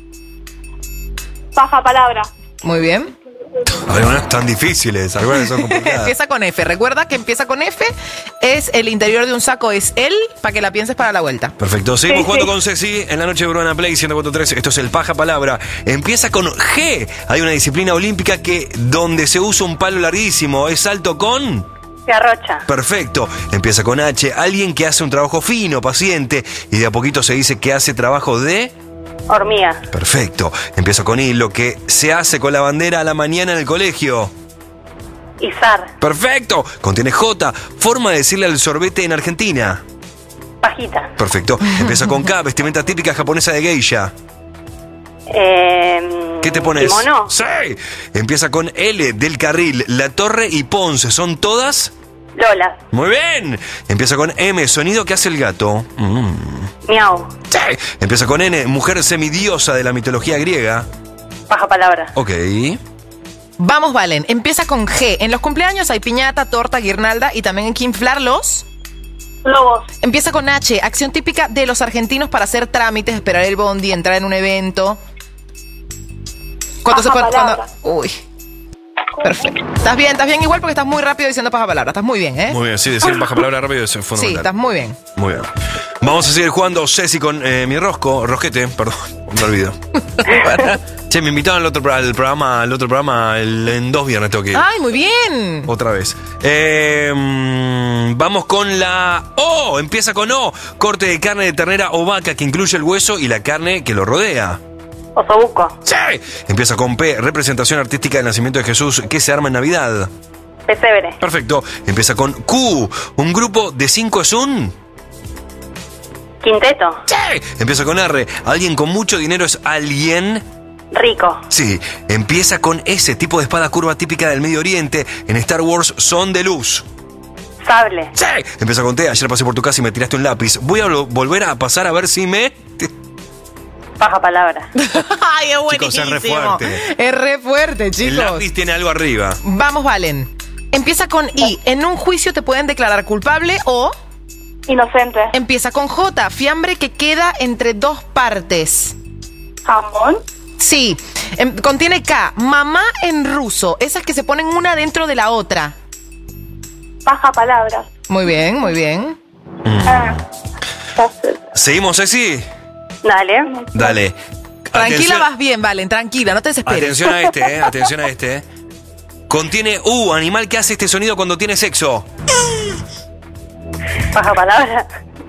Paja palabra. Muy bien. Algunas tan difíciles, algunas son complicadas. Empieza con F. Recuerda que empieza con F. Es el interior de un saco es el, para que la pienses para la vuelta. Perfecto, seguimos Sí, jugando sí. con Ceci en la noche de Urbana Play ciento cuatro punto tres. Esto es el paja palabra. Empieza con G. Hay una disciplina olímpica que donde se usa un palo larguísimo es salto con. Garrocha. Perfecto. Empieza con H. Alguien que hace un trabajo fino, paciente y de a poquito se dice que hace trabajo de. Hormiga. Perfecto. Empieza con I. Lo que se hace con la bandera a la mañana en el colegio. Izar. Perfecto. Contiene J. Forma de decirle al sorbete en Argentina. Pajita. Perfecto. Empieza con K. Vestimenta típica japonesa de geisha. Eh, ¿Qué te pones? Kimono. Sí. Empieza con L. Del Carril. La Torre y Ponce. ¿Son todas? Lola. Muy bien. Empieza con M. Sonido que hace el gato. Mm. Miau. Sí. Empieza con N. Mujer semidiosa de la mitología griega. Paja palabra. Ok. Vamos, Valen. Empieza con G. En los cumpleaños hay piñata, torta, guirnalda y también hay que inflarlos. Lobos. Empieza con H, acción típica de los argentinos para hacer trámites, esperar el bondi, entrar en un evento. ¿Cuánto se puede? Cuando, uy. Perfecto. Estás bien, estás bien igual porque estás muy rápido diciendo paja palabra. Estás muy bien, ¿eh? Muy bien, sí, decir paja palabra rápido es fundamental. Sí, estás muy bien. Muy bien. Vamos a seguir jugando Ceci con eh, mi rosco, rosquete, perdón, me olvido. Che, me invitaron al otro, al programa, al otro programa el, en dos viernes tengo que ir. ¡Ay, muy bien! Otra vez. Eh, mm, vamos con la O. Empieza con O. Corte de carne de ternera o vaca que incluye el hueso y la carne que lo rodea. Osobuco. Sí. Empieza con P. Representación artística del nacimiento de Jesús que se arma en Navidad. Pesebre. Perfecto. Empieza con Q. Un grupo de cinco es un... Quinteto. Sí. Empieza con R. Alguien con mucho dinero es alguien... Rico. Sí. Empieza con S. Tipo de espada curva típica del Medio Oriente. En Star Wars son de luz. Sable. Sí. Empieza con T. Ayer pasé por tu casa y me tiraste un lápiz. Voy a lo- volver a pasar a ver si me... Paja palabra. Ay, es buenísimo. Chicos, es re fuerte. Es re fuerte, El chicos. lápiz tiene algo arriba. Vamos, Valen. Empieza con I. En un juicio te pueden declarar culpable o... Inocente. Empieza con J. Fiambre que queda entre dos partes. Jamón. Sí. Em, contiene K. Mamá en ruso. Esas que se ponen una dentro de la otra. Paja palabra. Muy bien, muy bien. Ah. ¿Seguimos, Ceci? Dale. Dale. Tranquila, Atención- vas bien, Valen. Tranquila, no te desesperes. Atención a este, eh. Atención a este, eh. Contiene U, animal que hace este sonido cuando tiene sexo. Paja palabra.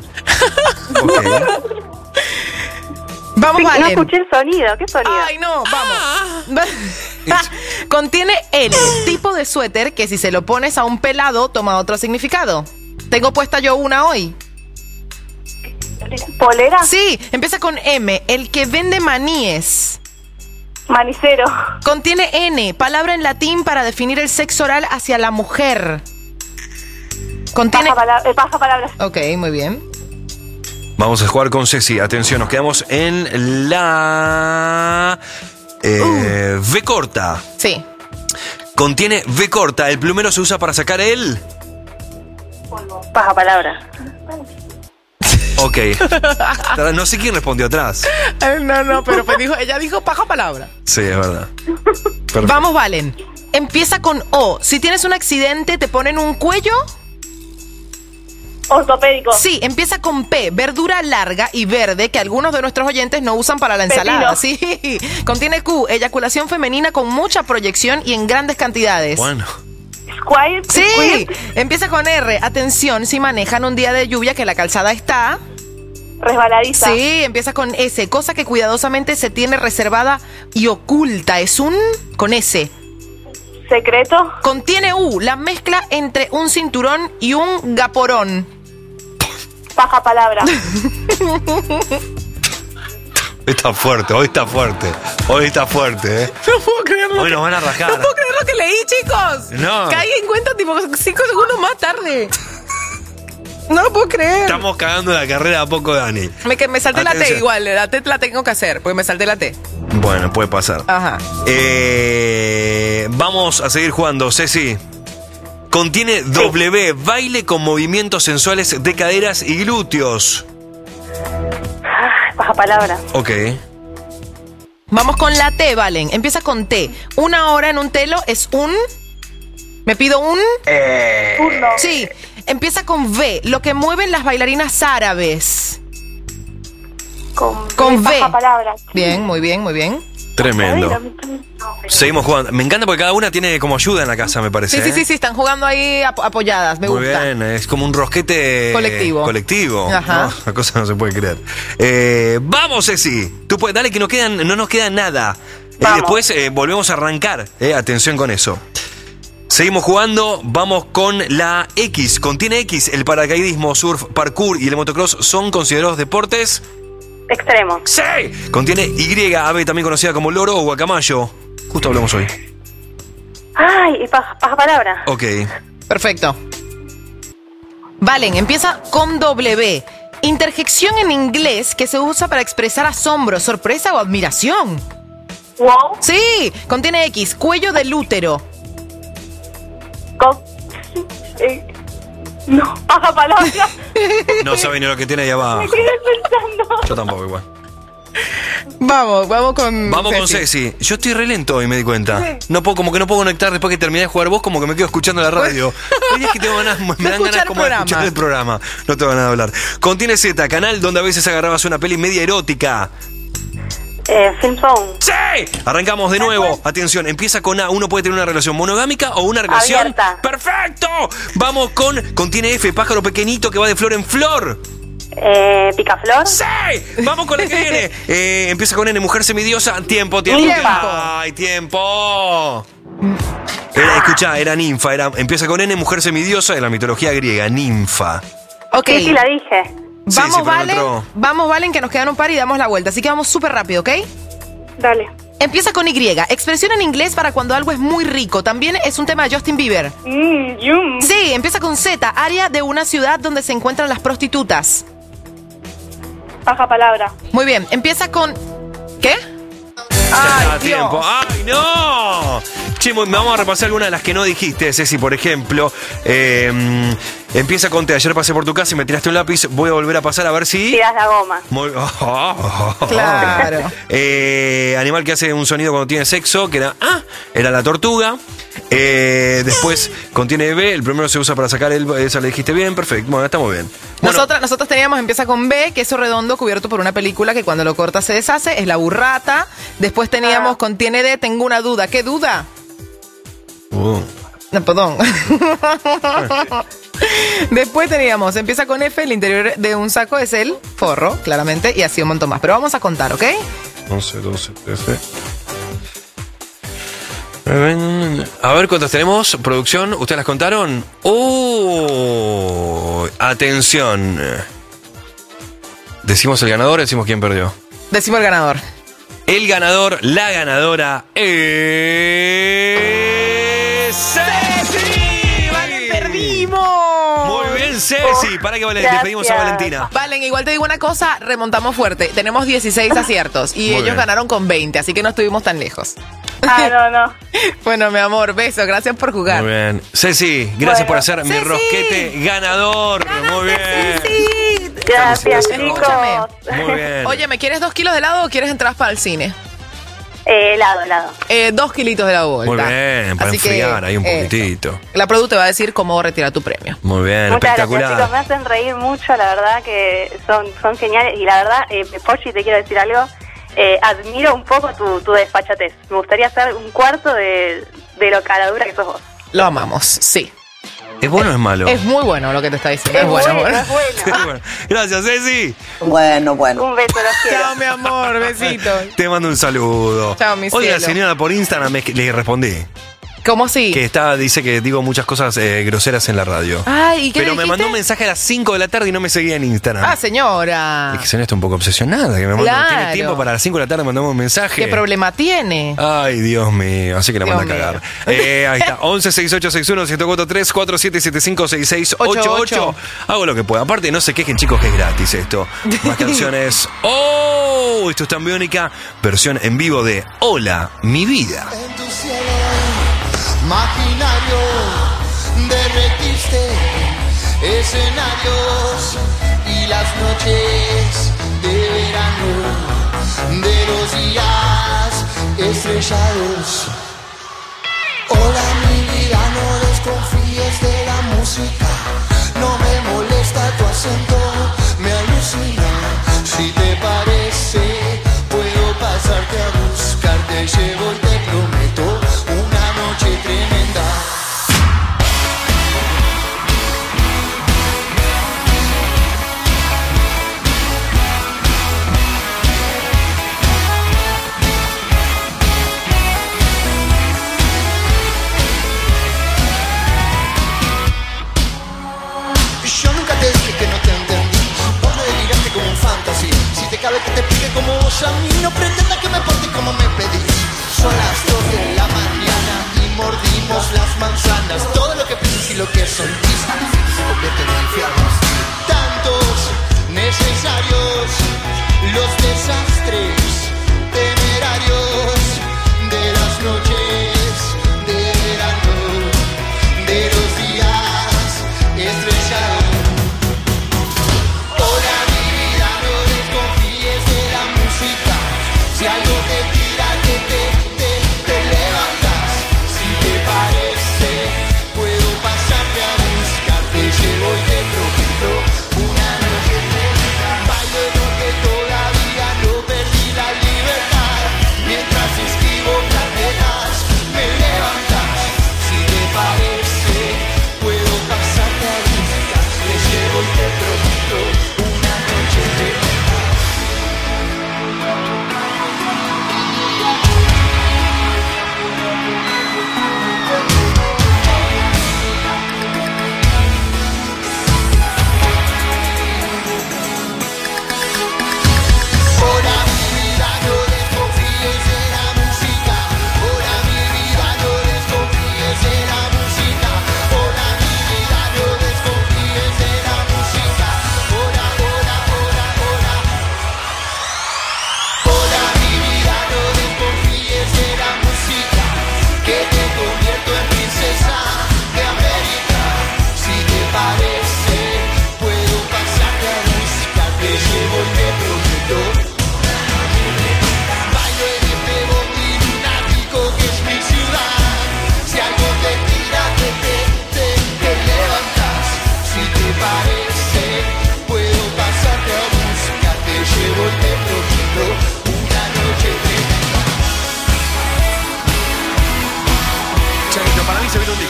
Vamos, Sí, no Valen. escuché el sonido. ¿Qué sonido? Ay, no, vamos. Contiene L, tipo de suéter que si se lo pones a un pelado toma otro significado. Tengo puesta yo una hoy. ¿Polera? Sí, empieza con M, el que vende maníes. Manicero. Contiene N, palabra en latín para definir el sexo oral hacia la mujer. Contiene... Paja palabra. Eh, paja palabra. Ok, muy bien. Vamos a jugar con Ceci. Atención, nos quedamos en la... Eh, V corta. Sí. Contiene V corta. El plumero se usa para sacar el... Paja palabra. Ok. No sé quién respondió atrás. No, no, pero pues dijo, ella dijo paja palabra. Sí, es verdad. Perfecto. Vamos, Valen. Empieza con O. Si tienes un accidente, te ponen un cuello... Ortopédico. Sí, empieza con P, verdura larga y verde que algunos de nuestros oyentes no usan para la ensalada. Sí, contiene Q, eyaculación femenina con mucha proyección y en grandes cantidades. Bueno. Squirt. Sí, Squirt. empieza con R, atención si manejan un día de lluvia que la calzada está... Resbaladiza. Sí, empieza con S, cosa que cuidadosamente se tiene reservada y oculta. Es un... con S. Secreto. Contiene U, la mezcla entre un cinturón y un gaporón. Paja palabra. Está fuerte, hoy está fuerte. Hoy está fuerte, ¿eh? No puedo creerlo. Hoy nos van a rajar. No puedo creer lo que leí, chicos. No. Caí en cuenta tipo cinco segundos más tarde. No lo puedo creer. Estamos cagando la carrera a poco, Dani. Me, que me salté la T Atención. igual. La T la tengo que hacer, porque me salté la T. Bueno, puede pasar. Ajá. Eh, vamos a seguir jugando, Ceci. Contiene W, baile con movimientos sensuales de caderas y glúteos. Paja palabra. Ok. Vamos con la T, Valen. Empieza con T. Una hora en un telo es un... Me pido un... Eh. Turno. Sí. Empieza con V, lo que mueven las bailarinas árabes. Con, Con V. Paja palabra. Bien, muy bien, muy bien. Tremendo. Seguimos jugando. Me encanta porque cada una tiene como ayuda en la casa, me parece. Sí, sí, ¿eh? sí, sí, están jugando ahí ap- apoyadas. Me Muy gusta. bien, es como un rosquete Colectivo. colectivo. Ajá. ¿no? La cosa no se puede creer. Eh, vamos, Ceci. Tú puedes, dale que no, quedan, no nos queda nada. Y Vamos. después eh, volvemos a arrancar. Eh, atención con eso. Seguimos jugando, vamos con la X. Contiene X, el paracaidismo, surf, parkour y el motocross son considerados deportes. Extremo. ¡Sí! Contiene Y, ave también conocida como loro o guacamayo. Justo hablamos hoy. Ay, paja, paja palabra. Ok. Perfecto. Valen, empieza con W. Interjección en inglés que se usa para expresar asombro, sorpresa o admiración. Wow. Sí, contiene X, cuello del útero. Con, eh, No, baja palabra. No sabe ni lo que tiene ahí abajo. Me quedé pensando. Yo tampoco igual. Vamos, vamos con Vamos Ceci. con Ceci. Yo estoy re lento hoy, me di cuenta. Sí. No puedo, como que no puedo conectar después que terminé de jugar vos, como que me quedo escuchando la radio. Hoy es que tengo ganas, me De dan ganas escuchar como de programa. escuchar el programa. No tengo ganas de hablar. Contiene Z, canal donde a veces agarrabas una peli media erótica. Eh, Film Zone. ¡Sí! Arrancamos de nuevo. Atención, empieza con A. Uno puede tener una relación monogámica o una relación... Abierta. ¡Perfecto! Vamos con... Contiene F, pájaro pequeñito que va de flor en flor. Eh, Picaflor. ¡Sí! Vamos con la que viene. Eh, empieza con N, mujer semidiosa. Tiempo, tiempo. Ninfa. ¡Ay, tiempo! Era, escuchá, era ninfa. Era, empieza con N, mujer semidiosa de la mitología griega. Ninfa. Ok. Sí, sí, la dije. Sí, Vamos, sí, pero no Valen. entró. Vamos, Valen, que nos quedan un par y damos la vuelta. Así que vamos súper rápido, ¿ok? Dale. Empieza con Y. Expresión en inglés para cuando algo es muy rico. También es un tema de Justin Bieber. Mm, yum. Sí, empieza con Z. Área de una ciudad donde se encuentran las prostitutas. Baja palabra. Muy bien. Empieza con... ¿Qué? Ya ¡Ay, está, Dios! tiempo. ¡Ay, no! Che, vamos a repasar algunas de las que no dijiste, Ceci, por ejemplo. Eh, empieza con T. Ayer pasé por tu casa y me tiraste un lápiz. Voy a volver a pasar a ver si... Tiras la goma. Muy- oh, oh, oh. Claro. Eh, animal que hace un sonido cuando tiene sexo, que era ah, era la tortuga. Eh, después contiene B, el primero se usa para sacar el... Esa le dijiste bien, perfecto. Bueno, está muy bien. Bueno, Nosotras, nosotros teníamos, empieza con B, queso redondo cubierto por una película que cuando lo cortas se deshace, es la burrata. Después teníamos, contiene D, tengo una duda. ¿Qué duda? uh, No, perdón. Después teníamos, empieza con F, el interior de un saco es el forro, claramente, y así un montón más. Pero vamos a contar, ¿ok? once, doce, trece. A ver cuántas tenemos. Producción, ¿ustedes las contaron? ¡Oh! Atención. ¿Decimos el ganador o decimos quién perdió? Decimos el ganador. El ganador, la ganadora es... ¡Ceci! ¡Valen, perdimos! Muy bien, Ceci. Para que vale, Gracias. despedimos a Valentina. Valen, igual te digo una cosa, remontamos fuerte. Tenemos dieciséis aciertos y Muy ellos bien. ganaron con veinte, así que no estuvimos tan lejos. Ah, no, no. Bueno, mi amor, beso, gracias por jugar. Muy bien. Ceci, gracias Bueno. por hacer mi Ceci. rosquete ganador. Muy bien. Sí. Gracias, Escúchame. chicos. Muy bien. Oye, ¿me quieres dos kilos de helado o quieres entrar para el cine? Eh, helado, helado. Eh, dos kilitos de la vuelta. Muy bien, para Así que, enfriar ahí un eh, poquitito. La Produ te va a decir cómo retirar tu premio. Muy bien, Muchas espectacular. gracias, chicos. Me hacen reír mucho, la verdad que son, son geniales. Y la verdad, eh, Pochi, te quiero decir algo. Eh, admiro un poco tu, tu desfachatez. Me gustaría ser un cuarto de, de lo caladura que sos vos. Lo amamos, sí. ¿Es bueno o es malo? Es muy bueno lo que te está diciendo. Es Es bueno, bueno, bueno. es bueno. Bueno, gracias, Ceci. Bueno, bueno. Un beso, los quiero. Chao, mi amor, besitos. Te mando un saludo. Chao, mi Hoy la cielo. señora por Instagram me- le respondí. ¿Cómo así? Que está, dice que digo muchas cosas eh, groseras en la radio. Ay, ¿y qué Pero le me dijiste? mandó un mensaje a las cinco de la tarde y no me seguía en Instagram. Ah, señora. Es que señora está un poco obsesionada, que me manda, Claro. tiene tiempo para las cinco de la tarde mandamos un mensaje. ¿Qué problema tiene? Ay, Dios mío, así que la Dios manda a mío. cagar. Eh, ahí está, once sesenta y ocho sesenta y uno ciento cuarenta y tres cuarenta y siete setenta y cinco sesenta y seis ochenta y ocho. Hago lo que pueda. Aparte, no se quejen, chicos, que es gratis esto. Más canciones. ¡Oh! Esto está en Biónica, versión en vivo de Hola, mi vida. En tu cielo maquinario derretiste escenarios y las noches de verano de los días estrellados. Hola mi vida, no desconfíes de la música, no me molesta tu acento, me alucina. Si te parece, puedo pasarte a buscar, te llevo y te prometo una noche tremenda. Yo nunca te dije que no te entendí, vos me deliraste como un fantasy. Si te cabe que te explique como vos a mí, no pretendas que me porte como me pedís. Son las dos de la mañana y mordimos las manzanas. Todo lo que piensas y lo que sentís, vete del infierno. Tantos necesarios, los desastres temerarios de las noches de verano, de los días estrellados.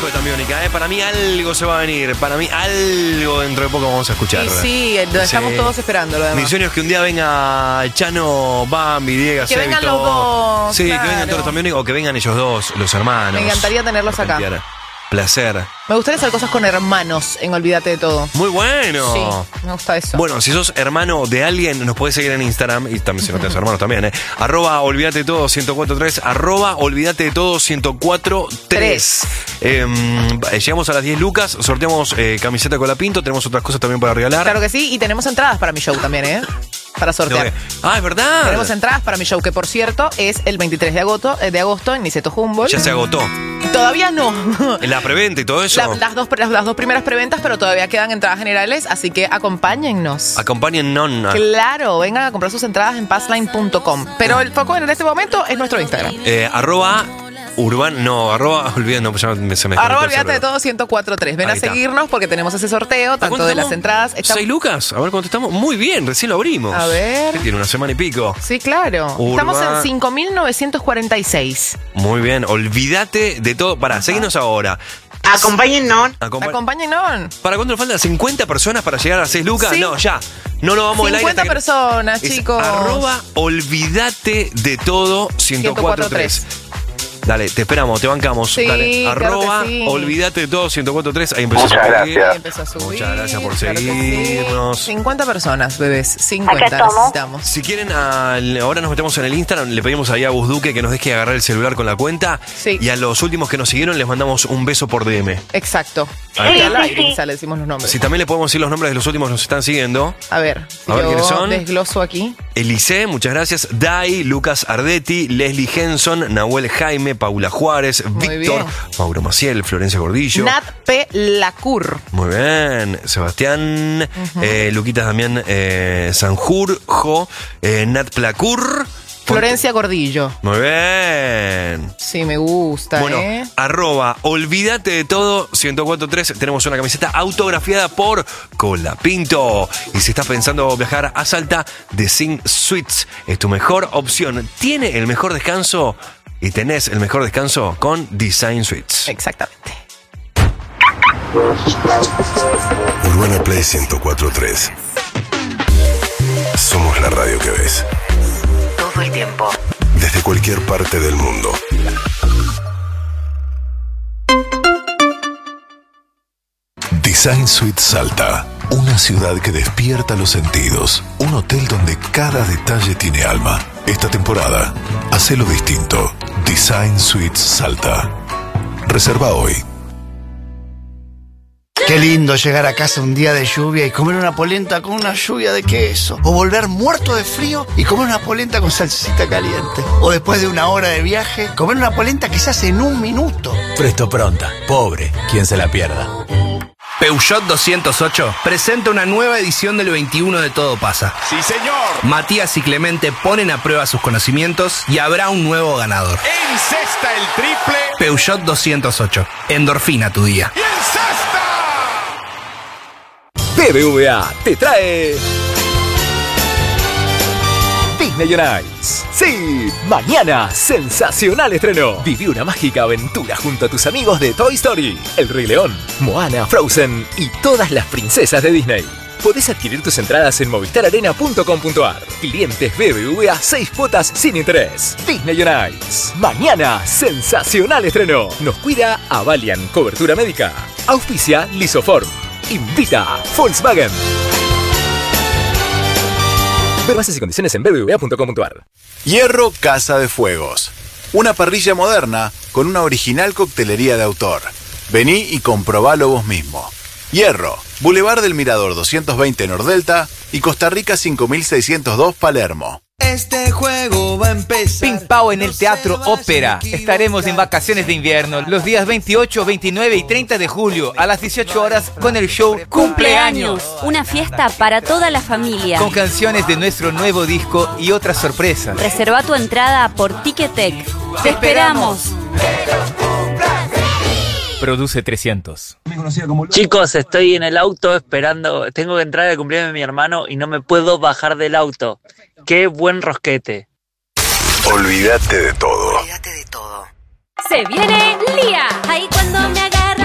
disco de Tambiónica, ¿eh? Para mí algo se va a venir. Para mí algo dentro de poco vamos a escuchar. Y sí, estamos Sí. todos esperándolo. Además. Mi sueño es que un día venga Chano, Bambi, Diego, Que vengan Cevito. los dos, Sí, claro. que vengan todos los Tambiónica o que vengan ellos dos, los hermanos. Me encantaría tenerlos acá. Placer. Me gustaría hacer cosas con hermanos en Olvídate de Todo. Muy bueno. Sí, me gusta eso. Bueno, si sos hermano de alguien, nos podés seguir en Instagram. Y también si no tenés hermanos también, ¿eh? Arroba olvídate de todo ciento cuatro tres. Arroba olvídate de todo ciento cuatro tres. Eh, llegamos a las diez lucas. Sorteamos eh, camiseta con la Pinto. Tenemos otras cosas también para regalar. Claro que sí, y tenemos entradas para mi show también, ¿eh? Para sortear. Ah, es verdad. Tenemos entradas para mi show, que por cierto es el veintitrés de agosto, eh, de agosto en Niceto Humboldt. Ya se agotó. Todavía no. La preventa y todo eso. La- las, dos, las, las dos primeras preventas, pero todavía quedan entradas generales, así que acompáñennos. Acompañen non. Claro, vengan a comprar sus entradas en passline punto com. Pero el foco en este momento es nuestro Instagram. Eh, arroba urban. No, arroba. Olviden, no, pues ya me, se me Arroba desconectó el olvídate de cerebro. todo ciento cuatro tres. Ven Ahí a está. seguirnos porque tenemos ese sorteo, tanto cuánto de las estamos? entradas. Está- ¿Seis lucas? A ver cuánto estamos. Muy bien, recién lo abrimos. A ver. ¿Qué tiene? Una semana y pico. Sí, claro. Urban. Estamos en cinco mil novecientos cuarenta y seis. Muy bien, olvídate de todo. Pará, seguinos ahora. Acompáñennos. Acompa- Acompáñennos. ¿Para cuánto nos faltan? ¿cincuenta personas para llegar a seis lucas? Sí. No, ya. No nos vamos del aire. cincuenta hasta que- personas, Es chicos. Arroba olvídate de todo ciento cuatro tres. Dale, te esperamos, te bancamos. Sí, Dale, claro arroba que sí. olvídate de todo ciento cuatro tres. Ahí empezó Muchas a subir. gracias. Ahí empezó a subir. Muchas gracias por Claro que sí. seguirnos. cincuenta personas, bebés. cincuenta Acá estamos. necesitamos. Si quieren, al- ahora nos metemos en el Instagram, le pedimos ahí a Gus Duque que nos deje agarrar el celular con la cuenta. Sí. Y a los últimos que nos siguieron les mandamos un beso por D M. Exacto. Ahí Y está. al aire quizá le decimos los nombres. Si también le podemos decir los nombres de los últimos que nos están siguiendo. A ver, A ver yo quiénes son. desgloso aquí. Elise, muchas gracias. Dai, Lucas Ardetti, Leslie Henson, Nahuel Jaime, Paula Juárez, Muy Víctor, bien. Mauro Maciel, Florencia Gordillo. Nat P. Lacur. Muy bien. Sebastián, eh, Luquitas Damián eh, Sanjurjo, eh, Nat Placur. Florencia Gordillo. Muy bien. Sí, me gusta, Bueno, ¿eh? arroba olvídate de todo ciento cuatro tres. Tenemos una camiseta autografiada por Colapinto. Y si estás pensando viajar a Salta, The Sing Suites es tu mejor opción. Tiene el mejor descanso y tenés el mejor descanso con Design Suites. Exactamente. Urbana Play ciento cuatro tres. Somos la radio que ves. Todo el tiempo. Desde cualquier parte del mundo. Design Suite Salta. Una ciudad que despierta los sentidos. Un hotel donde cada detalle tiene alma. Esta temporada, hacelo distinto. Design Suites Salta. Reserva hoy. Qué lindo llegar a casa un día de lluvia y comer una polenta con una lluvia de queso. O volver muerto de frío y comer una polenta con salsita caliente. O después de una hora de viaje, comer una polenta que se hace en un minuto. Presto Pronta. Pobre, quien se la pierda. Peugeot doscientos ocho presenta una nueva edición del veintiuno de Todo Pasa. ¡Sí, señor! Matías y Clemente ponen a prueba sus conocimientos y habrá un nuevo ganador. ¡Encesta el triple! Peugeot doscientos ocho. Endorfina tu día. B B V A te trae Disney on Ice. Sí, mañana, sensacional estreno. Viví una mágica aventura junto a tus amigos de Toy Story, El Rey León, Moana, Frozen y todas las princesas de Disney. Podés adquirir tus entradas en movistar arena punto com punto ar. Clientes B B V A, seis cuotas sin interés. Disney on Ice. Mañana, sensacional estreno. Nos cuida Avalian, cobertura médica. Auspicia Lisoform. Invita Volkswagen. Ver bases y condiciones en b b v a punto com punto ar. Hierro Casa de Fuegos. Una parrilla moderna con una original coctelería de autor. Vení y comprobalo vos mismo. Hierro, Boulevard del Mirador doscientos veinte Nordelta y Costa Rica cinco mil seiscientos dos Palermo. Este juego va a empezar. Ping Pao en el Teatro Ópera. Estaremos en vacaciones de invierno los días veintiocho, veintinueve y treinta de julio a las dieciocho horas con el show Cumpleaños. Una fiesta para toda la familia. con canciones de nuestro nuevo disco y otras sorpresas. Reserva tu entrada por Ticketek. ¡Te esperamos! Produce trescientos. Chicos, estoy en el auto esperando. Tengo que entrar al cumpleaños de mi hermano y no me puedo bajar del auto. ¡Qué buen rosquete! Olvídate de todo. ¡Se viene Lía! Ahí cuando me agarra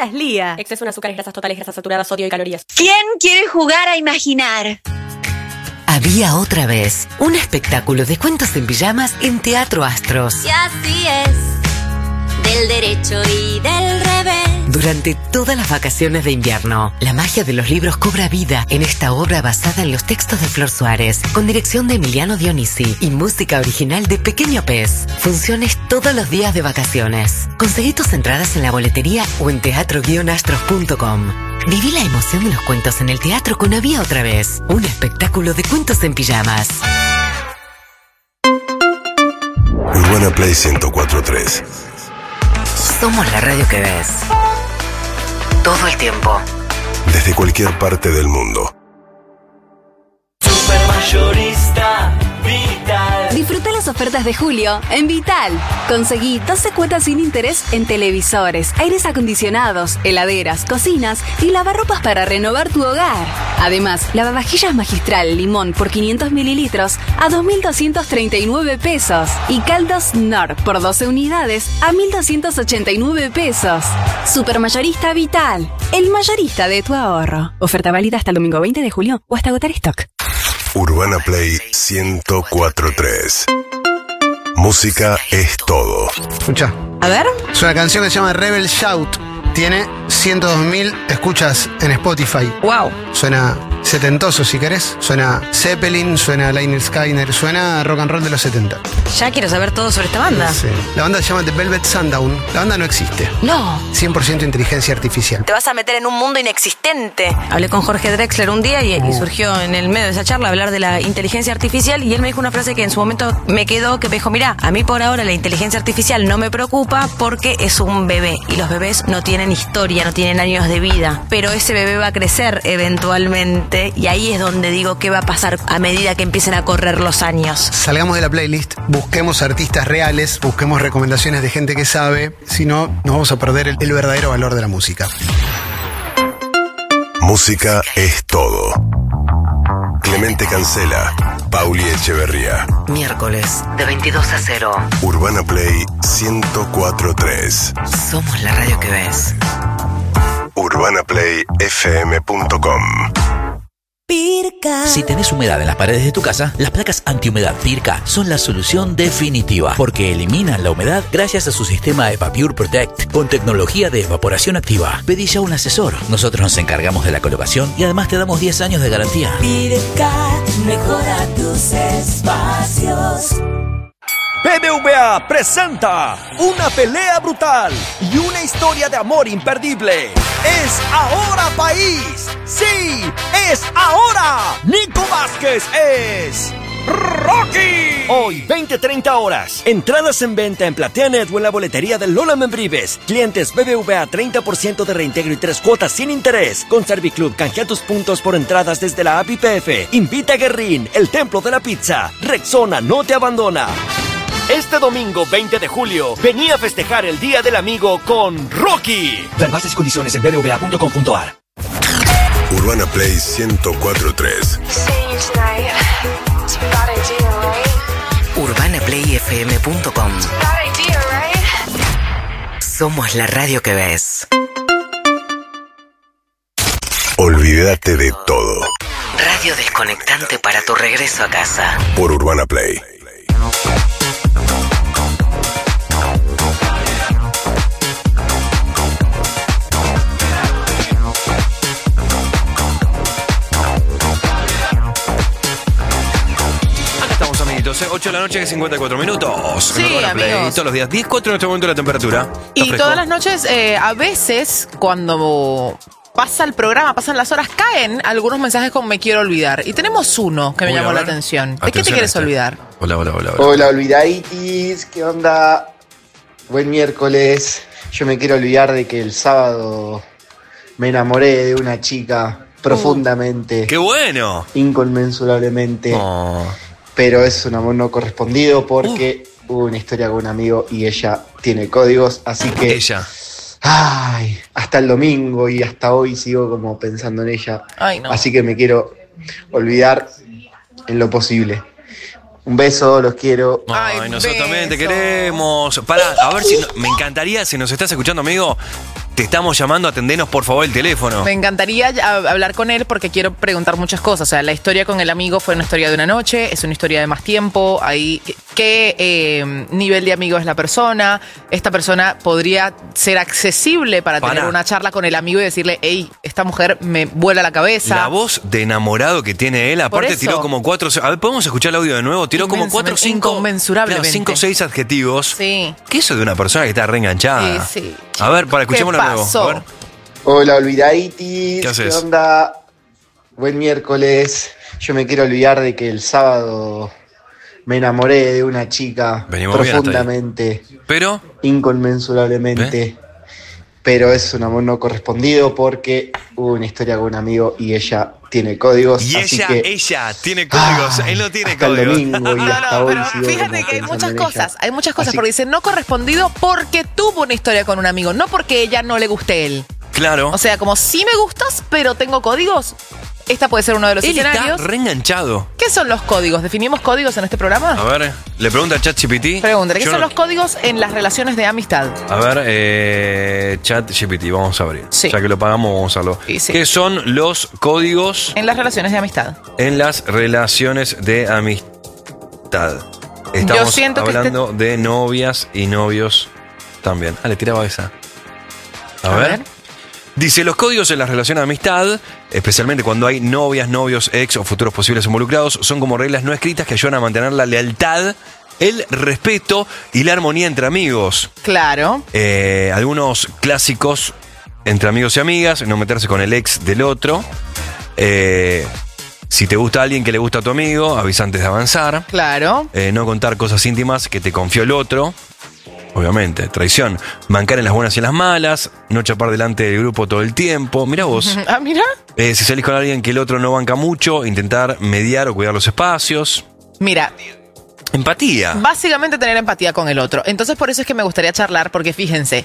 Frutas Lía. Exceso en azúcares, grasas totales, grasas saturadas, sodio y calorías. ¿Quién quiere jugar a imaginar? Había otra vez un espectáculo de cuentos en pijamas en Teatro Astros. Y así es, del derecho y del revés. Durante todas las vacaciones de invierno, la magia de los libros cobra vida en esta obra basada en los textos de Flor Suárez, con dirección de Emiliano Dionisi y música original de Pequeño Pez. Funciones todos los días de vacaciones. Conseguí tus entradas en la boletería o en teatro guion astros punto com. Viví la emoción de los cuentos en el teatro con Había otra vez, un espectáculo de cuentos en pijamas. Urbana Play ciento cuatro punto tres. Somos la radio que ves. Todo el tiempo. Desde cualquier parte del mundo. Supermayorista Vital. Disfruta las ofertas de julio en Vital. Conseguí doce cuotas sin interés en televisores, aires acondicionados, heladeras, cocinas y lavarropas para renovar tu hogar. Además, lavavajillas Magistral Limón por quinientos mililitros a dos mil doscientos treinta y nueve pesos. Y caldos Nor por doce unidades a mil doscientos ochenta y nueve pesos. Supermayorista Vital, el mayorista de tu ahorro. Oferta válida hasta el domingo veinte de julio o hasta agotar stock. Urbana Play ciento cuatro punto tres. Música es todo. Escucha. A ver. Es una canción que se llama Rebel Shout. Tiene ciento dos mil escuchas en Spotify. Wow. Suena setentoso si querés. Suena Zeppelin, suena Lynyrd Skynyrd, suena rock and roll de los setenta. Ya quiero saber todo sobre esta banda. Sí. La banda se llama The Velvet Sundown. La banda no existe. No. cien por ciento inteligencia artificial. Te vas a meter en un mundo inexistente. Hablé con Jorge Drexler un día y, y surgió en el medio de esa charla hablar de la inteligencia artificial y él me dijo una frase que en su momento me quedó, que me dijo, mira, a mí por ahora la inteligencia artificial no me preocupa porque es un bebé y los bebés no tienen historia, no tienen años de vida, pero ese bebé va a crecer eventualmente y ahí es donde digo qué va a pasar a medida que empiecen a correr los años. Salgamos de la playlist, busquemos artistas reales, busquemos recomendaciones de gente que sabe, si no nos vamos a perder el, el verdadero valor de la música. Música es todo. Clemente Cancela, Pauli Echeverría. Miércoles de veintidós a cero. Urbana Play ciento cuatro punto tres. Somos la radio que ves. urbana play f m punto com. Pirca. Si tenés humedad en las paredes de tu casa, las placas antihumedad Pirca son la solución definitiva, porque eliminan la humedad gracias a su sistema EvaPure Protect con tecnología de evaporación activa. Pedí ya un asesor. Nosotros nos encargamos de la colocación y además te damos diez años de garantía. Pirca mejora tus espacios. B B V A presenta una pelea brutal y una historia de amor imperdible. ¡Es ahora, país! ¡Sí! ¡Es ahora! ¡Nico Vázquez es Rocky! Hoy, veinte treinta horas. Entradas en venta en PlateaNet o en la boletería de Lola Membrives. Clientes B B V A treinta por ciento de reintegro y tres cuotas sin interés. Con Serviclub, canjea tus puntos por entradas desde la app I P F. Invita a Guerrín, el templo de la pizza. Rexona no te abandona. Este domingo veinte de julio, vení a festejar el Día del Amigo con Rocky. Ver bases y condiciones en b b v a punto com punto a r. Urbana Play ciento cuatro punto tres. urbana play f m punto com. Somos la radio que ves. Olvídate de todo. Radio desconectante para tu regreso a casa. Por Urbana Play. ocho de la noche, cincuenta y cuatro minutos. Sí, Urbana Play, amigos. todos los días. diez cuatro en este momento la temperatura. Está Y fresco. todas las noches, eh, a veces, cuando pasa el programa, pasan las horas, caen algunos mensajes con me quiero olvidar. Y tenemos uno que me Uy, llamó a la ver. atención. ¿De qué te Atención a quieres este. olvidar? Hola, hola, hola. hola. Hola, olvidaditis, ¿qué onda? Buen miércoles. Yo me quiero olvidar de que el sábado me enamoré de una chica profundamente. ¡Qué bueno! Inconmensurablemente. Oh. Pero es un amor no correspondido porque hubo una historia con un amigo y ella tiene códigos, así que... Ella. Ay, hasta el domingo y hasta hoy sigo como pensando en ella. Ay, no. Así que me quiero olvidar en lo posible. Un beso, los quiero. Ay, nosotros también te queremos. Pará, a ver si no- me encantaría, si nos estás escuchando, amigo, te estamos llamando, atendenos por favor el teléfono. Me encantaría ya hablar con él porque quiero preguntar muchas cosas. O sea, la historia con el amigo fue una historia de una noche, es una historia de más tiempo. Ahí, ¿qué eh, nivel de amigo es la persona? Esta persona podría ser accesible para Pará. tener una charla con el amigo y decirle, hey, esta mujer me vuela la cabeza. La voz de enamorado que tiene él, aparte eso. tiró como cuatro... A ver, ¿podemos escuchar el audio de nuevo? Tiró como cuatro o cinco... Inconmensurablemente. Cinco o seis adjetivos. Sí. ¿Qué es eso de una persona que está reenganchada? Sí, sí. A ver, para escuchémoslo de nuevo. A ver. Hola, olvidaditis. ¿Qué haces? onda? Buen miércoles. Yo me quiero olvidar de que el sábado me enamoré de una chica Venimos bien hasta profundamente, Pero... inconmensurablemente. ¿Eh? Pero es un amor no correspondido porque hubo una historia con un amigo y ella tiene códigos. Y así ella, que ella tiene códigos. Ah, Él no tiene hasta el códigos. domingo y hasta hoy sigo Fíjate como que hay pensando muchas en cosas, ella. hay muchas cosas, Así- porque dice no correspondido porque tuvo una historia con un amigo, no porque ella no le guste él. Claro. O sea, como sí me gustas, pero tengo códigos. Esta puede ser uno de los Él escenarios. está reenganchado. ¿Qué son los códigos? ¿Definimos códigos en este programa? A ver, le pregunta a ChatGPT. Pregúntale, ¿qué Yo son no- los códigos en las relaciones de amistad? A ver, eh, ChatGPT, vamos a abrir. Sí. Ya que lo pagamos, vamos a hacerlo. Sí, sí. ¿Qué son los códigos En las relaciones de amistad. en las relaciones de amistad? Estamos siento que hablando de novias y novios también. Ah, le tiraba esa. A, A ver. ver. Dice, los códigos en las relaciones de amistad, especialmente cuando hay novias, novios, ex o futuros posibles involucrados, son como reglas no escritas que ayudan a mantener la lealtad, el respeto y la armonía entre amigos. Claro. Eh, algunos clásicos entre amigos y amigas, no meterse con el ex del otro. Eh, si te gusta alguien que le gusta a tu amigo, avisa antes de avanzar. Claro. Eh, no contar cosas íntimas que te confió el otro. Obviamente, traición. Mancar en las buenas y en las malas. No chapar delante del grupo todo el tiempo. Mirá vos. Ah, mira. Eh, si salís con alguien que el otro no banca mucho, intentar mediar o cuidar los espacios. Mira, Empatía. básicamente tener empatía con el otro. Entonces, por eso es que me gustaría charlar, porque fíjense,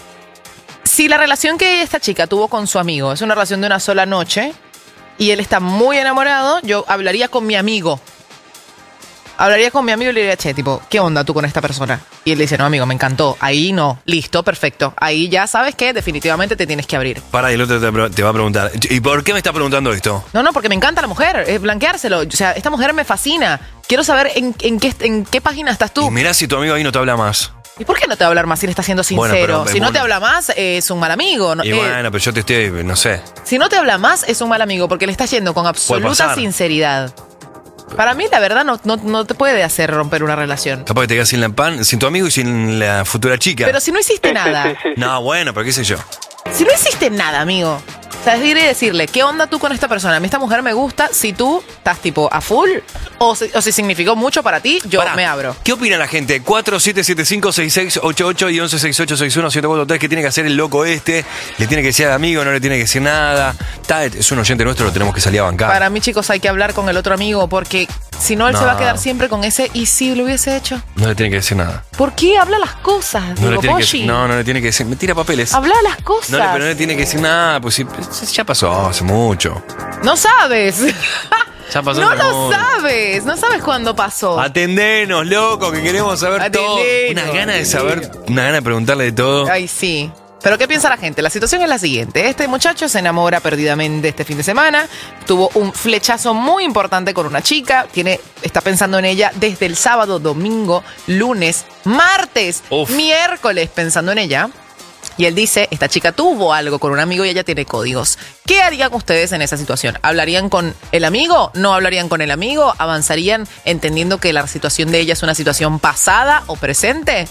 si la relación que esta chica tuvo con su amigo es una relación de una sola noche y él está muy enamorado, yo hablaría con mi amigo. Hablaría con mi amigo y le diría, che, tipo, ¿qué onda tú con esta persona? Y él dice, no, amigo, me encantó. Ahí no. Listo, perfecto. Ahí ya sabes que definitivamente te tienes que abrir. Para, y el otro te, pre- te va a preguntar, ¿y por qué me está preguntando esto? No, no, porque me encanta la mujer. Es blanqueárselo. O sea, esta mujer me fascina. Quiero saber en, en, qué, en qué página estás tú. Y mirá si tu amigo ahí no te habla más. ¿Y por qué no te va a hablar más si le está siendo sincero? Bueno, pero, si no bueno. te habla más, eh, es un mal amigo. ¿no? Y Eh, bueno, pero yo te estoy, no sé. Si no te habla más, es un mal amigo, porque le está yendo con absoluta pasar. sinceridad. Para mí, la verdad, no, no, no te puede hacer romper una relación. Capaz que te quedas sin la pan, sin tu amigo y sin la futura chica. Pero si no hiciste nada. No, bueno, pero qué sé yo. Si no hiciste nada, amigo. O sea, es ir y decirle, ¿qué onda tú con esta persona? A mí esta mujer me gusta. Si tú estás tipo a full, o si, o si significó mucho para ti, yo Pará, me abro. ¿Qué opina la gente? cuatro siete siete cinco seis seis ocho ocho y once sesenta y ocho sesenta y uno siete cuatro tres. ¿Qué tiene que hacer el loco este? ¿Le tiene que decir al amigo? ¿No le tiene que decir nada? Está, es un oyente nuestro, lo tenemos que salir a bancar. Para mí, chicos, hay que hablar con el otro amigo, porque si no, él No. se va a quedar siempre con ese, ¿y si lo hubiese hecho? No le tiene que decir nada. ¿Por qué habla las cosas? No, Digo, le tiene que, Polly. no, no le tiene que decir. Me tira papeles. Habla las cosas. No, le- pero no le tiene que decir nada, pues sí, pues, ya pasó hace mucho. No sabes. Ya pasó No hace lo mucho. sabes. No sabes cuándo pasó. Atendenos, loco, que queremos saber todo. Atendenos. Una gana de saber, una gana de preguntarle de todo. Ay, sí. Pero ¿qué piensa la gente? La situación es la siguiente. Este muchacho se enamora perdidamente este fin de semana. Tuvo un flechazo muy importante con una chica. Tiene, está pensando en ella desde el sábado, domingo, lunes, martes, Uf. miércoles pensando en ella. Y él dice, esta chica tuvo algo con un amigo y ella tiene códigos. ¿Qué harían ustedes en esa situación? ¿Hablarían con el amigo? ¿No hablarían con el amigo? ¿Avanzarían entendiendo que la situación de ella es una situación pasada o presente?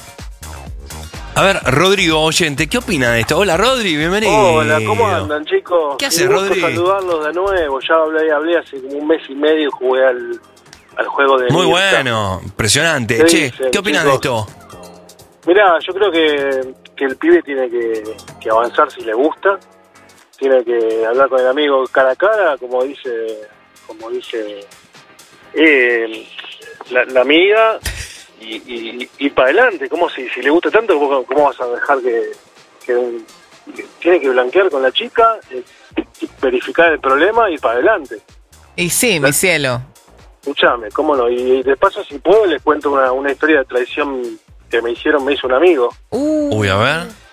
A ver, Rodrigo, oyente, ¿qué opina de esto? Hola, Rodri, bienvenido. Hola, ¿cómo andan, chicos? ¿Qué haces, Un gusto Rodri? saludarlos de nuevo. Ya hablé, hablé hace como un mes y medio y jugué al, al juego de Muy Mirta. bueno, impresionante. ¿Qué Che, dicen, ¿qué opinas de chicos? esto? Mirá, yo creo que, que el pibe tiene que, que avanzar si le gusta. Tiene que hablar con el amigo cara a cara, como dice como dice eh, la, la amiga, y, y, y para adelante. Como si, si le gusta tanto, ¿cómo, cómo vas a dejar que, que, que tiene que blanquear con la chica, eh, verificar el problema y para adelante? Y sí, mi cielo. Escuchame, ¿cómo no? Y, y de paso, si puedo, les cuento una, una historia de traición que me hicieron, me hizo un amigo. Uy, a ver.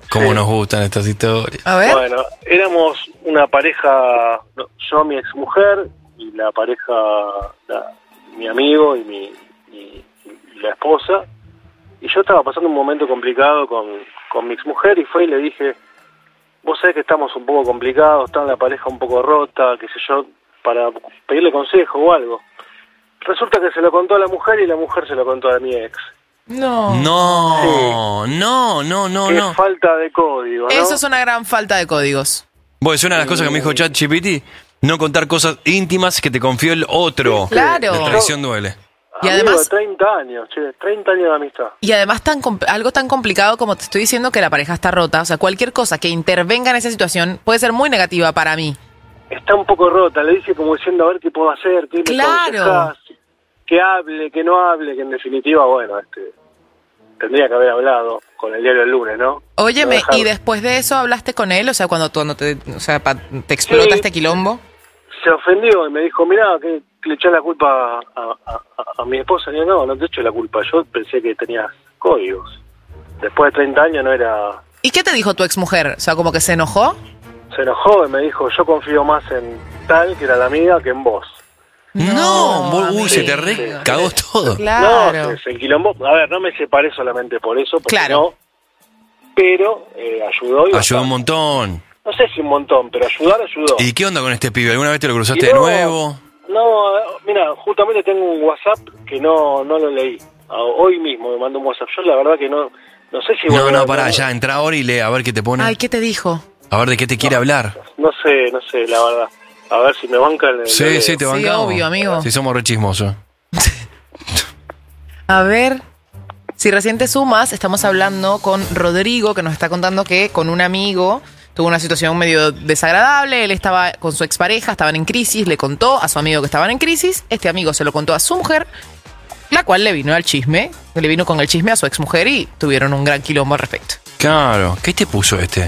Cómo Sí. nos gustan estas historias. A ver. Bueno, éramos una pareja, no, yo, mi exmujer, y la pareja, la- mi amigo y mi y, y la esposa. Y yo estaba pasando un momento complicado con, con mi exmujer y fue y le dije, vos sabés que estamos un poco complicados, está la pareja un poco rota, qué sé yo, para pedirle consejo o algo. Resulta que se lo contó a la mujer y la mujer se lo contó a mi ex. No. No, no, no, no, Qué no. falta de código, ¿no? Eso es una gran falta de códigos. Bueno, es una de las cosas que me dijo ChatGPT. No contar cosas íntimas que te confió el otro. Claro. La traición duele. Y Amigo además- de treinta años, che, treinta años de amistad. Y además tan compl- algo tan complicado como te estoy diciendo que la pareja está rota. O sea, cualquier cosa que intervenga en esa situación puede ser muy negativa para mí. Está un poco rota, le dice como diciendo a ver qué puedo hacer, qué me Claro. aconsejás, que hable, que no hable, que en definitiva, bueno, este tendría que haber hablado con el diario el lunes, ¿no? Óyeme, No dejar- y después de eso hablaste con él, o sea, cuando, tú- cuando te, o sea, pa- te explota Sí. este quilombo. Se ofendió y me dijo, mirá, que le eché la culpa a, a- a- a mi esposa. Y yo, no, no te echo la culpa, yo pensé que tenías códigos. Después de treinta años no era... ¿Y qué te dijo tu exmujer? O sea, como que se enojó. Se enojó y me dijo, yo confío más en tal, que era la amiga, que en vos. No, vos- uy, se te amigo. re cagó todo. Claro. No, se, se enquilombó. A ver, no me separé solamente por eso, porque Claro. no. Pero eh, ayudó y Ayudó un bastante. montón. No sé si un montón, pero ayudar ayudó. ¿Y qué onda con este pibe? ¿Alguna vez te lo cruzaste Y de no, nuevo? No, eh, mira, justamente tengo un WhatsApp que no no lo leí. Ah, Hoy mismo me mandó un WhatsApp. Yo la verdad que no no sé si... No, volverá no, a- pará, ya, entra ahora y lee, a ver qué te pone. Ay, ¿qué te dijo? A ver de qué te quiere hablar. No sé, no sé, la verdad. A ver si me bancan... el- Sí, el- sí, te Sí, bancamos. obvio, amigo. Sí, somos re chismosos. A ver, si recién te sumas, estamos hablando con Rodrigo, que nos está contando que con un amigo tuvo una situación medio desagradable. Él estaba con su expareja, estaban en crisis, le contó a su amigo que estaban en crisis. Este amigo se lo contó a su mujer, la cual le vino al chisme, le vino con el chisme a su exmujer y tuvieron un gran quilombo al respecto. Claro. ¿Qué te puso este?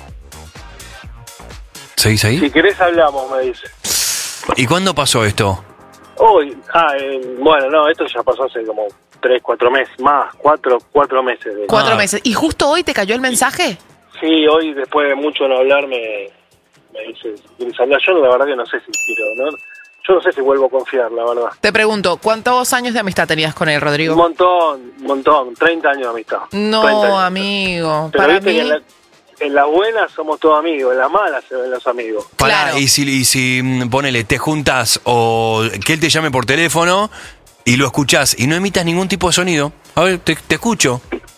¿Seguís ahí? Si querés hablamos, me dice. ¿Y cuándo pasó esto? Hoy, ah, eh, bueno, no, esto ya pasó hace como tres, cuatro meses, más, cuatro, cuatro meses. De... Cuatro meses. ¿Y justo hoy te cayó el mensaje? Sí, hoy después de mucho no hablar me, me dice, si quieres hablar, yo la verdad que no sé si quiero, ¿no? Yo no sé si vuelvo a confiar, la verdad. Te pregunto, ¿cuántos años de amistad tenías con él, Rodrigo? Un montón, un montón, treinta años de amistad. No, treinta años. amigo. Pero Para viste mí... que en la, en la buena somos todos amigos, en la mala se ven los amigos. Pará, Claro. y si, y si, mm, ponele, te juntas o que él te llame por teléfono y lo escuchás y no emitas ningún tipo de sonido. A ver, te, te escucho.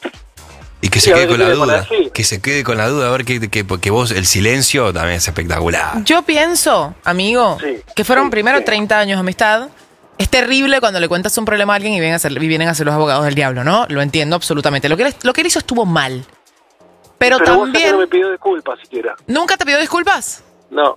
Y que se Sí, a quede ver con qué la quiere duda. poner, sí. Que se quede con la duda, a ver que, que, que vos, el silencio también es espectacular. Yo pienso, amigo, Sí, que fueron sí, primero sí. treinta años de amistad. Es terrible cuando le cuentas un problema a alguien y vienen a ser, y vienen a ser los abogados del diablo, ¿no? Lo entiendo absolutamente. Lo que él, lo que él hizo estuvo mal. Pero, Pero vos sabés que también... no me pidió disculpas siquiera. ¿Nunca te pidió disculpas? No,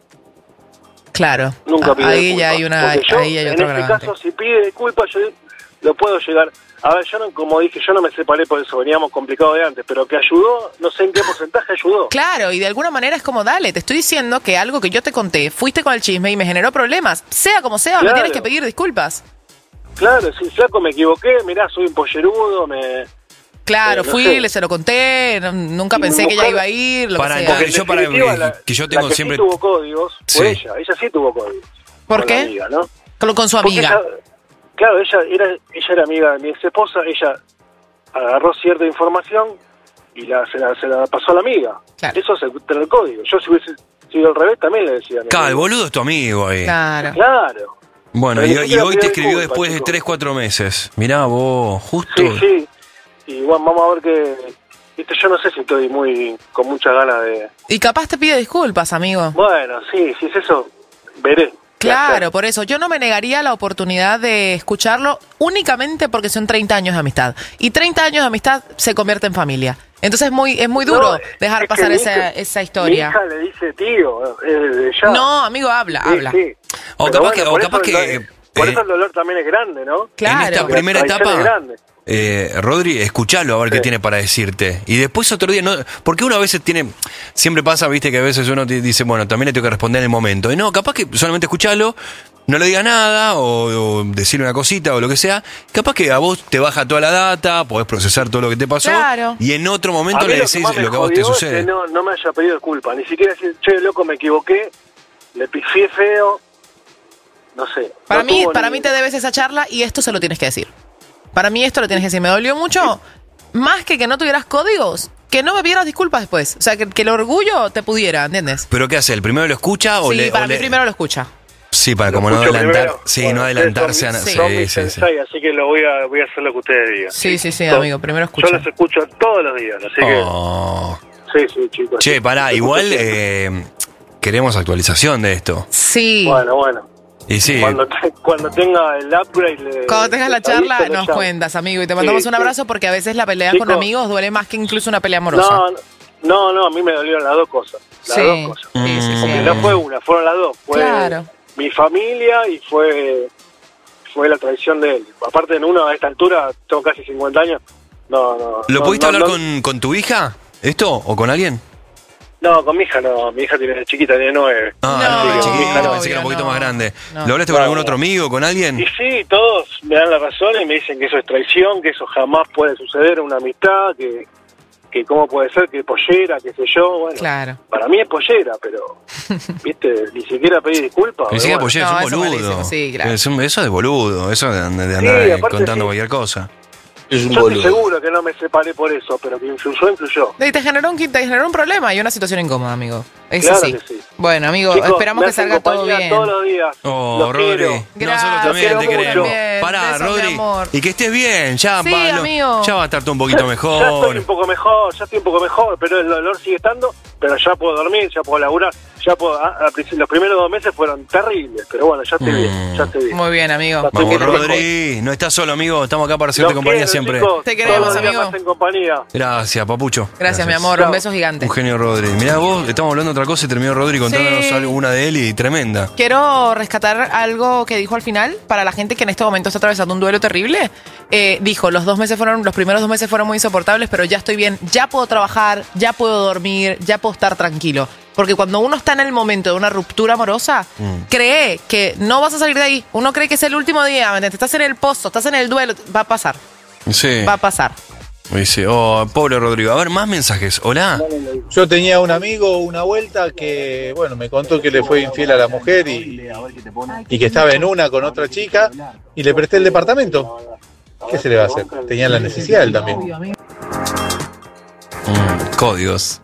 Claro. nunca Ah, pidió ahí disculpas. ya hay una, Porque yo, ahí hay en otro este agravante. caso, si pide disculpas, yo lo puedo llegar... A ver, yo no, como dije, yo no me separé por eso, veníamos complicados de antes, pero que ayudó, no sé en qué porcentaje ayudó. Claro, y de alguna manera es como, dale, te estoy diciendo que algo que yo te conté, fuiste con el chisme y me generó problemas. Sea como sea, me Claro. tienes que pedir disculpas. Claro, sí, flaco, me equivoqué, mirá, soy un pollerudo, me... Claro, Eh, no fui, sé. le se lo conté, no- nunca Y pensé mi que ella mujer- iba a ir, lo Para, que sea. porque yo para definitiva, que, la- que yo la tengo que siempre. sí tuvo códigos Sí. fue ella, ella sí tuvo códigos. ¿Por con qué? la amiga, ¿no? Con, con su Porque amiga. ella- claro, ella era, ella era amiga de mi ex esposa, ella agarró cierta información y la, se, la, se la pasó a la amiga. Claro. Eso es el, el código. Yo si hubiese sido al revés también le decía. a mi Claro, el amigo. boludo es tu amigo ahí. Claro. Claro. Bueno, Pero y, ni y siquiera hoy pidió te escribió disculpas, después de chicos. tres, cuatro meses. Mirá vos, justo. Sí, sí. Y bueno, vamos a ver que... Viste, yo no sé si estoy muy con muchas ganas de... Y capaz te pide disculpas, amigo. Bueno, sí, si es eso, veré. qué Claro, hacer. por eso yo no me negaría la oportunidad de escucharlo únicamente porque son treinta años de amistad. Y treinta años de amistad se convierte en familia. Entonces es muy, es muy duro No, dejar es que pasar mi esa, hija- esa Mi historia. hija le dice tío, eh, desde ya. No, amigo, habla, Sí, habla. sí. O Pero capaz que- o por capaz eso que, el do- por eh, eso el dolor también es grande, ¿no? Claro. En esta Porque primera la traición etapa, es grande. eh, Rodri, escuchalo a ver qué tiene para decirte. Y después otro día, no, porque uno a veces tiene, siempre pasa, viste, que a veces uno te dice, bueno, también le tengo que responder en el momento. Y no, capaz que solamente escuchalo no le digas nada o, o decirle una cosita o lo que sea. Capaz que a vos te baja toda la data, podés procesar todo lo que te pasó. Claro. Y en otro momento A mí le lo que decís más me lo que a vos te jodió es sucede. que no, no me haya pedido disculpas. Ni siquiera decir, che, loco, me equivoqué, le pifié feo. No sé. Para no mí, tuvo para ni- mí te debes esa charla y esto se lo tienes que decir. Para mí esto lo tienes que decir. Me dolió mucho, más que que no tuvieras códigos, que no me pidieras disculpas después. O sea, que, que el orgullo te pudiera, ¿entiendes? ¿Pero qué hace? ¿El primero lo escucha o Sí, le...? para o mí le- primero lo escucha. Sí, para Lo como no escucho adelantar... primero. Sí, Bueno, no ustedes adelantarse a... son, Sí, son mis sí, sí. sensei, así que lo voy a, voy a hacer lo que ustedes digan. Sí, sí, sí, Yo- amigo, primero escucha. Yo los escucho todos los días, así Oh. que... Sí, sí, chicos. Che, pará, Los igual escucho siempre. eh, queremos actualización de esto. Sí. Bueno, bueno. Y sí, Cuando, te- cuando tenga el upgrade... le- Cuando tengas la les aviso, charla, les nos llamo. cuentas, amigo. Y te mandamos Sí, un abrazo sí. porque a veces la pelea Chicos. con amigos duele más que incluso una pelea amorosa. No, no, no, a mí me dolieron las dos cosas. Las Sí, dos cosas. sí, sí, sí. Porque no fue una, fueron las dos. Fue Claro. mi familia y fue fue la traición de él. Aparte, en uno a esta altura, tengo casi cincuenta años. No, no. ¿lo no, pudiste no, hablar no, con, con tu hija? ¿Esto? ¿O con alguien? No, con mi hija no. Mi hija tiene chiquita, tiene nueve. Ah, Así no, que chiquita, mi hija no. pensé que era un poquito no. más grande. No. ¿Lo hablaste con No. algún otro amigo, con alguien? Y sí, todos me dan la razón y me dicen que eso es traición, que eso jamás puede suceder en una amistad, que, que cómo puede ser, que pollera, qué sé yo. Bueno, Claro. para mí es pollera, pero, viste, ni siquiera pedí disculpas. Ni siquiera bueno. apoyé, No, es un eso es boludo. malísimo, sí, claro. Es un- eso es de boludo, eso de, de Sí, andar eh, aparte contando sí. cualquier cosa. Es un Yo estoy boludo. seguro que no me separé por eso, pero que influyó, influyó. Y te generó, un, te generó un problema y una situación incómoda, amigo. Eso Claro sí. que sí. Bueno, amigo, Chicos, esperamos me que hacen salga todo compañía bien. todos los días. Oh, Los Rodri. quiero. Nosotros Gracias, también los te quiero queremos. mucho. Pará, Besos, mi Rodri. amor. Y que estés bien. Ya, Sí, va, lo- amigo. ya va a estar todo un poquito Ya estoy mejor. un poco mejor, ya estoy un poco mejor, pero el dolor sigue estando, pero ya puedo dormir, ya puedo laburar, ya puedo... a- a princi- los primeros dos meses fueron terribles, pero bueno, ya estoy Mm. bien, ya estoy bien. Muy bien, amigo. Ya estoy Vamos, bien mejor. Rodri. No estás solo, amigo. Estamos acá para hacerte Los compañía quiero, siempre. chicos. Te queremos, Todos los días amigo. me hacen compañía. Gracias, papucho. Gracias, mi amor. Chao. Un beso gigante. Un genio, Rodri. Mirá vos, estamos hablando de otra cosa y terminó Rodri contándonos Sí. algo, una de él y tremenda. Quiero rescatar algo que dijo al final para la gente que en este momento está atravesando un duelo terrible. Eh, dijo, los dos meses fueron, los primeros dos meses fueron muy insoportables, pero ya estoy bien, ya puedo trabajar, ya puedo dormir, ya puedo estar tranquilo. Porque cuando uno está en el momento de una ruptura amorosa, Mm. cree que no vas a salir de ahí. Uno cree que es el último día, ¿me entiendes? Estás en el pozo, estás en el duelo, va a pasar, Sí. va a pasar. Dice, oh, pobre Rodrigo. A ver, más mensajes. Hola. Yo tenía un amigo una vuelta que, bueno, me contó que le fue infiel a la mujer y, y que estaba en una con otra chica y le presté el departamento. ¿Qué se le va a hacer? Tenía la necesidad él también. Mm, códigos.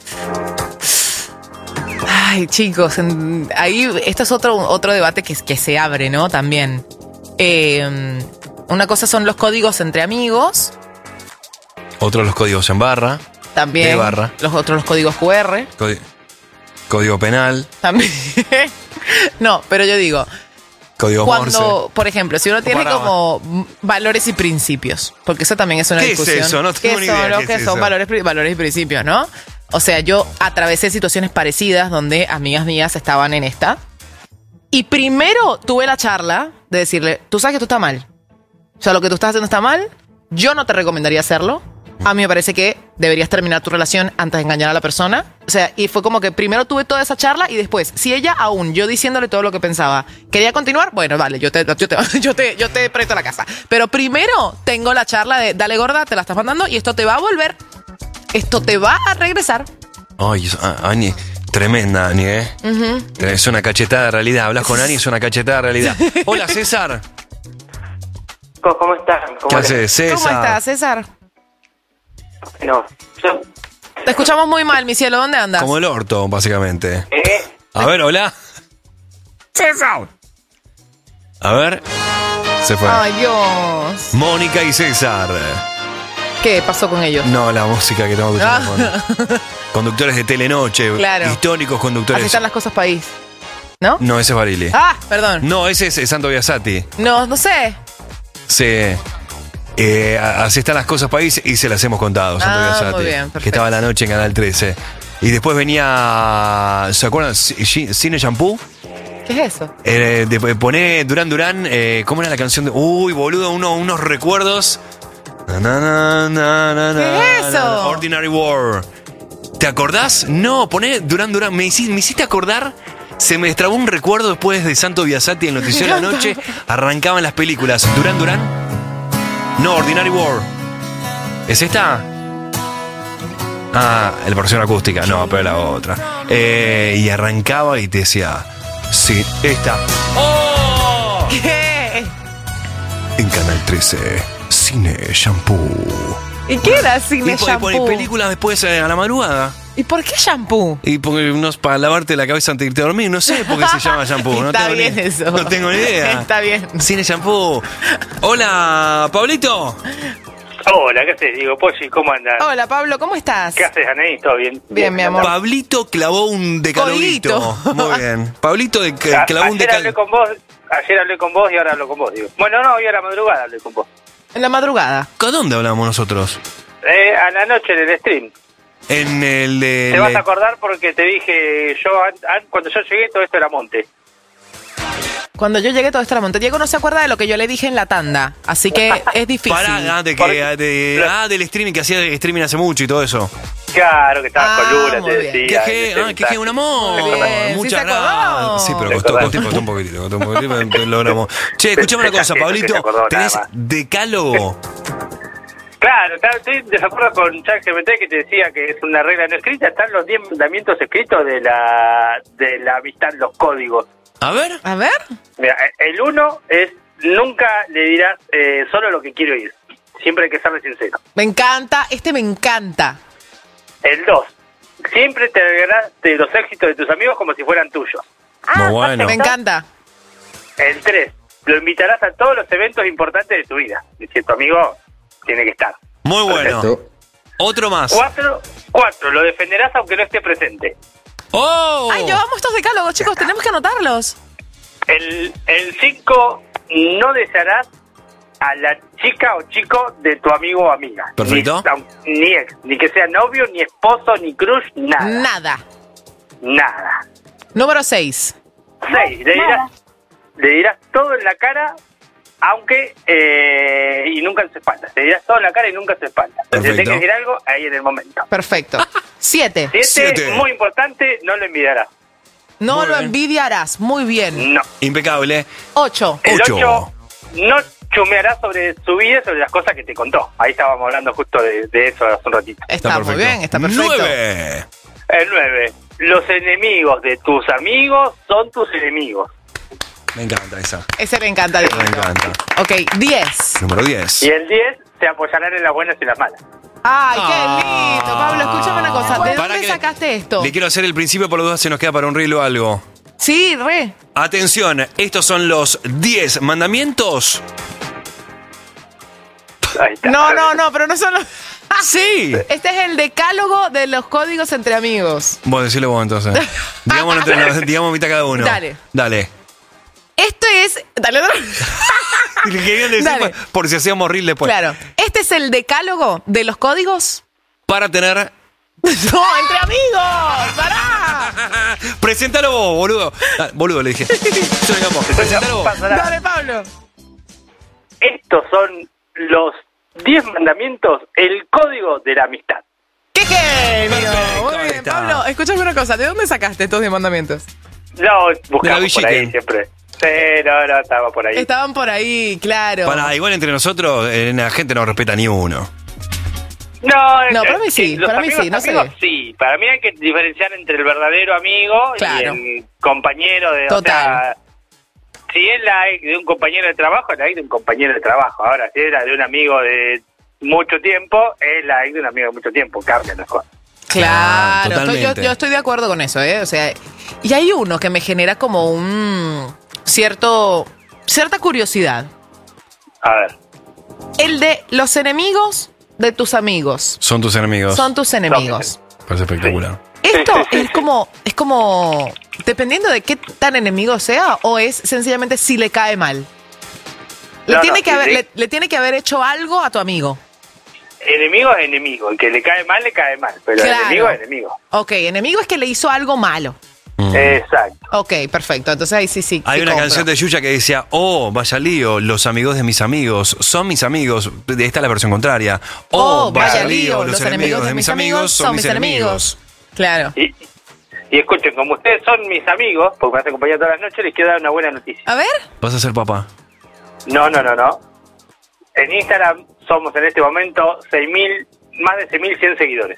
Ay, chicos, en- ahí esto es otro, otro debate que, que se abre, ¿no? También. Eh, una cosa son los códigos entre amigos, Otros los códigos en barra. también De barra. los otros los códigos Q R, Códi- código penal. también. No, pero yo digo, Código cuando, Morse. por ejemplo, si uno tiene Pará. como mm, valores y principios, porque eso también es una ¿Qué es discusión. eso? No tengo ¿Qué ni son idea, los ¿qué que es son eso? valores, pri- valores y principios, no? O sea, yo atravesé situaciones parecidas donde amigas mías estaban en esta. Y primero tuve la charla de decirle, tú sabes que tú estás mal. O sea, lo que tú estás haciendo está mal. Yo no te recomendaría hacerlo. A mí me parece que deberías terminar tu relación antes de engañar a la persona. O sea, y fue como que primero tuve toda esa charla y después, si ella aún, yo diciéndole todo lo que pensaba, quería continuar, bueno, vale, yo te, yo te, yo te, yo te presto la casa. Pero primero tengo la charla de, dale gorda, te la estás mandando y esto te va a volver. Esto te va a regresar. Ay, es- ah, Ani, tremenda, Ani, ¿eh? Ujú. Es una cachetada de realidad. Hablas con Ani, es una cachetada de realidad. Hola, César. ¿Cómo están? ¿Cómo ¿Qué les- haces, César? ¿Cómo estás, César? No, yo, Te escuchamos muy mal, mi cielo. ¿Dónde andas? Como el orto, básicamente. eh, A ver, hola. César. A ver. Se fue. Ay, Dios. Mónica y César. ¿Qué pasó con ellos? No, la música que tengo que Ah. escuchar. con- Conductores de Telenoche. Claro. Históricos Así conductores. están las cosas país. ¿No? No, ese es Barili. Ah, perdón. No, ese es Santo Biasati. No, no sé. Sí. Eh, así están las cosas país y se las hemos contado, Santo Ah, Biasati. muy bien, que perfecto. estaba la noche en Canal trece. Y después venía. ¿Se acuerdan? C- Cine Shampoo. ¿Qué es eso? Eh, de- poné Durán Durán. Eh, ¿Cómo era la canción? De, uy, boludo, uno, unos recuerdos. Na, na, na, na, na, ¿Qué es na, eso? na, Ordinary War. ¿Te acordás? No, poné Durán Durán. Me hiciste, me hiciste acordar. Se me destrabó un recuerdo después de Santo Biasati en Noticiero de la Noche. Arrancaban las películas. ¿Durán Durán? No, Ordinary World. ¿Es esta? Ah, la versión acústica. No, pero la otra. Eh, y arrancaba y te decía... Sí, esta. ¡Oh! ¿Qué? En Canal trece, Cine Shampoo. ¿Y qué era Cine y por, Shampoo? Y por películas después eh, a la madrugada. ¿Y por qué shampoo? Y porque no es para lavarte la cabeza antes de irte a dormir. No sé por qué se llama shampoo. No Está tengo bien ni, eso. No tengo ni idea. Está bien. Cine Shampoo. Hola, Pablito. Hola, ¿qué haces, Diego Poggi? ¿Cómo andas? Hola, Pablo, ¿cómo estás? ¿Qué haces, Anaí? ¿Todo bien? Bien, mi amor. Pablito clavó un decaloguito. Muy bien. Pablito de, A- clavó un ayer hablé decaloguito. con vos, ayer hablé con vos y ahora hablo con vos, digo. Bueno, no, hoy a la madrugada hablé con vos. En la madrugada. ¿A dónde hablamos nosotros? Eh, a la noche en el stream. En el de... Te vas a acordar porque te dije, yo an- an- cuando yo llegué todo esto era monte. Cuando yo llegué todo esto a la monte, Diego no se acuerda de lo que yo le dije en la tanda, así que es difícil. Pará, ah, de que, de, ah, del streaming, que hacía el streaming hace mucho y todo eso. Claro, que estabas Ah, con Lula, muy te bien. decía. Que je, ah, que je, un amor. Muy bien, sí Muchas se acordó. gracias. Sí, pero ¿Te costó, acordás? costó, costó un poquitito, costó un poquitito, pero lo logramos. Che, escuchame una cosa, Pensás que no se Pablito. acordó nada ¿Tenés más. decálogo? Claro, está- estoy en desacuerdo con ChatGPT que te decía que es una regla no escrita. Están los diez mandamientos escritos de la de la amistad, los códigos. A ver. A ver. Mira, el uno es nunca le dirás eh, solo lo que quiero oír. Siempre hay que serle sincero. Me encanta, este me encanta. El dos, siempre te alegrarás de los éxitos de tus amigos como si fueran tuyos. Muy bueno. Me encanta. El tres, lo invitarás a todos los eventos importantes de tu vida. Y si tu amigo tiene que estar. Muy bueno. Perfecto. Otro más. Cuatro, cuatro, lo defenderás aunque no esté presente. ¡Oh! Ay, yo amo estos decálogos, chicos, tenemos que anotarlos. El, el cinco, no desearás a la chica o chico de tu amigo o amiga. Perfecto. Ni, ni ex, ni que sea novio, ni esposo, ni crush, nada. Nada. Nada. Número seis. Seis, le dirás, le dirás todo en la cara, aunque, eh, y nunca en su espalda. Le dirás todo en la cara y nunca en su espalda. Si Perfecto. te que decir algo, ahí en el momento. Perfecto. Siete. Siete, Siete. muy importante, no lo envidiarás. No Muy lo bien. envidiarás. Muy bien. No. Impecable. Ocho. El Ocho. ocho, no chumearás sobre su vida, sobre las cosas que te contó. Ahí estábamos hablando justo de, de eso hace un ratito. Está, muy bien, está perfecto. Nueve. El nueve, los enemigos de tus amigos son tus enemigos. Me encanta esa. Ese me encanta. Diego. Me encanta. Ok, diez. Número diez. Y el diez, se apoyarán en las buenas y las malas. Ay, qué lindo. Pablo, escúchame una cosa. ¿De Para dónde que- sacaste esto? Le quiero hacer el principio, por los dos se nos queda para un reel o algo. Sí, re. Atención, estos son los diez mandamientos. Ahí está. No, no, no, pero no son los... Sí. Este es el decálogo de los códigos entre amigos. Bueno, decirle vos entonces. digamos, entre, nos- digamos mitad cada uno. Dale. Dale. Esto es... Dale, dale. Le querían decir Dale. por, por si hacíamos reel después. Claro. Este es el decálogo de los códigos... Para tener... ¡No, entre amigos! ¡Pará! Preséntalo vos, boludo. Ah, boludo, le dije. Yo, digamos, preséntalo vos. Pasará. Dale, Pablo. Estos son los diez mandamientos, el código de la amistad. ¡Qué genio! Perfecto, Muy ahí bien, está. Pablo, escúchame una cosa. ¿De dónde sacaste estos diez mandamientos? No, buscamos De la por ahí Villiquen. siempre. Sí, no, no, estaba por ahí. Estaban por ahí, claro. Para, igual entre nosotros, eh, la gente no respeta ni uno. No, No, eh, para mí sí, los para mí amigos, sí, no sé. amigos sí. Para mí hay que diferenciar entre el verdadero amigo Claro. y el compañero de... Total. O sea, si es la ex de un compañero de trabajo, es la ex de un compañero de trabajo. Ahora, si es la de un amigo de mucho tiempo, es la ex de un amigo de mucho tiempo. Cambia las cosas. Claro, Ah, estoy- yo, totalmente. yo estoy de acuerdo con eso, ¿eh? O sea, y hay uno que me genera como un cierto, cierta curiosidad. A ver. El de los enemigos de tus amigos. Son tus enemigos. Son tus enemigos. Parece espectacular. Esto es como, es como, dependiendo de qué tan enemigo sea, o es sencillamente si le cae mal. Le, No, tiene, no, que sí, haber, sí. le, le tiene que haber hecho algo a tu amigo. Enemigo es enemigo. El que le cae mal, le cae mal. Pero Claro. enemigo es enemigo. Ok, enemigo es que le hizo algo malo. Exacto. Ok, perfecto. Entonces ahí sí, sí. Hay sí una compro. canción de Yuya que decía, oh, vaya lío, los amigos de mis amigos son mis amigos. Esta es la versión contraria. Oh, vaya lío, los enemigos de mis amigos son mis enemigos. Claro. Y, Y escuchen, como ustedes son mis amigos, porque me hacen compañía todas las noches, les quiero dar una buena noticia. A ver. Vas a ser papá. No, no, no, no. En Instagram somos en este momento seis mil, más de seis mil cien seguidores.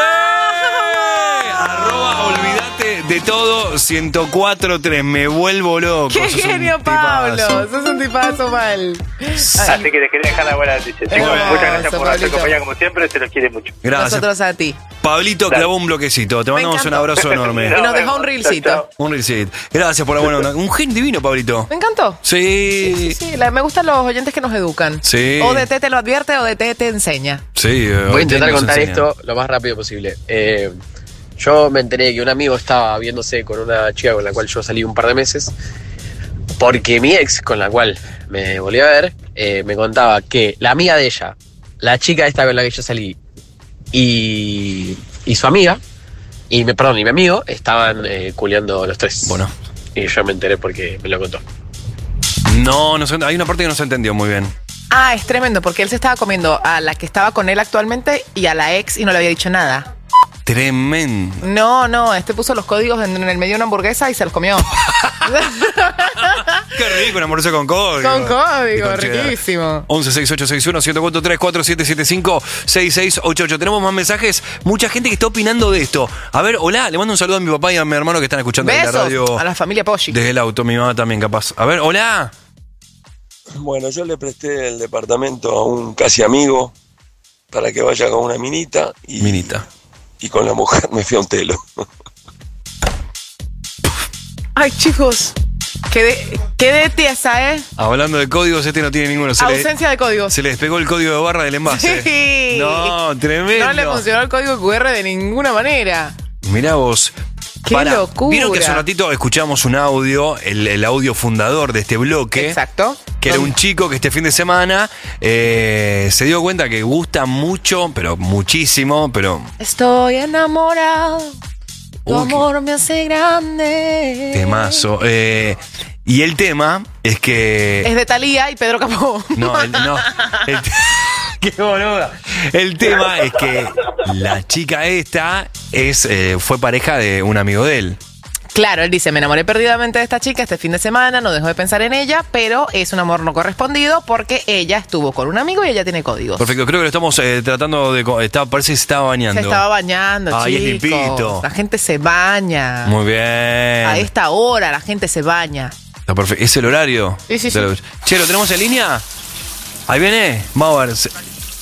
Arroba, olvídate de todo, ciento cuatro punto tres. Me vuelvo loco. ¡Qué sos un genio, Pablo! tipazo. Sos un tipazo mal. Así que les quería dejar la buena noticia. chicos. Hermoso, Muchas gracias por hacer Pablito. compañía como siempre, se los quiere mucho. Gracias. Nosotros a ti. Pablito clavó un bloquecito. Te mandamos un encantó. abrazo enorme. Y nos dejó un reelcito. Un reelcito. Gracias por la buena onda. Un gen divino, Pablito. Me encantó. Sí. Sí, sí, la- me gustan los oyentes que nos educan. Sí. O D T te lo advierte o D T te enseña. Sí. eh, Voy a intentar nos contar enseñan. esto lo más rápido posible. Eh, yo me enteré que un amigo estaba viéndose con una chica con la cual yo salí un par de meses, porque mi ex, con la cual me volví a ver, eh, me contaba que la amiga de ella, la chica esta con la que yo salí, y, y su amiga, y me, perdón, y mi amigo, estaban eh, culeando los tres. Bueno. Y yo me enteré porque me lo contó. No, no se- hay una parte que no se entendió muy bien. Ah, es tremendo, porque él se estaba comiendo a la que estaba con él actualmente y a la ex y no le había dicho nada. Tremendo. No, no, este puso los códigos en, en el medio de una hamburguesa y se los comió. Qué rico, una hamburguesa con código. Con código, Y con cheddar. riquísimo. once sesenta y ocho sesenta y uno, ciento cuatro tres, cuatro siete siete cinco, seis seis ocho ocho. Tenemos más mensajes. Mucha gente que está opinando de esto. A ver, hola, le mando un saludo a mi papá y a mi hermano que están escuchando en la Besos radio. a la familia Poggi. Desde el auto, mi mamá también capaz. A ver, hola. Bueno, yo le presté el departamento a un casi amigo para que vaya con una minita y, minita. y con la mujer me fui a un telo. Ay, chicos, quedé, quedé tiesa, ¿eh? Hablando de códigos, este no tiene ninguno. Se Ausencia de códigos. Le, se le despegó el código de barra del envase. Sí. No, tremendo. No le funcionó el código Q R de ninguna manera. Mirá vos. ¡Qué locura! Vieron que hace un ratito escuchamos un audio, el, el audio fundador de este bloque. Exacto. Que era un chico que este fin de semana eh, se dio cuenta que gusta mucho, pero muchísimo, pero Estoy enamorado. Tu Uy, qué- amor me hace grande. temazo. Eh, y el tema es que... Es de Thalía y Pedro Capó. No, el, no. El, qué boluda. El tema es que la chica esta es, eh, fue pareja de un amigo de él. Claro, él dice, me enamoré perdidamente de esta chica este fin de semana, no dejo de pensar en ella, pero es un amor no correspondido porque ella estuvo con un amigo y ella tiene códigos. Perfecto, creo que lo estamos eh, tratando de... co- Está, parece que se estaba bañando. Se estaba bañando, Ay, es chicos. limpito. La gente se baña. Muy bien. A esta hora la gente se baña. Está perfecto. ¿Es el horario? Sí, sí, sí. De la- Che, ¿lo tenemos en línea? Ahí viene. Vamos a ver. Se-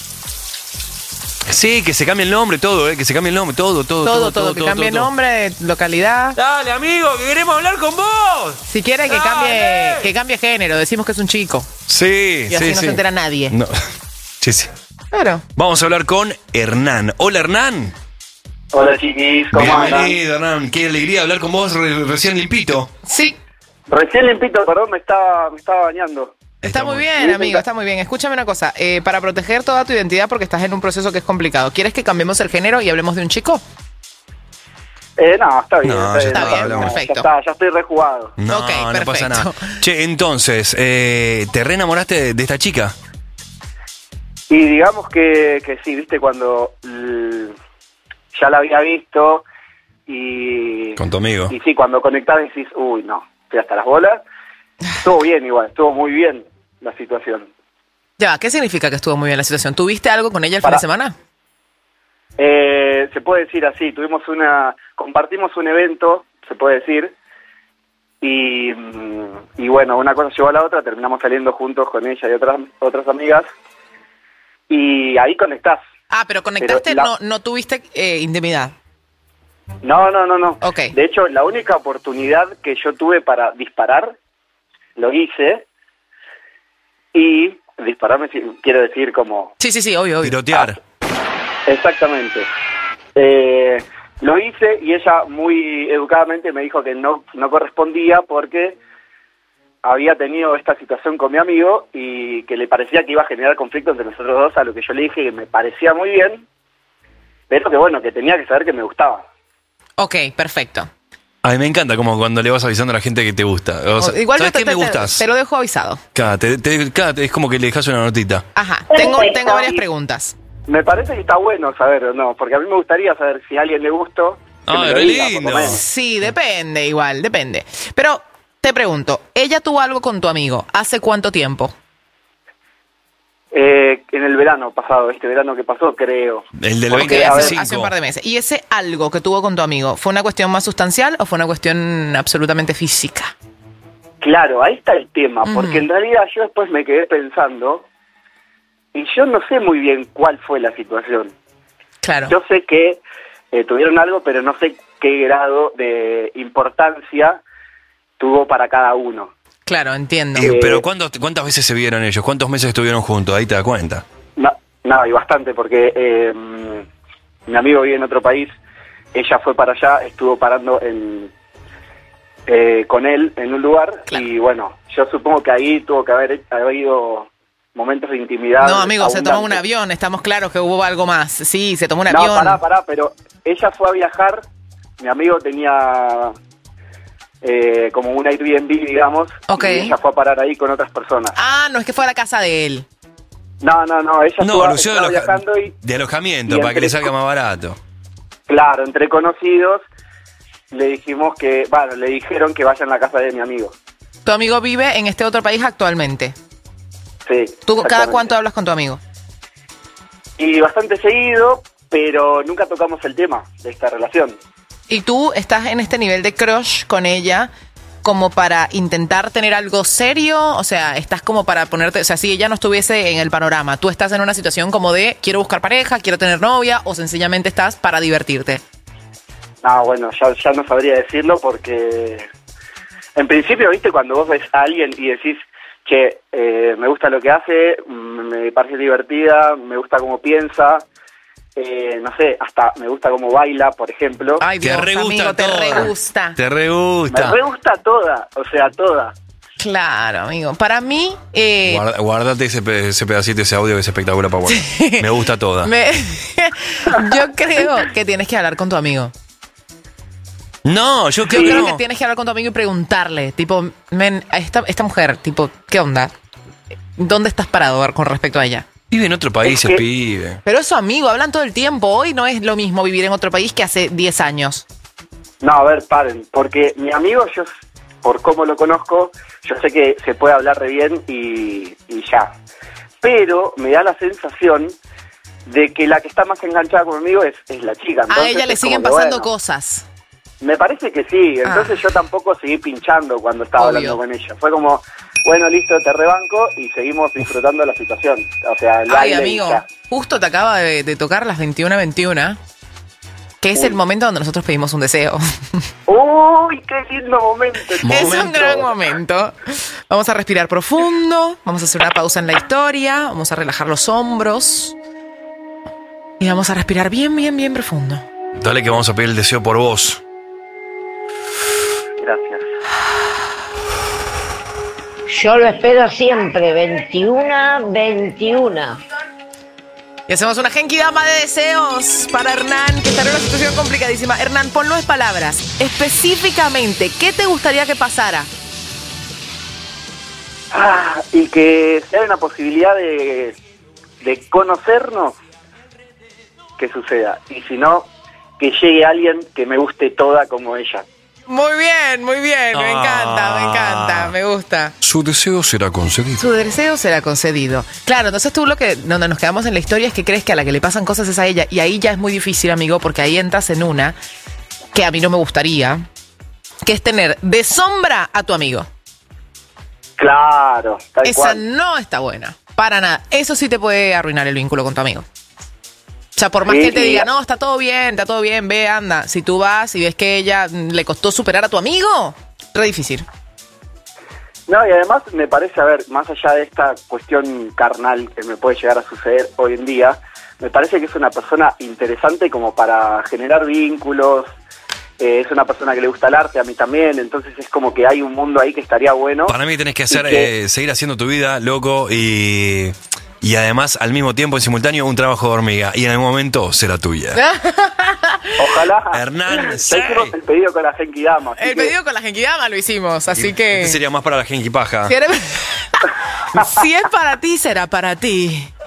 Sí, que se cambie el nombre, todo, ¿eh? Que se cambie el nombre, todo, todo, Todo, todo. todo, que cambie todo. nombre, localidad. Dale, amigo, que queremos hablar con vos. Si quiere que Dale. cambie, que cambie género, decimos que es un chico. Sí, Y así sí, no sí. se entera nadie. No. Sí, sí. Claro. Vamos a hablar con Hernán. Hola, Hernán. Hola, chiquis, ¿cómo andan? Bienvenido, Hernán. Qué alegría hablar con vos re- recién limpito. Sí. Recién limpito, perdón, me estaba, me estaba bañando. Está muy bien, amigo, está muy bien. Escúchame una cosa, eh, para proteger toda tu identidad, porque estás en un proceso que es complicado, ¿quieres que cambiemos el género y hablemos de un chico? Eh, no, está bien. No, está ya bien, está, no, hablamos. no, Perfecto. Ya está, ya estoy rejugado. No, Ok, no perfecto. pasa nada. Che, entonces, eh, ¿te re enamoraste de, de esta chica? Y digamos que, que sí, viste, cuando l- ya la había visto y... Con tu amigo. Y sí, cuando conectás decís, uy, no, estoy hasta las bolas. Estuvo bien igual, estuvo muy bien la situación. Ya, ¿qué significa que estuvo muy bien la situación? ¿Tuviste algo con ella el Para- fin de semana? Eh, se puede decir así, tuvimos una... Compartimos un evento, se puede decir, y, mm, y bueno, una cosa llevó a la otra, terminamos saliendo juntos con ella y otras otras amigas, y ahí conectás. Ah, pero conectaste, Pero la- no, no tuviste eh, intimidad. No, no, no, no. Ok. De hecho, la única oportunidad que yo tuve para disparar, lo hice, y dispararme si- quiero decir como... Sí, sí, sí, obvio, obvio. Tirotear. Exactamente. Eh, lo hice y ella muy educadamente me dijo que no, no correspondía porque había tenido esta situación con mi amigo y que le parecía que iba a generar conflicto entre nosotros dos, a lo que yo le dije que me parecía muy bien, pero que bueno, que tenía que saber que me gustaba. Ok, perfecto. Ay, me encanta como cuando le vas avisando a la gente que te gusta. O sea, Igual ¿sabes yo te, qué me te- gustas? te lo dejo avisado. Cada, te- te- cada- es como que le dejas una notita. Ajá, tengo, tengo varias preguntas. Me parece que está bueno saber o no, porque a mí me gustaría saber si a alguien le gustó que me Ay, lo re diga, por lindo. lo menos. Sí, depende, igual, depende. Pero te pregunto, ella tuvo algo con tu amigo. ¿Hace cuánto tiempo? Eh, en el verano pasado, este verano que pasó, creo. El del Porque, Ok, a ver, hace, hace un par de meses. ¿Y ese algo que tuvo con tu amigo, fue una cuestión más sustancial o fue una cuestión absolutamente física? Claro, ahí está el tema, Ujú. porque en realidad yo después me quedé pensando y yo no sé muy bien cuál fue la situación. Claro. Yo sé que eh, tuvieron algo, pero no sé qué grado de importancia tuvo para cada uno. Claro, entiendo. Eh, pero ¿cuántos- ¿cuántas veces se vieron ellos? ¿Cuántos meses estuvieron juntos? Ahí te das cuenta. No, no, y bastante, porque eh, mi amigo vive en otro país, ella fue para allá, estuvo parando en, eh, con él en un lugar, y bueno, yo supongo que ahí tuvo que haber, haber habido momentos de intimidad. No, amigo, se tomó un abundantes. avión. Estamos claros que hubo algo más. Sí, se tomó un No, avión. pará, pará, pero ella fue a viajar, mi amigo tenía eh, como un Airbnb, digamos, Ok. y ella fue a parar ahí con otras personas. Ah, no es que fue a la casa de él. No, no, no, ella No, estuvo, alusión de, estaba aloja- viajando y, de alojamiento, y para que le entre- salga más barato. claro, entre conocidos, le dijimos que, bueno, le dijeron que vaya a la casa de mi amigo. Tu amigo vive en este otro país actualmente. Sí. ¿Tú cada exactamente. cuánto hablas con tu amigo? Y bastante seguido, pero nunca tocamos el tema de esta relación. Y tú estás en este nivel de crush con ella como para intentar tener algo serio, o sea, estás como para ponerte, o sea, si ella no estuviese en el panorama, tú estás en una situación como de quiero buscar pareja, quiero tener novia, o sencillamente estás para divertirte. No, bueno, ya, ya no sabría decirlo porque en principio, viste, cuando vos ves a alguien y decís que eh, me gusta lo que hace, mm, me parece divertida, me gusta cómo piensa, eh, no sé, hasta me gusta cómo baila, por ejemplo. Ay, Te Dios, re gusta amigo, te todo. re gusta. Te re Me gusta. re gusta toda, o sea, toda. Claro, amigo. Para mí, eh, Guarda- guardate ese, pe- ese pedacito, ese audio que es espectacular para guardar. Me gusta toda. me- yo creo que tienes que hablar con tu amigo. No, yo Yo creo creo que que tienes que hablar con tu amigo y preguntarle, tipo, men, a esta, esta mujer, tipo, ¿qué onda? ¿Dónde estás parado con respecto a ella? vive en otro país, Es el que- pibe. Pero eso, amigo, hablan todo el tiempo. Hoy no es lo mismo vivir en otro país que hace diez años. No, a ver, paren, porque mi amigo, yo, por cómo lo conozco, yo sé que se puede hablar re bien y, y ya. Pero me da la sensación de que la que está más enganchada conmigo es, es la chica. A Entonces ella le es siguen como que, pasando bueno, cosas. me parece que sí, entonces yo tampoco seguí pinchando cuando estaba Obvio. hablando con ella. Fue como, bueno, listo, te rebanco y seguimos disfrutando la situación. O sea, el Ay, baile y amigo, ya. justo te acaba de, de tocar las veintiuna veintiuna, que es Uy. el momento donde nosotros pedimos un deseo. ¡Uy, qué lindo momento! Es un gran momento. Vamos a respirar profundo, vamos a hacer una pausa en la historia, vamos a relajar los hombros y vamos a respirar bien, bien, bien profundo. Dale que vamos a pedir el deseo por vos. Gracias. Yo lo espero siempre, veintiuno, veintiuno. Y hacemos una genkidama de deseos para Hernán, que está en una situación complicadísima. Hernán, ponlo en palabras. Específicamente, ¿qué te gustaría que pasara? Ah, y que sea una posibilidad de, de conocernos, que suceda. Y si no, que llegue alguien que me guste toda como ella. Muy bien, muy bien. Me Ah. encanta, me encanta, me gusta. Su deseo será concedido. Su deseo será concedido. Claro, entonces tú lo que, donde nos quedamos en la historia es que crees que a la que le pasan cosas es a ella. Y ahí ya es muy difícil, amigo, porque ahí entras en una que a mí no me gustaría, que es tener de sombra a tu amigo. Claro, tal Esa cual. no está buena, para nada. Eso sí te puede arruinar el vínculo con tu amigo. O sea, por más Sí, que él te sí. diga, no, está todo bien, está todo bien, ve, anda. Si tú vas y ves que ella mm, le costó superar a tu amigo, re difícil. No, y además me parece, a ver, más allá de esta cuestión carnal que me puede llegar a suceder hoy en día, me parece que es una persona interesante como para generar vínculos, eh, es una persona que le gusta el arte, a mí también, entonces es como que hay un mundo ahí que estaría bueno. Para mí tenés que hacer, Y que- eh, seguir haciendo tu vida, loco, y, y además al mismo tiempo, en simultáneo, un trabajo de hormiga. Y en algún momento será tuya. Ojalá. Hernán, Ya sí. hicimos el pedido con la Genki Dama. así El que- pedido con la genkidama lo hicimos, así que... Este sería más para la Genki Paja. Si, eres- si es para ti, será para ti.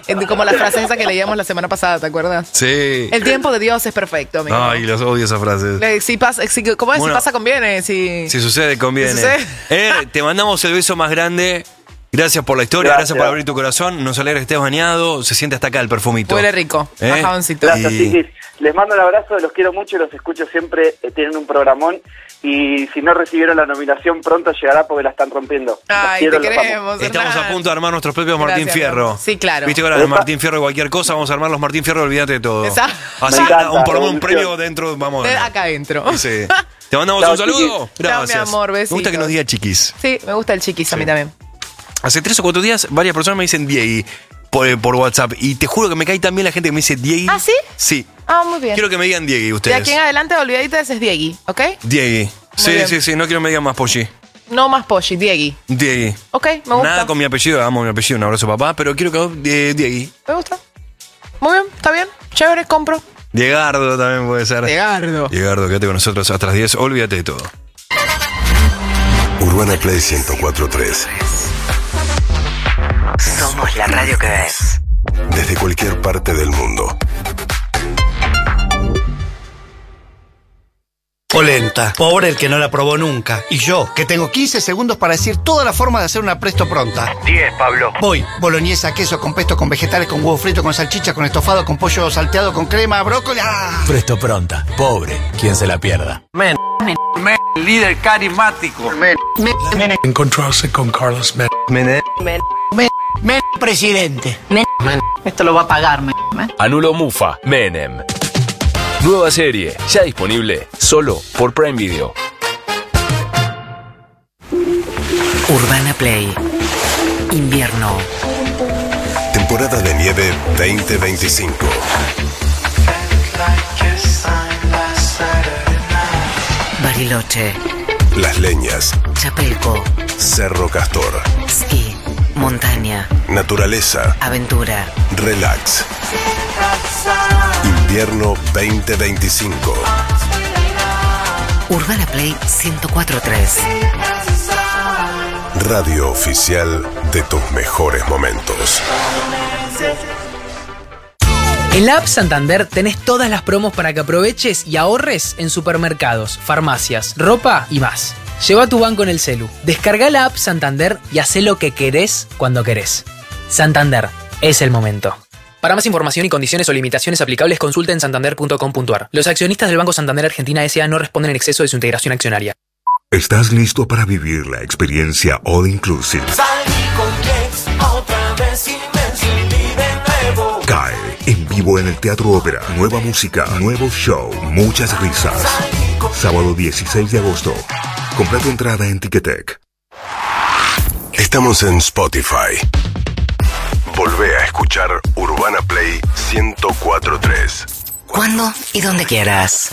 Eh, Como la frase esa que leíamos la semana pasada, ¿te acuerdas? Sí. El tiempo de Dios es perfecto, amigo. Ay, los odio esas frases. Le- Si pasa, si, ¿cómo es? Bueno. Si pasa, conviene. Si... Si sucede, conviene. Si sucede. Er, te mandamos el beso más grande. Gracias por la historia, gracias, Gracias. por abrir tu corazón. Nos alegra que estés bañado. Se siente hasta acá el perfumito. Huele rico. ¿Eh? Más jaboncito. Gracias, Y- chiquis. Les mando un abrazo, los quiero mucho y los escucho siempre. eh, Tienen un programón y si no recibieron la nominación pronto llegará porque la están rompiendo. Los Ay, quiero, te los amo. queremos, Estamos Hernán. a punto de armar nuestros propios Martín Gracias, Fierro. Hernán. Sí, claro. Viste que ahora Epa. el Martín Fierro de cualquier cosa, vamos a armar los Martín Fierro, olvídate de todo. Esa- Así, Me encanta, un, por un revolución. premio dentro, vamos a De ver. acá adentro. Sí. Te mandamos Chao, un saludo. chiquis. Gracias. Chao, mi amor, Me gusta que besitos. nos diga chiquis. Sí, me gusta el chiquis a mí también. Hace tres o cuatro días, varias personas me dicen Diegui por, por WhatsApp. Y te juro que me cae también la gente que me dice Diegui. ¿Ah, sí? Sí. Ah, muy bien. Quiero que me digan Diegui De ustedes. aquí en adelante, olvidaditas es Diegui, ¿ok? Diegui. Sí, bien. sí, sí. No quiero que me digan más Polly. No más Poshi, Diegui. Diegui. Ok, me gusta. Nada con mi apellido, amo mi apellido, un abrazo papá, pero quiero que eh, Diegui. Me gusta. Muy bien, está bien. Chévere, compro. Diegardo también puede ser. Diegardo. Diegardo, quédate con nosotros hasta las diez, olvídate de todo. Urbana Play ciento cuatro punto tres. Somos la radio que ves. Desde cualquier parte del mundo. Polenta. Pobre el que no la probó nunca. Y yo, que tengo quince segundos para decir toda la forma de hacer una presto pronta. diez, Pablo. Voy. Boloñesa, queso, con pesto, con vegetales, con huevo frito, con salchicha, con estofado, con pollo salteado, con crema, brócoli. ¡Ah! Presto pronta. Pobre, quien se la pierda. Men, men, men, líder carismático. Men, men, Encontrarse con Carlos Men. men, men, men, men, presidente. Men. Esto lo va a pagar, men. Anulo Mufa, Menem. Nueva serie, ya disponible, solo por Prime Video. Urbana Play. Invierno. Temporada de nieve veinte veinticinco. Bariloche. Las Leñas. Chapelco. Cerro Castor. Ski. Montaña. Naturaleza. Aventura. Relax. Invierno veinte veinticinco. Urbana Play ciento cuatro punto tres. Radio oficial de tus mejores momentos. En la app Santander tenés todas las promos para que aproveches y ahorres en supermercados, farmacias, ropa y más. Lleva tu banco en el celu, descarga la app Santander y hacé lo que querés cuando querés. Santander, es el momento. Para más información y condiciones o limitaciones aplicables, consulta en santander punto com punto a r. Los accionistas del Banco Santander Argentina S A no responden en exceso de su integración accionaria. ¿Estás listo para vivir la experiencia All Inclusive? Salí con Jex otra vez y me sentí de nuevo. Cae en vivo en el Teatro Ópera. Nueva música, nuevo show, muchas risas. Sábado dieciséis de agosto. Compra tu entrada en Ticketek. Estamos en Spotify. Volvé a escuchar Urbana Play ciento cuatro punto tres. Cuando y donde quieras.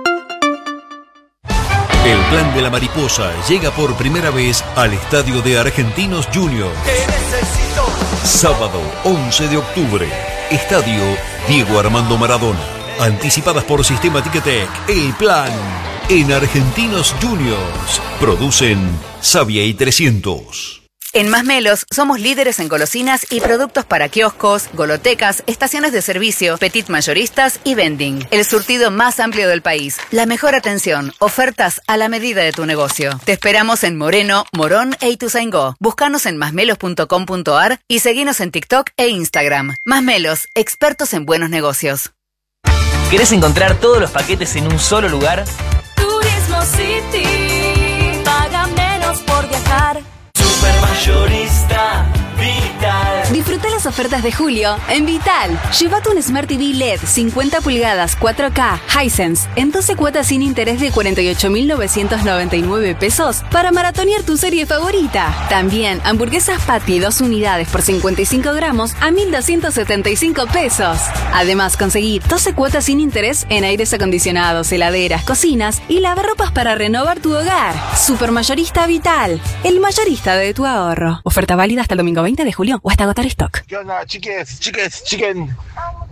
El Plan de la Mariposa llega por primera vez al estadio de Argentinos Juniors. Sábado once de octubre. Estadio Diego Armando Maradona. Anticipadas por Sistema Ticketek. El Plan en Argentinos Juniors. Producen Savia y trescientos. En Masmelos somos líderes en golosinas y productos para kioscos, golotecas, estaciones de servicio, petit mayoristas y vending. El surtido más amplio del país. La mejor atención. Ofertas a la medida de tu negocio. Te esperamos en Moreno, Morón e Ituzaingó. Búscanos en masmelos punto com punto a r y seguinos en TikTok e Instagram. Masmelos, expertos en buenos negocios. ¿Querés encontrar todos los paquetes en un solo lugar? Turismo City. Paga menos por viajar. Supermayorista Vital. Disfruta las ofertas de julio en Vital. Llévate un Smart T V L E D cincuenta pulgadas cuatro K Hisense en doce cuotas sin interés de cuarenta y ocho mil novecientos noventa y nueve pesos para maratonear tu serie favorita. También hamburguesas Patty dos unidades por cincuenta y cinco gramos a mil doscientos setenta y cinco pesos. Además, conseguí doce cuotas sin interés en aires acondicionados, heladeras, cocinas y lavarropas para renovar tu hogar. Supermayorista Vital, el mayorista de tu ahorro. Oferta válida hasta el domingo veinte de julio o hasta agotar stock. ¿Qué onda, chiques, chiques, chiquen?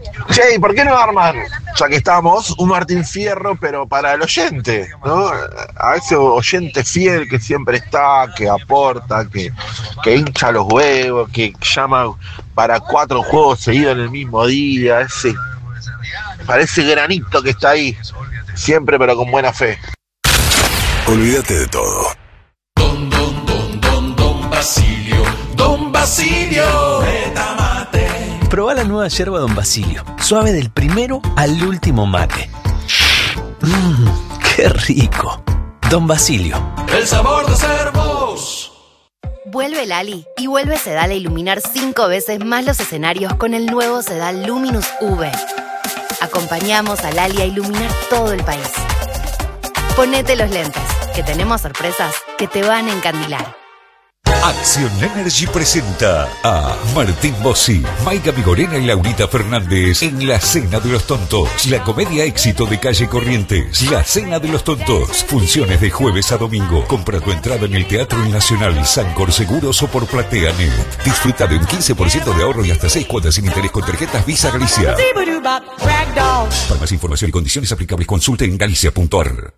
Che, ¿y por qué no arman, ya que estamos, un Martín Fierro, pero para el oyente, ¿no? A ese oyente fiel que siempre está, que aporta, que, que hincha los huevos, que llama para cuatro juegos seguidos en el mismo día, ese, para ese granito que está ahí, siempre pero con buena fe. Olvídate de todo. Don, don, don, don, don Basilio, don Basilio, Beta Mate. Probá la nueva yerba Don Basilio, suave del primero al último mate. Mmm, qué rico. Don Basilio. El sabor de ser vos. Vuelve Lali y vuelve Sedal a iluminar cinco veces más los escenarios con el nuevo Sedal Luminous V. Acompañamos a Lali a iluminar todo el país. Ponete los lentes, que tenemos sorpresas que te van a encandilar. Acción Energy presenta a Martín Bossi, Maica Vigorena y Laurita Fernández en La Cena de los Tontos, la comedia éxito de Calle Corrientes. La Cena de los Tontos, funciones de jueves a domingo. Compra tu entrada en el Teatro Nacional, Sancor Seguros o por PlateaNet. Disfruta de un quince por ciento de ahorro y hasta seis cuotas sin interés con tarjetas Visa Galicia. Para más información y condiciones aplicables, consulte en galicia punto a r.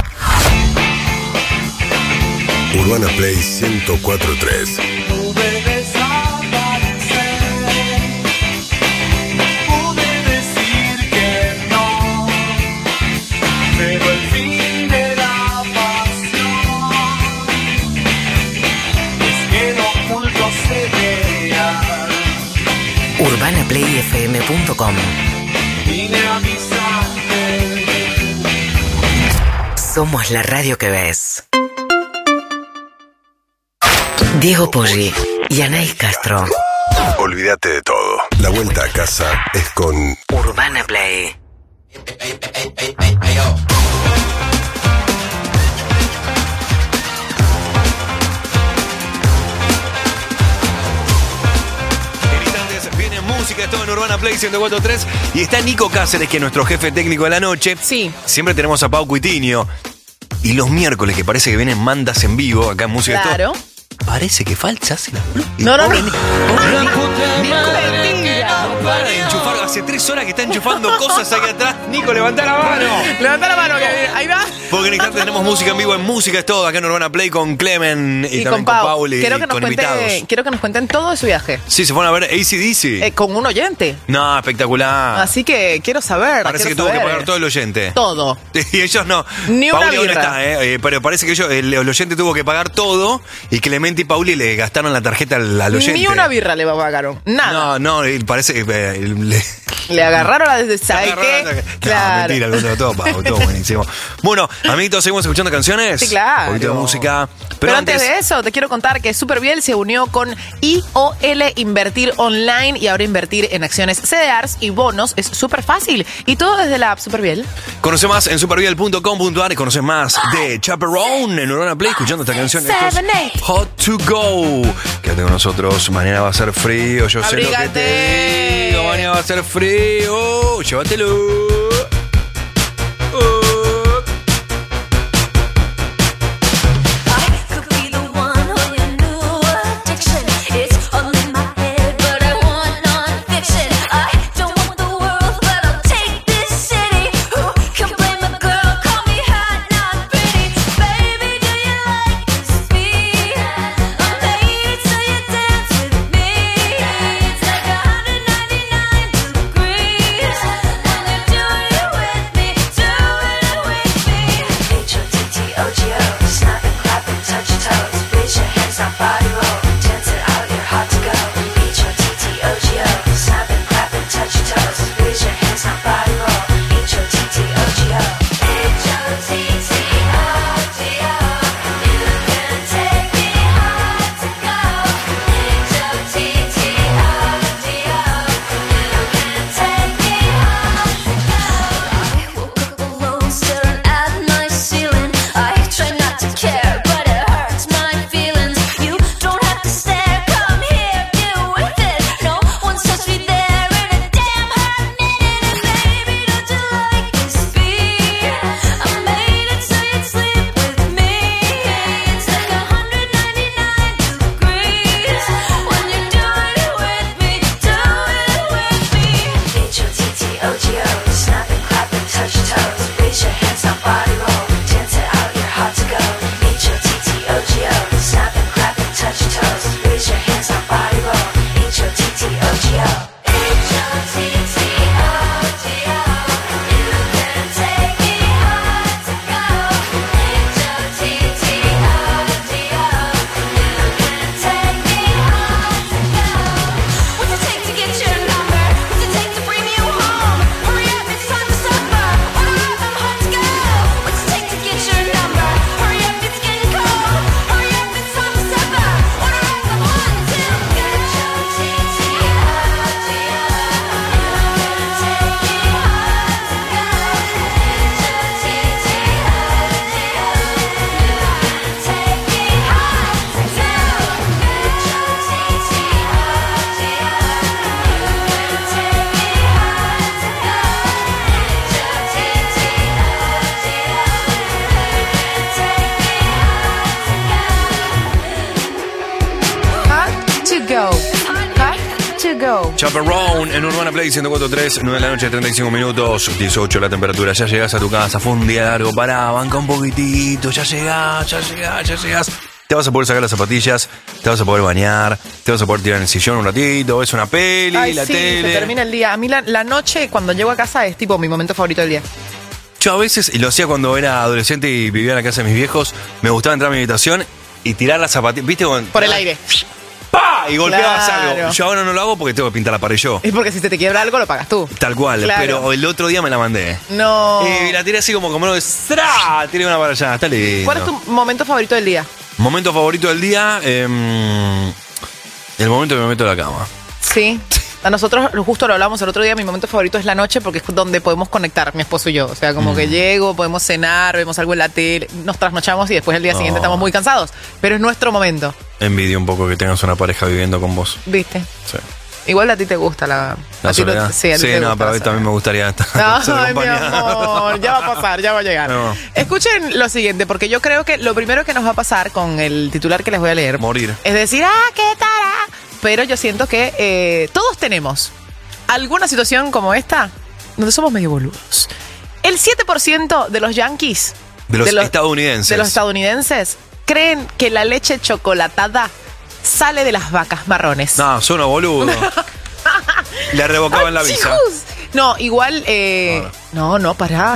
Urbana Play ciento cuatro punto tres. Pude desaparecer, pude decir que no, pero el fin de la pasión es que lo oculto se vea. urbana play f m punto com. Vine a avisarte. Somos la radio que ves. Diego Poggi y Anaís Castro. Olvídate de todo. La vuelta a casa es con Urbana Play. Viene música, todo en Urbana Play ciento cuatro punto tres. Y está Nico Cáceres, que es nuestro jefe técnico de la noche. Sí. Siempre tenemos a Pau Cuitinho. Y los miércoles, que parece que vienen mandas en vivo acá en Música Claro. de Todo. Parece que falsa hace la No, no, no. Para de enchufar, hace tres horas que está enchufando cosas ahí atrás. Nico, levanta la mano. Levanta la mano, que ahí va. Porque en instante tenemos música en vivo en Música es Todo, acá en Urbana Play con Clemen y, Y, también con con, Pau. Paul y, quiero, que y nos con cuente, invitados. quiero que nos cuenten todo de su viaje. Sí, se fueron a ver A C D C. Eh, con un oyente. No, espectacular. Así que quiero saber. Parece que quiero tuvo que saber. pagar todo el oyente. Todo. Y ellos no. Ni una Pauli aún birra. está, ¿eh? Eh, Pero parece que ellos, el, el oyente tuvo que pagar todo y Clemente y Pauli le gastaron la tarjeta al, al oyente. Ni una birra le pagaron. Nada. No, no, y parece que eh, le, Le agarraron la de ¿sabe le agarraron qué? la- Claro. No, mentira, alguno, todo pago, todo buenísimo. Bueno, amiguitos, seguimos escuchando canciones. Sí, claro. Un poquito de música. Pero, Pero antes de eso, te quiero contar que Superbiel se unió con I O L Invertir Online y ahora invertir en acciones C D Rs y bonos es súper fácil. Y todo desde la app Superbiel. Conoce más en superviel punto com punto a r y conoce más de Chaperone en Urbana Play escuchando esta canción. Esto es Seven, eight. Hot to Go. Quédate con nosotros. Mañana va a ser frío. Yo sé lo que te Abrígate. digo. Mañana va a ser frío. Llévatelo. Degrees, and they're doing Show. Chaperone en Urbana Play ciento cuatro punto tres, nueve de la noche, treinta y cinco minutos, dieciocho la temperatura. Ya llegás a tu casa, fue un día largo, pará, banca un poquitito, ya llegás, ya llegás, ya llegás. Te vas a poder sacar las zapatillas, te vas a poder bañar, te vas a poder tirar en el sillón un ratito, ves una peli, Ay, la sí, tele. se termina el día. A mí la, la noche, cuando llego a casa, es tipo mi momento favorito del día. Yo a veces, y lo hacía cuando era adolescente y vivía en la casa de mis viejos, me gustaba entrar a mi habitación y tirar las zapatillas, ¿viste? Con, Por el aire. ¡Pah! Y golpeabas Claro. algo. Yo ahora no lo hago porque tengo que pintar la pared yo. Es porque si se te quiebra algo, lo pagas tú. Tal cual, Claro. pero el otro día me la mandé. No. Y la tiré así como como no de ¡sra! Tiré una para allá, está lindo. ¿Cuál es tu momento favorito del día? Momento favorito del día, eh, el momento que me meto a la cama. Sí. A nosotros justo lo hablamos el otro día, mi momento favorito es la noche porque es donde podemos conectar, mi esposo y yo. O sea, como Mm. que llego, podemos cenar, vemos algo en la tele, nos trasnochamos y después el día No. siguiente estamos muy cansados. Pero es nuestro momento, Envidio un poco que tengas una pareja viviendo con vos. ¿viste? Sí. Igual a ti te gusta la... La a ti lo- soledad. sí, a ti te no, gusta pero a la mí también me gustaría estar No, ser ay, mi acompañado. amor, ya va a pasar, ya va a llegar. No. Escuchen lo siguiente, porque yo creo que lo primero que nos va a pasar con el titular que les voy a leer Morir. es decir, ah, qué tara. Pero yo siento que eh, todos tenemos alguna situación como esta donde somos medio boludos. El siete por ciento de los yankees, De los estadounidenses. de los estadounidenses, creen que la leche chocolatada sale de las vacas marrones. No, son unos boludos. Le revocaban la visa. Chicos. No, igual, eh, no, no, pará.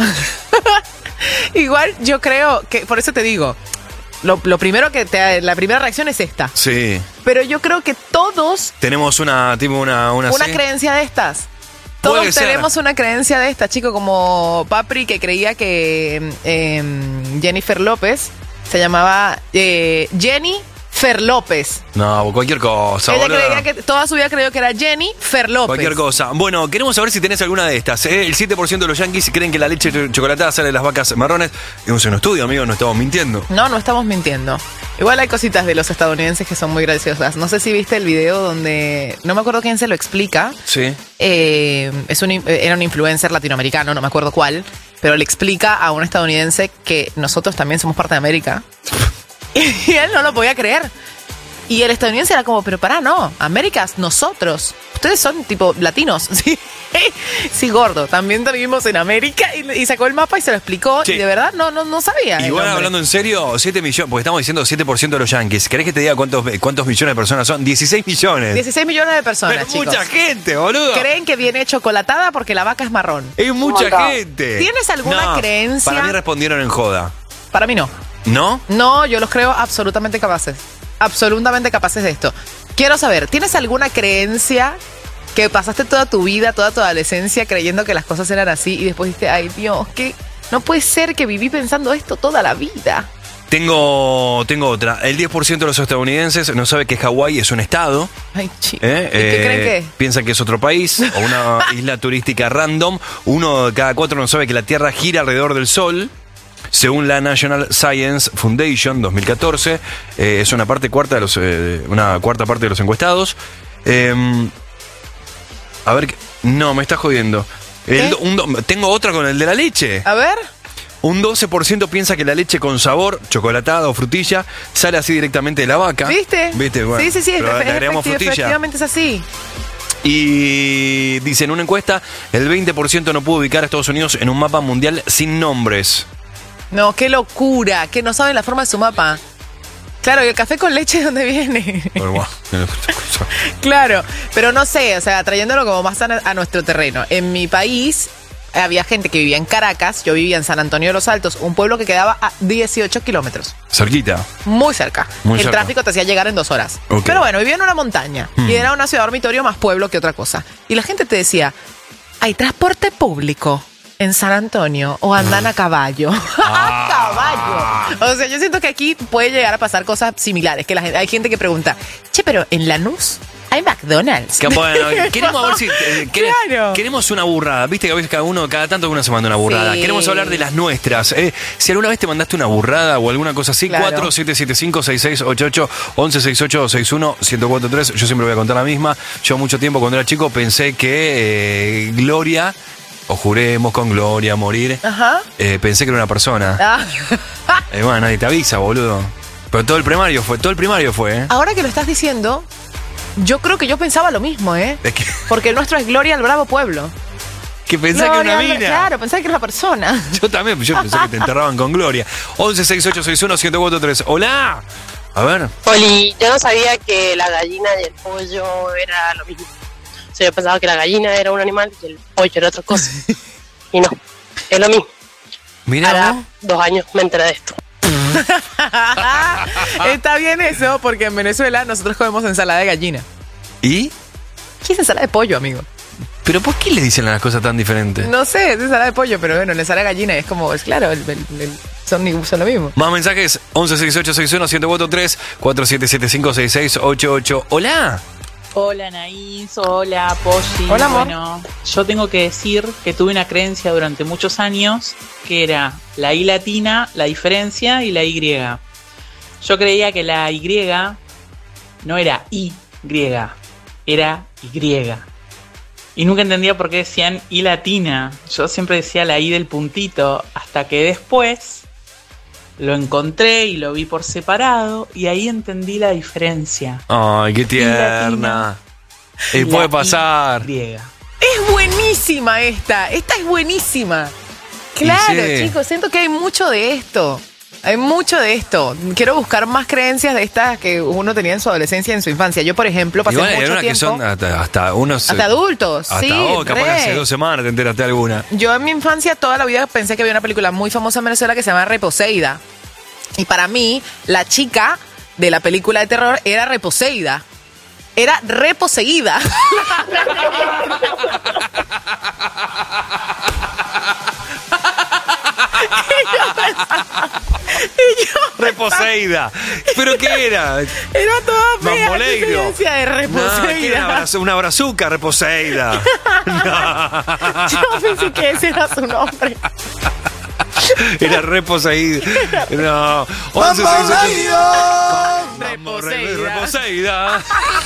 Igual yo creo que, por eso te digo, lo, lo primero que te, la primera reacción es esta. Sí. Pero yo creo que todos, Tenemos una, tipo una... Una, una sí. creencia de estas. Puede Todos ser. tenemos una creencia de esta, chico, como Papri que creía que eh, Jennifer López se llamaba eh, Jenny Fer López. No, cualquier cosa, Ella boludo. creía que toda su vida creyó que era Jenny Fer López. Cualquier cosa. Bueno, queremos saber si tenés alguna de estas. ¿eh? El siete por ciento de los yankees creen que la leche ch- chocolatada sale de las vacas marrones. Es un estudio, amigo, no estamos mintiendo. No, no estamos mintiendo. Igual hay cositas de los estadounidenses que son muy graciosas. No sé si viste el video donde, no me acuerdo quién se lo explica. Sí. Eh, es un, in- era un influencer latinoamericano, no me acuerdo cuál, pero le explica a un estadounidense que nosotros también somos parte de América. Y él no lo podía creer. Y el estadounidense era como, pero pará, no, Américas, nosotros. Ustedes son tipo latinos. Sí, sí, gordo. También vivimos en América. Y, y sacó el mapa y se lo explicó. Sí. Y de verdad no, no, no sabía. el Igual hombre. hablando en serio, siete millones, porque estamos diciendo siete por ciento de los yankees. ¿Querés que te diga cuántos, cuántos millones de personas son? dieciséis millones. dieciséis millones de personas, Pero chicos. mucha gente, boludo. Creen que viene chocolatada porque la vaca es marrón. Es mucha montón. gente. ¿Tienes alguna No, creencia? Para mí respondieron en joda. Para mí no. ¿No? No, yo los creo absolutamente capaces. Absolutamente capaces de esto. Quiero saber, ¿tienes alguna creencia que pasaste toda tu vida, toda tu adolescencia creyendo que las cosas eran así y después dijiste, ay Dios, que no puede ser que viví pensando esto toda la vida? Tengo, tengo otra. El diez por ciento de los estadounidenses no sabe que Hawái es un estado. Ay, chico. ¿Eh? ¿Y qué Eh, creen que es? Piensan que es otro país o una isla turística random. Uno de cada cuatro no sabe que la Tierra gira alrededor del Sol. Según la National Science Foundation dos mil catorce, eh, es una parte cuarta de los, eh, una cuarta parte de los encuestados. Eh, a ver, qué- no, me está jodiendo. El do- un do- tengo otra con el de la leche. A ver. Un doce por ciento piensa que la leche con sabor, chocolatada o frutilla, sale así directamente de la vaca. ¿Viste? ¿Viste? Bueno, sí, sí, sí, pero efe- le agregamos efecti- frutilla. efectivamente es así. Y dice en una encuesta, el veinte por ciento no pudo ubicar a Estados Unidos en un mapa mundial sin nombres. No, qué locura, que no saben la forma de su mapa. Claro, ¿y el café con leche de dónde viene? Bueno, bueno, Claro, pero no sé, o sea, trayéndolo como más a, a nuestro terreno. En mi país había gente que vivía en Caracas, yo vivía en San Antonio de los Altos, un pueblo que quedaba a dieciocho kilómetros. Cerquita. Muy cerca. Muy el cerca. tráfico te hacía llegar en dos horas. Ok. Pero bueno, vivía en una montaña Hmm. y era una ciudad dormitorio más pueblo que otra cosa. Y la gente te decía, ¿hay transporte público en San Antonio o andan a caballo? ¡A caballo! O sea, yo siento que aquí puede llegar a pasar cosas similares. Que la gente, hay gente que pregunta, che, pero en Lanús hay McDonald's. Que, bueno, queremos ver si eh, quere- Claro. queremos una burrada. Viste que a veces cada uno, cada tanto uno se manda una burrada. Sí. Queremos hablar de las nuestras. eh. Si alguna vez te mandaste una burrada o alguna cosa así, Claro. cuatro siete siete cinco seis seis ocho ocho once sesenta y ocho sesenta y uno ciento cuatro tres. Yo siempre voy a contar la misma. Yo mucho tiempo cuando era chico pensé que eh, Gloria, o juremos con Gloria a morir, Ajá. eh, pensé que era una persona. Ah. Eh, bueno, nadie te avisa, boludo. Pero todo el primario fue, todo el primario fue, ¿eh? Ahora que lo estás diciendo, Yo creo que yo pensaba lo mismo, ¿eh? ¿De qué? Porque el nuestro es Gloria al Bravo Pueblo. Que pensaba que era una Gloria, mina. Claro, pensaba que era una persona. Yo también, yo pensé que te enterraban con Gloria. once sesenta y ocho sesenta y uno siete cuatro tres. Hola. A ver. Oli, yo no sabía que la gallina y el pollo era lo mismo. O sea, yo pensaba que la gallina era un animal y el pollo era otra cosa. Y no, es lo mismo. Mira, Ahora, vos. dos años me enteré de esto. Está bien eso, porque en Venezuela nosotros comemos ensalada de gallina. ¿Y? ¿Qué es ensalada de pollo, amigo? ¿Pero por qué le dicen las cosas tan diferentes? No sé, es ensalada de pollo, pero bueno, la ensalada de gallina es como, es claro, el, el, el, son, son lo mismo. Más mensajes, once sesenta y ocho sesenta y uno siete cuatro tres, cuatro siete siete cinco seis seis ocho ocho. Hola. Hola Anaís, hola Polly. Hola, amor. Bueno, yo tengo que decir que tuve una creencia durante muchos años que era la I latina, la diferencia y la Y. Yo creía que la Y no era Y, era Y. Y nunca entendía por qué decían I latina. Yo siempre decía la I del puntito, hasta que después lo encontré y lo vi por separado y ahí entendí la diferencia. Ay, qué tierna. Y puede pasar. Griega. Es buenísima esta, esta es buenísima. Claro, sí. chicos, siento que hay mucho de esto. Hay mucho de esto. Quiero buscar más creencias de estas que uno tenía en su adolescencia y en su infancia. Yo, por ejemplo, pasé Igual hay mucho unas que tiempo... son hasta, hasta unos... Hasta adultos, hasta sí, vos, capaz que re. hace dos semanas te enteraste alguna. Yo en mi infancia toda la vida pensé que había una película muy famosa en Venezuela que se llama Reposeida. Y para mí, la chica de la película de terror era Reposeida. Era reposeída. Y yo Reposeida. ¿Pero qué era? Era toda fea. Mamboleiro. ¿Qué se decía de No, Reposeida? ¿qué era? Brazu- una brazuca, Reposeida. No. Yo pensé que ese era su nombre. Era Reposeida. No. once sesenta y ocho Reposeida.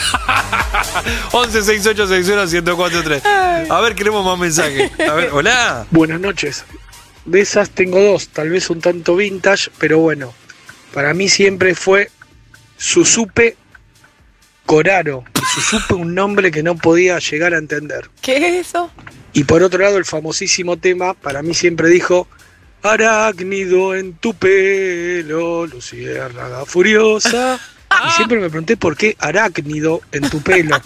once sesenta y ocho sesenta y uno siete cuatro tres. A ver, queremos más mensajes. A ver, hola. Buenas noches. De esas tengo dos, tal vez un tanto vintage, pero bueno, para mí siempre fue Susupe Coraro. Y Susupe un nombre que no podía llegar a entender. ¿Qué es eso? Y por otro lado, el famosísimo tema, para mí siempre dijo: arácnido en tu pelo, luciérnaga furiosa. Y siempre me pregunté por qué arácnido en tu pelo.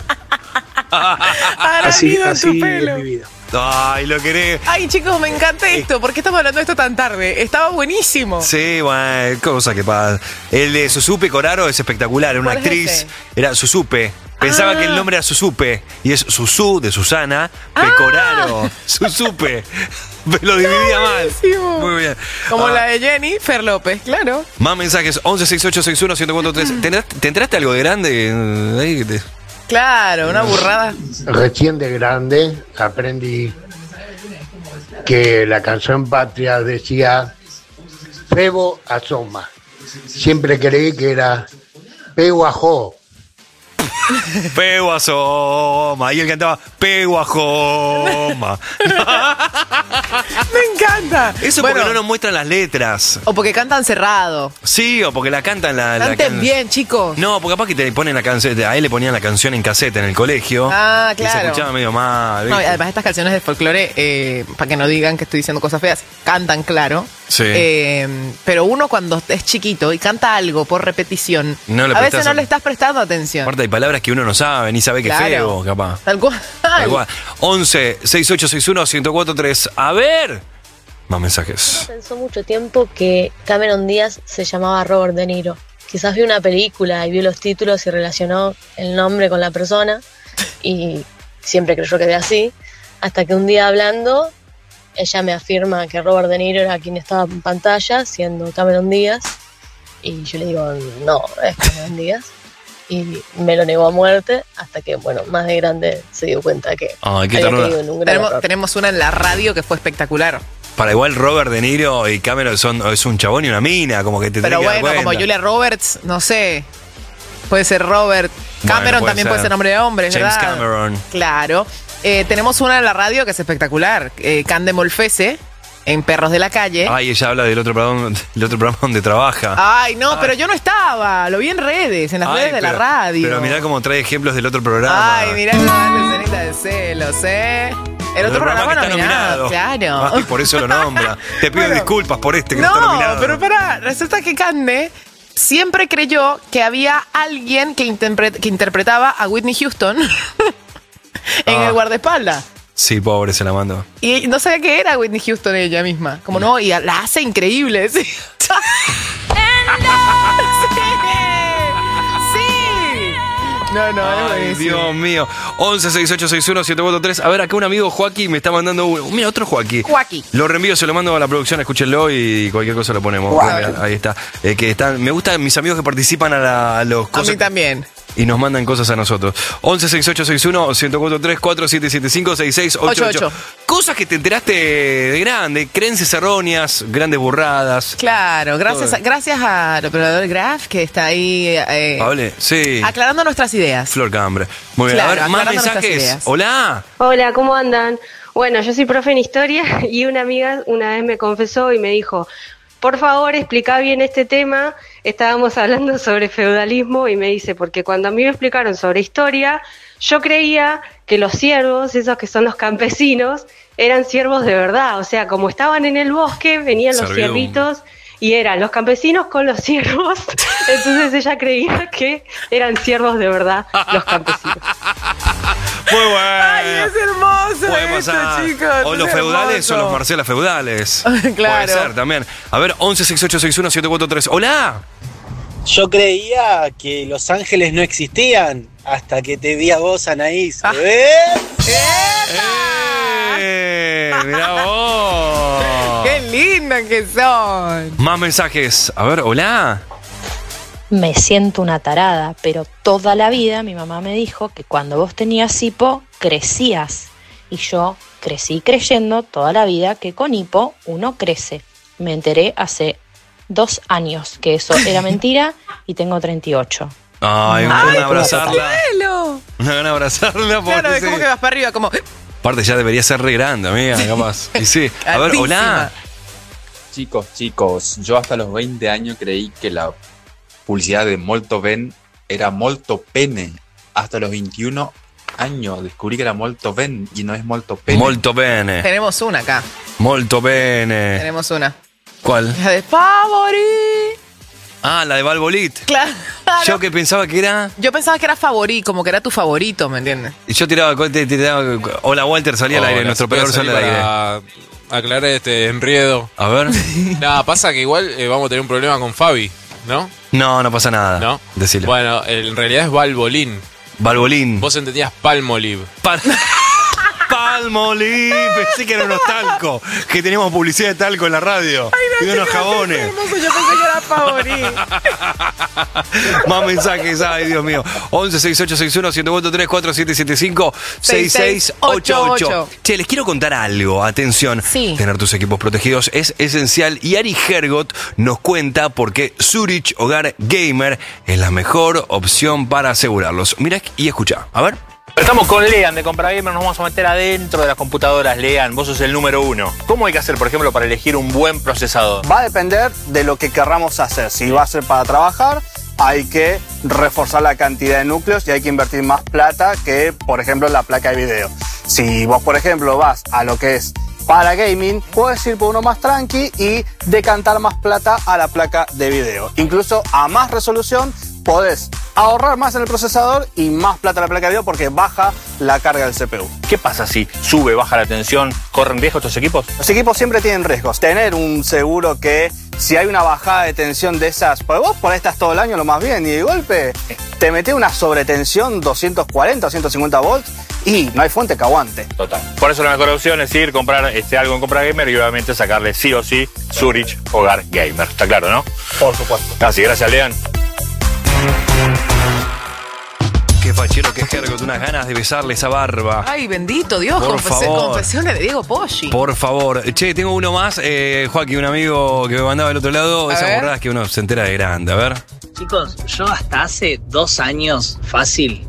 Así, Arácnido en tu así pelo. es mi vida. Ay, lo querés. Ay, chicos, me encanta esto. ¿Por qué estamos hablando de esto tan tarde? Estaba buenísimo. Sí, bueno, cosa que pasa. El de Susupe Coraro es espectacular, era una ¿Cuál es actriz. ese? Era Susupe. Pensaba Ah. que el nombre era Susupe. Y es Susú de Susana, Ah. Pecoraro. Susupe. Me lo dividía mal. Buenísimo. Muy bien. Como Ah, la de Jenny Fer López, claro. Más mensajes: once sesenta y ocho sesenta y uno siete cuatro tres. ¿Te enteraste- ¿Te enteraste algo de grande? eh, ahí que te- Claro, una burrada. Recién de grande aprendí que la canción Patria decía Febo asoma. Siempre creí que era Pego ajó. Pego asoma. Y él cantaba Pego ajoma. Me encanta. Eso Bueno, porque no nos muestran las letras. O porque cantan cerrado. Sí, o porque la cantan la. la Canten can- bien, chicos. No, porque capaz que te ponen la canción. A él le ponían la canción en caseta en el colegio. Ah, Y se claro. escuchaba medio mal. No, y ¿viste? además estas canciones de folclore, eh, para que no digan que estoy diciendo cosas feas, cantan claro. Sí. Eh, pero uno cuando es chiquito y canta algo por repetición, No le a veces prestás no a- le estás prestando atención. Aparte hay palabras que uno no sabe, ni sabe que es Claro. feo, capaz. Tal cual. Da igual. once sesenta y ocho sesenta y uno ciento cuatro tres. A ver. Más mensajes. Pensó mucho tiempo que Cameron Díaz se llamaba Robert De Niro. Quizás vio una película y vio los títulos y relacionó el nombre con la persona y siempre creyó que era así, hasta que un día hablando ella me afirma que Robert De Niro era quien estaba en pantalla siendo Cameron Díaz y yo le digo no, es Cameron Díaz y me lo negó a muerte hasta que bueno, más de grande se dio cuenta que Ay, qué había ternura. caído en un gran Tenemos, error. tenemos una en la radio que fue espectacular. Para igual Robert De Niro y Cameron son es un chabón y una mina, como que te Pero tenés que dar bueno, como cuenta. Julia Roberts, no sé. Puede ser Robert. Bueno, Cameron puede también ser. puede ser nombre de hombre, James ¿verdad? Cameron. Claro. Eh, tenemos una en la radio que es espectacular. Eh, Cande Molfese en Perros de la Calle. Ay, ella habla del otro programa, del otro programa donde trabaja. Ay, no, Ay. pero yo no estaba. Lo vi en redes, en las Ay, redes de pero, la radio. Pero mirá cómo trae ejemplos del otro programa. Ay, mirá la escenita de celos, ¿eh? El, el otro programa, programa nominado, nominado, claro. Ay, por eso lo nombra. Te pido bueno, disculpas por este que no, no está nominado. No, pero pará, resulta que Cande siempre creyó que había alguien que, interpre- que interpretaba a Whitney Houston en ah. el guardaespaldas. Sí, pobre, se la mandó. Y no sabía que era Whitney Houston ella misma. Como no, y la hace increíble. Sí. sí. No, no, Ay, es Dios mío. once sesenta y ocho sesenta y uno siete cuatro tres. A ver, acá un amigo Joaquín me está mandando uno. Mira, otro Joaquín. Joaquín. Lo reenvío, se lo mando a la producción, escúchenlo y cualquier cosa lo ponemos. Wow. Mira, ahí está. Eh, que están. Me gustan mis amigos que participan a, la, a los cosas. A mí también. Y nos mandan cosas a nosotros. once sesenta y ocho sesenta y uno siete cuatro tres cuatro siete siete cinco seis seis ocho ocho. Cosas que te enteraste de grande, creencias erróneas, grandes burradas. Claro, gracias a, gracias al operador Graf que está ahí eh, Hable, sí. aclarando nuestras ideas. Flor Cambre. Muy bien, claro, a ver, más mensajes. Hola. Hola, ¿cómo andan? Bueno, yo soy profe en historia y una amiga una vez me confesó y me dijo, por favor, explica bien este tema. Estábamos hablando sobre feudalismo y me dice, porque cuando a mí me explicaron sobre historia, yo creía que los siervos, esos que son los campesinos, eran siervos de verdad. O sea, como estaban en el bosque, venían los siervitos y eran los campesinos con los siervos. Entonces ella creía que eran siervos de verdad los campesinos. Muy bueno. Ay, es hermoso Puede esto, pasar. chicos. O los feudales o los Marcelas feudales. Claro. Puede ser también. A ver, once sesenta y ocho sesenta y uno siete cuatro tres. Hola. Yo creía que los ángeles no existían hasta que te vi a vos, Anaís. Ah. ¿Eh? ¡Eh! ¡Mirá vos! ¡Qué linda que son! Más mensajes. A ver, hola. Me siento una tarada, pero toda la vida mi mamá me dijo que cuando vos tenías hipo, crecías. Y yo crecí creyendo toda la vida que con hipo uno crece. Me enteré hace dos años que eso era mentira y tengo treinta y ocho. Ay, una gana de abrazarla. Cielo. Una gana de abrazarla. Claro, es como que vas para arriba, como... Aparte ya debería ser re grande, amiga, capaz. Y sí. A ver, hola. Chicos, chicos, yo hasta los veinte años creí que la publicidad de Molto Ben era Molto Pene. Hasta los veintiuno años descubrí que era Molto Ben y no es Molto Pene. Molto Bene. Tenemos una acá. Molto Bene. Tenemos una. ¿Cuál? La de Favori. Ah, la de Valvolit. Claro. Yo que pensaba que era... Yo pensaba que era Favori, como que era tu favorito, ¿me entiendes? Y yo tiraba... tiraba hola, Walter, salía al aire. Nuestro operador sale al aire. Aclarar este enriedo. A ver. Nada, pasa que igual eh, vamos a tener un problema con Fabi, ¿no? No, no pasa nada. ¿No? Decilo. Bueno, en realidad es Valvolín. Valvolín. Vos entendías Palmolive. Pal- Palmolive. Pensé que era unos talco. Que teníamos publicidad de talco en la radio. Ay, no, y unos jabones. Hermoso, yo pensé que era Favori. Más mensajes. Ay, Dios mío. once sesenta y ocho sesenta y uno siete cuatro tres cuatro siete siete cinco seis seis ocho ocho. Che, les quiero contar algo. Atención. Sí. Tener tus equipos protegidos es esencial. Y Ari Hergot nos cuenta por qué Zurich Hogar Gamer es la mejor opción para asegurarlos. Mira y escucha. A ver. Estamos con Lean de CompraGamer, nos vamos a meter adentro de las computadoras. Lean, vos sos el número uno. ¿Cómo hay que hacer, por ejemplo, para elegir un buen procesador? Va a depender de lo que querramos hacer. Si va a ser para trabajar, hay que reforzar la cantidad de núcleos y hay que invertir más plata que, por ejemplo, la placa de video. Si vos, por ejemplo, vas a lo que es para gaming, puedes ir por uno más tranqui y decantar más plata a la placa de video. Incluso a más resolución podés ahorrar más en el procesador y más plata en la placa de video porque baja la carga del C P U. ¿Qué pasa si sube, baja la tensión? ¿Corren riesgo estos equipos? Los equipos siempre tienen riesgos. Tener un seguro que si hay una bajada de tensión de esas, pues vos por ahí estás todo el año lo más bien y de golpe te metés una sobretensión doscientos cuarenta o ciento cincuenta volts y no hay fuente que aguante. Total. Por eso la mejor opción es ir, comprar este, algo en CompraGamer y obviamente sacarle sí o sí Zurich Hogar Gamer. ¿Está claro, no? Por supuesto. Así, gracias, Lean. Qué fachero que es Hergot, unas ganas de besarle esa barba. Ay, bendito Dios, Por confes- favor. confesiones de Diego Poggi. Por favor. Che, tengo uno más, eh, Joaquín, un amigo que me mandaba del otro lado. A Esas ver. borradas que uno se entera de grande. A ver. Chicos, yo hasta hace dos años, fácil,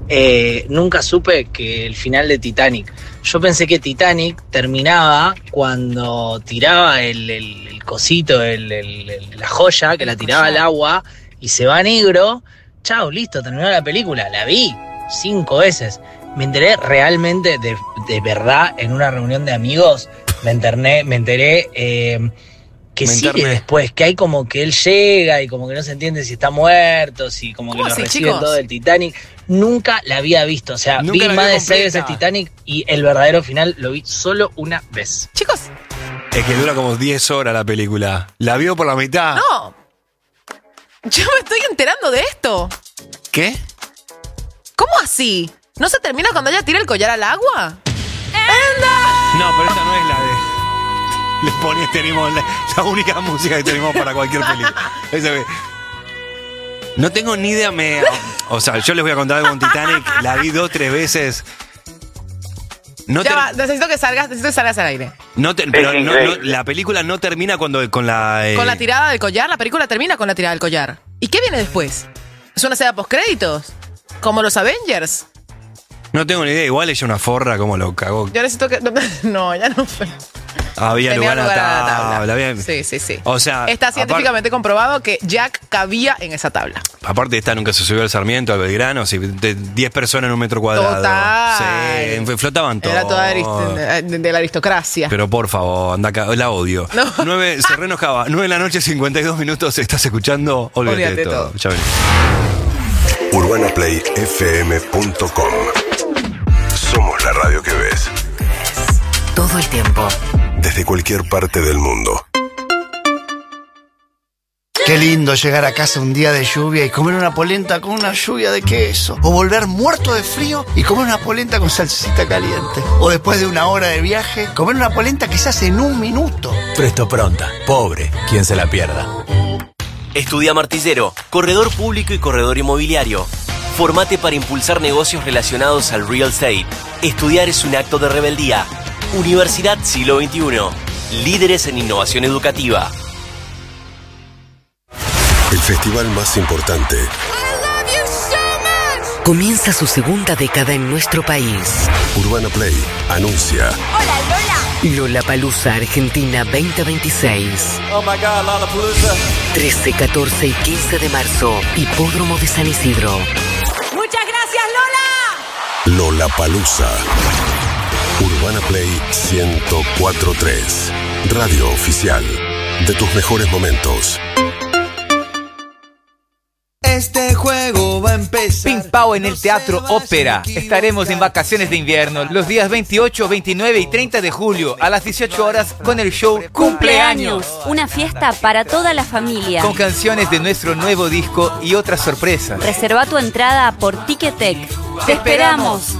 eh, nunca supe que el final de Titanic. Yo pensé que Titanic terminaba cuando tiraba el, el, el cosito, el, el, el- la joya, que la tiraba al agua y se va negro. Chao, listo, terminó la película. La vi cinco veces. Me enteré realmente, de, de verdad, en una reunión de amigos, me enteré, me enteré eh, que Me sigue interné. después, que hay como que él llega y como que no se entiende si está muerto, si como que ¿Cómo lo así, reciben chicos? todo del Titanic. Nunca la había visto, o sea, Nunca vi la más vio de seis completa. veces Titanic y el verdadero final lo vi solo una vez. Chicos, Es que dura como diez horas la película. La vio por la mitad. no. Yo me estoy enterando de esto. ¿Qué? ¿Cómo así? ¿No se termina cuando ella tira el collar al agua? No, pero esta no es la de. Le pones, tenemos la, la única música que tenemos para cualquier película. Esa ve- No tengo ni idea, me. O sea, yo les voy a contar algo con Titanic. La vi dos, tres veces. No, Ya ter- va, necesito que salgas, necesito que salgas al aire. no ter- pero Es no- no- increíble. la película no termina cuando con la. eh, Con la tirada del collar, la película termina con la tirada del collar. ¿Y qué viene después? ¿Es una escena postcréditos? ¿Como los Avengers? No tengo ni idea. Igual ella una forra, como lo cagó. Yo necesito que... No, ya no fue. Había Tenía lugar, lugar a a la la tabla. tabla. había- Sí, sí, sí. O sea, Está apar- científicamente comprobado que Jack cabía en esa tabla. Aparte, esta nunca se subió al Sarmiento, al Belgrano, sí, de diez personas en un metro cuadrado. Total. Sí, flotaban todos. Era toda arist- de, de la aristocracia. Pero por favor, anda acá, la odio. No. Nueve, se reenojaba. nueve de la noche, cincuenta y dos minutos, estás escuchando. Olvídate, Olvídate de todo. todo. Ya venimos. urbana play f m punto com. Somos la radio que ves. Todo el tiempo. Desde cualquier parte del mundo. Qué lindo llegar a casa un día de lluvia y comer una polenta con una lluvia de queso. O volver muerto de frío y comer una polenta con salsita caliente. O después de una hora de viaje, comer una polenta que se hace en un minuto. Presto Pronta. Pobre, quien se la pierda. Estudia Martillero, corredor público y corredor inmobiliario. Formate para impulsar negocios relacionados al real estate. Estudiar es un acto de rebeldía. Universidad Siglo veintiuno. Líderes en innovación educativa. El festival más importante. Comienza su segunda década en nuestro país. Urbana Play anuncia. Lollapalooza Argentina veinte veintiséis. Oh my God, Lollapalooza. trece, catorce y quince de marzo. Hipódromo de San Isidro. Muchas gracias, Lola. Lollapalooza. Urbana Play ciento cuatro punto tres. Radio oficial de tus mejores momentos. Este juego va a empezar. Ping Pao en el Teatro Ópera. Estaremos en vacaciones de invierno los días veintiocho, veintinueve y treinta de julio a las dieciocho horas con el show Cumpleaños. Una fiesta para toda la familia. con canciones de nuestro nuevo disco y otras sorpresas. Reserva tu entrada por Ticketek. Te esperamos.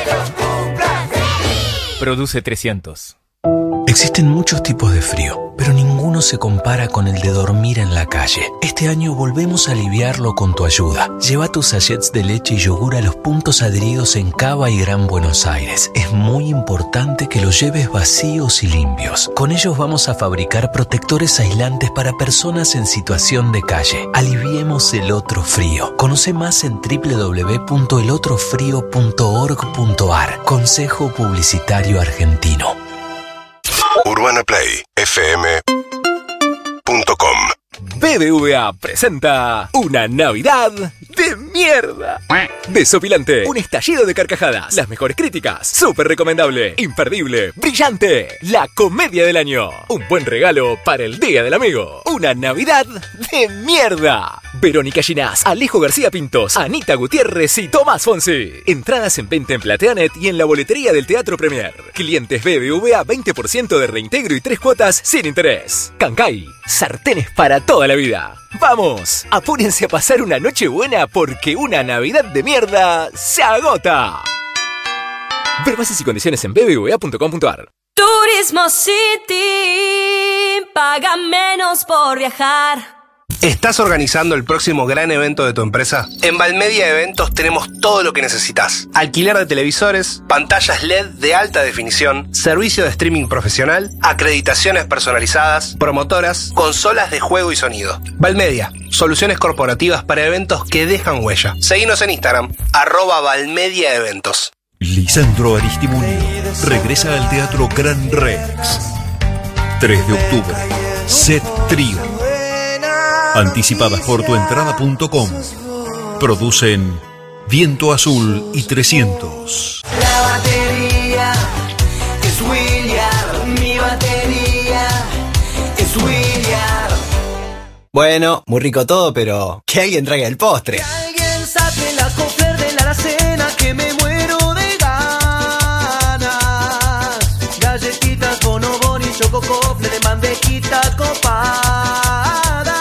Produce trescientos. Existen muchos tipos de frío, pero ninguno se compara con el de dormir en la calle. Este año volvemos a aliviarlo con tu ayuda. Lleva tus sachets de leche y yogur a los puntos adheridos en Cava y Gran Buenos Aires. Es muy importante que los lleves vacíos y limpios. Con ellos vamos a fabricar protectores aislantes para personas en situación de calle. Aliviemos el otro frío. Conoce más en doble u doble u doble u punto el otro frío punto org punto a r. Consejo Publicitario Argentino. Urbana Play f m punto com. B B V A presenta una Navidad de mierda. Desopilante, un estallido de carcajadas, las mejores críticas, súper recomendable, imperdible, brillante, la comedia del año, un buen regalo para el Día del Amigo, una Navidad de mierda. Verónica Ginás, Alejo García Pintos, Anita Gutiérrez y Tomás Fonsi. Entradas en venta en Plateanet y en la boletería del Teatro Premier. Clientes B B V A veinte por ciento de reintegro y tres cuotas sin interés. Cancay, sartenes para toda la vida. ¡Vamos! Apúrense a pasar una noche buena porque una Navidad de mierda se agota. Ver bases y condiciones en b b v a punto com punto a r. Turismo City. Paga menos por viajar. ¿Estás organizando el próximo gran evento de tu empresa? En Valmedia Eventos tenemos todo lo que necesitas. Alquiler de televisores, pantallas L E D de alta definición, servicio de streaming profesional, acreditaciones personalizadas, promotoras, consolas de juego y sonido. Valmedia, soluciones corporativas para eventos que dejan huella. Seguinos en Instagram, arroba Valmedia Eventos. Lisandro Aristimuño regresa al Teatro Gran Rex. tres de octubre. Set Trío. Anticipadas por tuentrada punto com. Producen Viento Azul y trescientos. La batería es William, mi batería es William. Bueno, muy rico todo, pero que alguien traiga el postre. Alguien saque la cofler de la alacena que me muero de ganas. Galletitas, bonobón y chococofle de mantequita copada.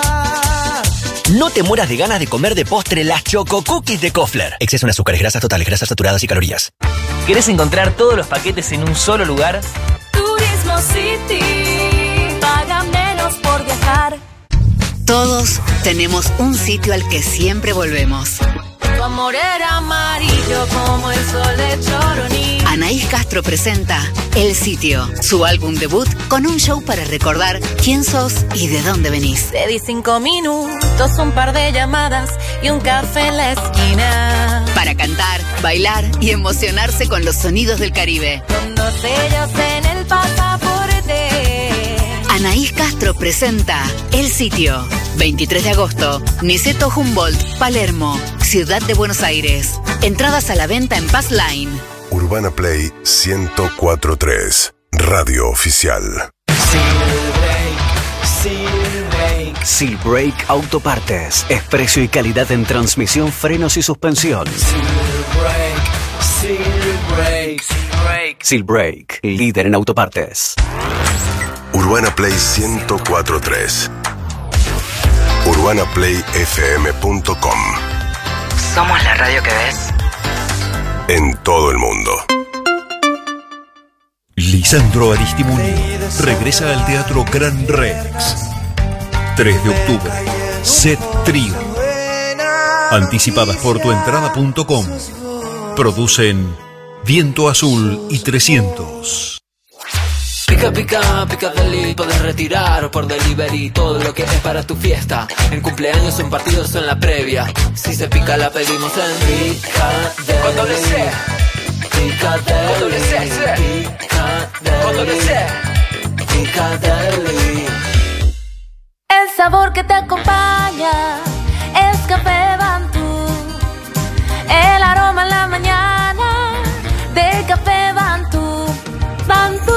No te mueras de ganas de comer de postre las Choco Cookies de Kofler. Exceso en azúcares, grasas totales, grasas saturadas y calorías. ¿Querés encontrar todos los paquetes en un solo lugar? Turismo City. Paga menos por viajar. Todos tenemos un sitio al que siempre volvemos. Tu amor era amarillo como el sol de Choroní. Anaís Castro presenta El Sitio, su álbum debut con un show para recordar quién sos y de dónde venís. Te di cinco minutos, un par de llamadas y un café en la esquina. Para cantar, bailar y emocionarse con los sonidos del Caribe. Con dos sellos en el pasaporte. Anaís Castro presenta El Sitio. veintitrés de agosto, Niceto Humboldt, Palermo, Ciudad de Buenos Aires. Entradas a la venta en Pass Line. Urbana Play ciento cuatro punto tres. Radio Oficial. Seal Brake Autopartes. Es precio y calidad en transmisión, frenos y suspensión. Seal Brake, líder en autopartes. Urbana Play ciento cuatro punto tres. urbana play f m punto com. Somos la radio que ves. En todo el mundo. Lisandro Aristimuño regresa al Teatro Gran Rex. tres de octubre. Set Trío. Anticipadas por tuentrada punto com. Producen Viento Azul y trescientos. Pica, pica, pica deli, podés retirar por delivery todo lo que es para tu fiesta. En cumpleaños, en partidos o en la previa. Si se pica la pedimos en Picadeli. Con doble C. Picadeli. Con doble C, C. Picadeli. Con doble C. Picadeli. El sabor que te acompaña es Café Bantú. El aroma en la mañana del Café Bantú. Bantú.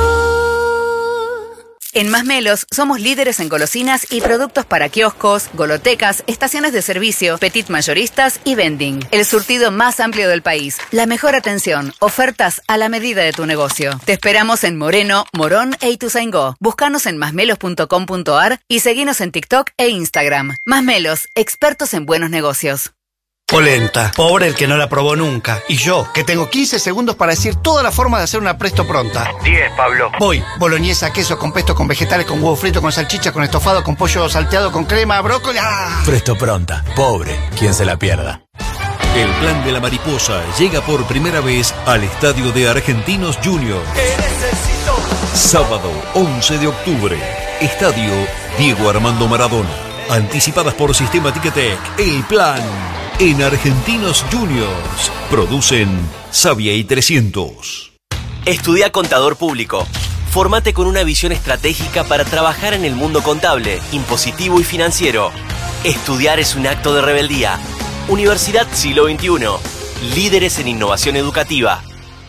En Masmelos somos líderes en golosinas y productos para kioscos, golotecas, estaciones de servicio, petit mayoristas y vending. El surtido más amplio del país. La mejor atención. Ofertas a la medida de tu negocio. Te esperamos en Moreno, Morón e Ituzaingó. Búscanos en masmelos punto com punto ar y seguinos en TikTok e Instagram. Masmelos, expertos en buenos negocios. Polenta. Pobre el que no la probó nunca. Y yo, que tengo quince segundos para decir toda la forma de hacer una presto pronta. diez, Pablo. Voy. Boloñesa, queso, con pesto, con vegetales, con huevo frito, con salchicha, con estofado, con pollo salteado, con crema, brócoli. ¡Ah! Presto pronta. Pobre, quien se la pierda. El plan de la mariposa llega por primera vez al estadio de Argentinos Juniors. Sábado once de octubre. Estadio Diego Armando Maradona. Anticipadas por Sistema Ticketek. El plan en Argentinos Juniors. Producen Sabia y trescientos. Estudia Contador Público. Formate con una visión estratégica para trabajar en el mundo contable, impositivo y financiero. Estudiar es un acto de rebeldía. Universidad Siglo veintiuno. Líderes en innovación educativa.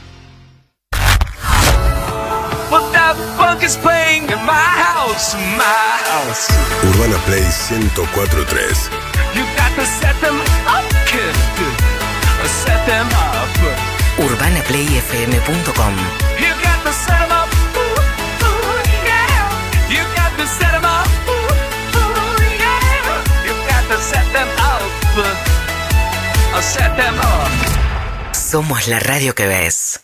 What the fuck is playing in my house, my house? Urbana Play ciento cuatro punto tres. You got to set them up, kid. Set them up. urbana play f m punto com. You got to set them up. Ooh, ooh, yeah. You got to set them up. Ooh, ooh, yeah. You got to set them up. I'll set them up. Somos la radio que ves.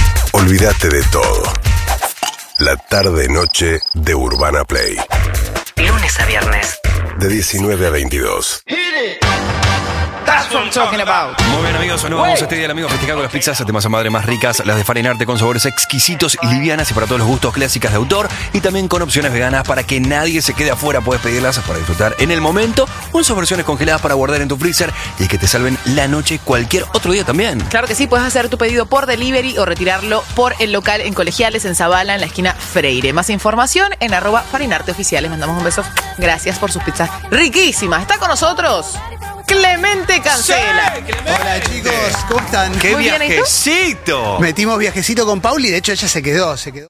Olvídate de todo. La tarde-noche de Urbana Play. lunes a viernes. De diecinueve a veintidós. That's what I'm talking about. Muy bien, amigos, nos vamos este día del amigo festejando las pizzas de masa madre más ricas, las de Farinarte con sabores exquisitos y livianas y para todos los gustos, clásicas de autor y también con opciones veganas para que nadie se quede afuera. Puedes pedirlas para disfrutar en el momento o en sus versiones congeladas para guardar en tu freezer y que te salven la noche cualquier otro día también. Claro que sí, puedes hacer tu pedido por delivery o retirarlo por el local en Colegiales, en Zabala, en la esquina Freire. Más información en arroba Farinarte Oficial. Les mandamos un beso. Gracias por sus pizzas riquísimas. Está con nosotros Clemente Cancela. Sí, Clemente. Hola chicos, ¿cómo están? ¡Qué Muy bien, ¿y tú? viajecito! Metimos viajecito con Pauli, de hecho ella se quedó, se quedó.